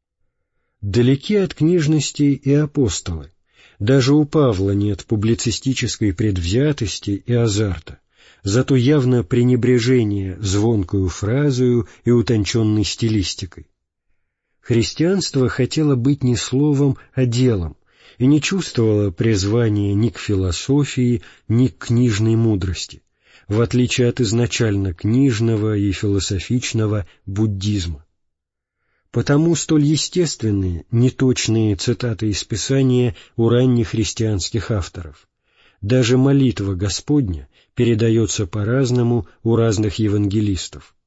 Далеки от книжности и апостолы. Даже у Павла нет публицистической предвзятости и азарта, зато явно пренебрежение звонкою фразою и утонченной стилистикой. Христианство хотело быть не словом, а делом, и не чувствовало призвания ни к философии, ни к книжной мудрости, в отличие от изначально книжного и философичного буддизма. Потому столь естественные, неточные цитаты из Писания у ранних христианских авторов. Даже молитва Господня передается по-разному у разных евангелистов.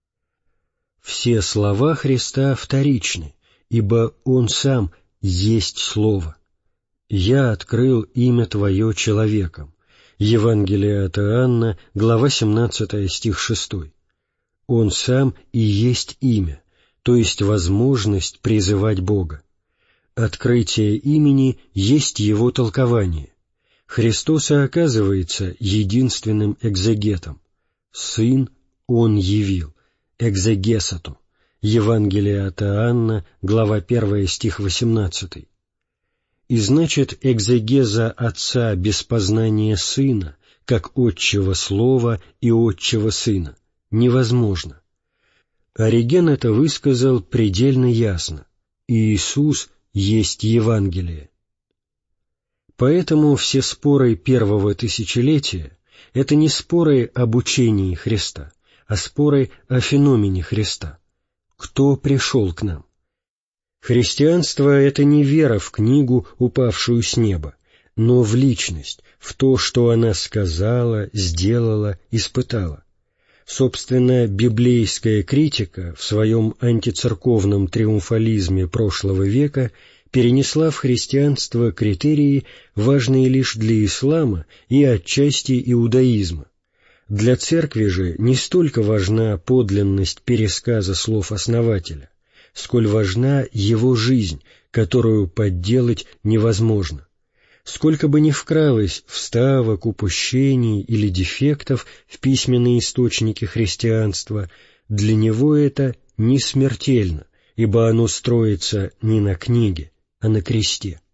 Все слова Христа вторичны, ибо Он Сам есть Слово. «Я открыл имя Твое человеком». Евангелие от Иоанна, глава семнадцатая, стих шестой. Он Сам и есть имя, то есть возможность призывать Бога. Открытие имени есть Его толкование. Христос и оказывается единственным экзегетом. Сын Он явил, экзегесату, Евангелие от Иоанна, глава первая, стих восемнадцатый. И значит, экзегеза Отца без познания Сына, как отчего Слова и отчего Сына, невозможно. Ориген это высказал предельно ясно. Иисус есть Евангелие. Поэтому все споры первого тысячелетия — это не споры об учении Христа, а споры о феномене Христа. Кто пришел к нам? Христианство — это не вера в книгу, упавшую с неба, но в личность, в то, что она сказала, сделала, испытала. Собственно, библейская критика в своем антицерковном триумфализме прошлого века перенесла в христианство критерии, важные лишь для ислама и отчасти иудаизма. Для церкви же не столько важна подлинность пересказа слов основателя, сколь важна его жизнь, которую подделать невозможно. Сколько бы ни вкралось вставок, упущений или дефектов в письменные источники христианства, для него это не смертельно, ибо оно строится не на книге, а на кресте.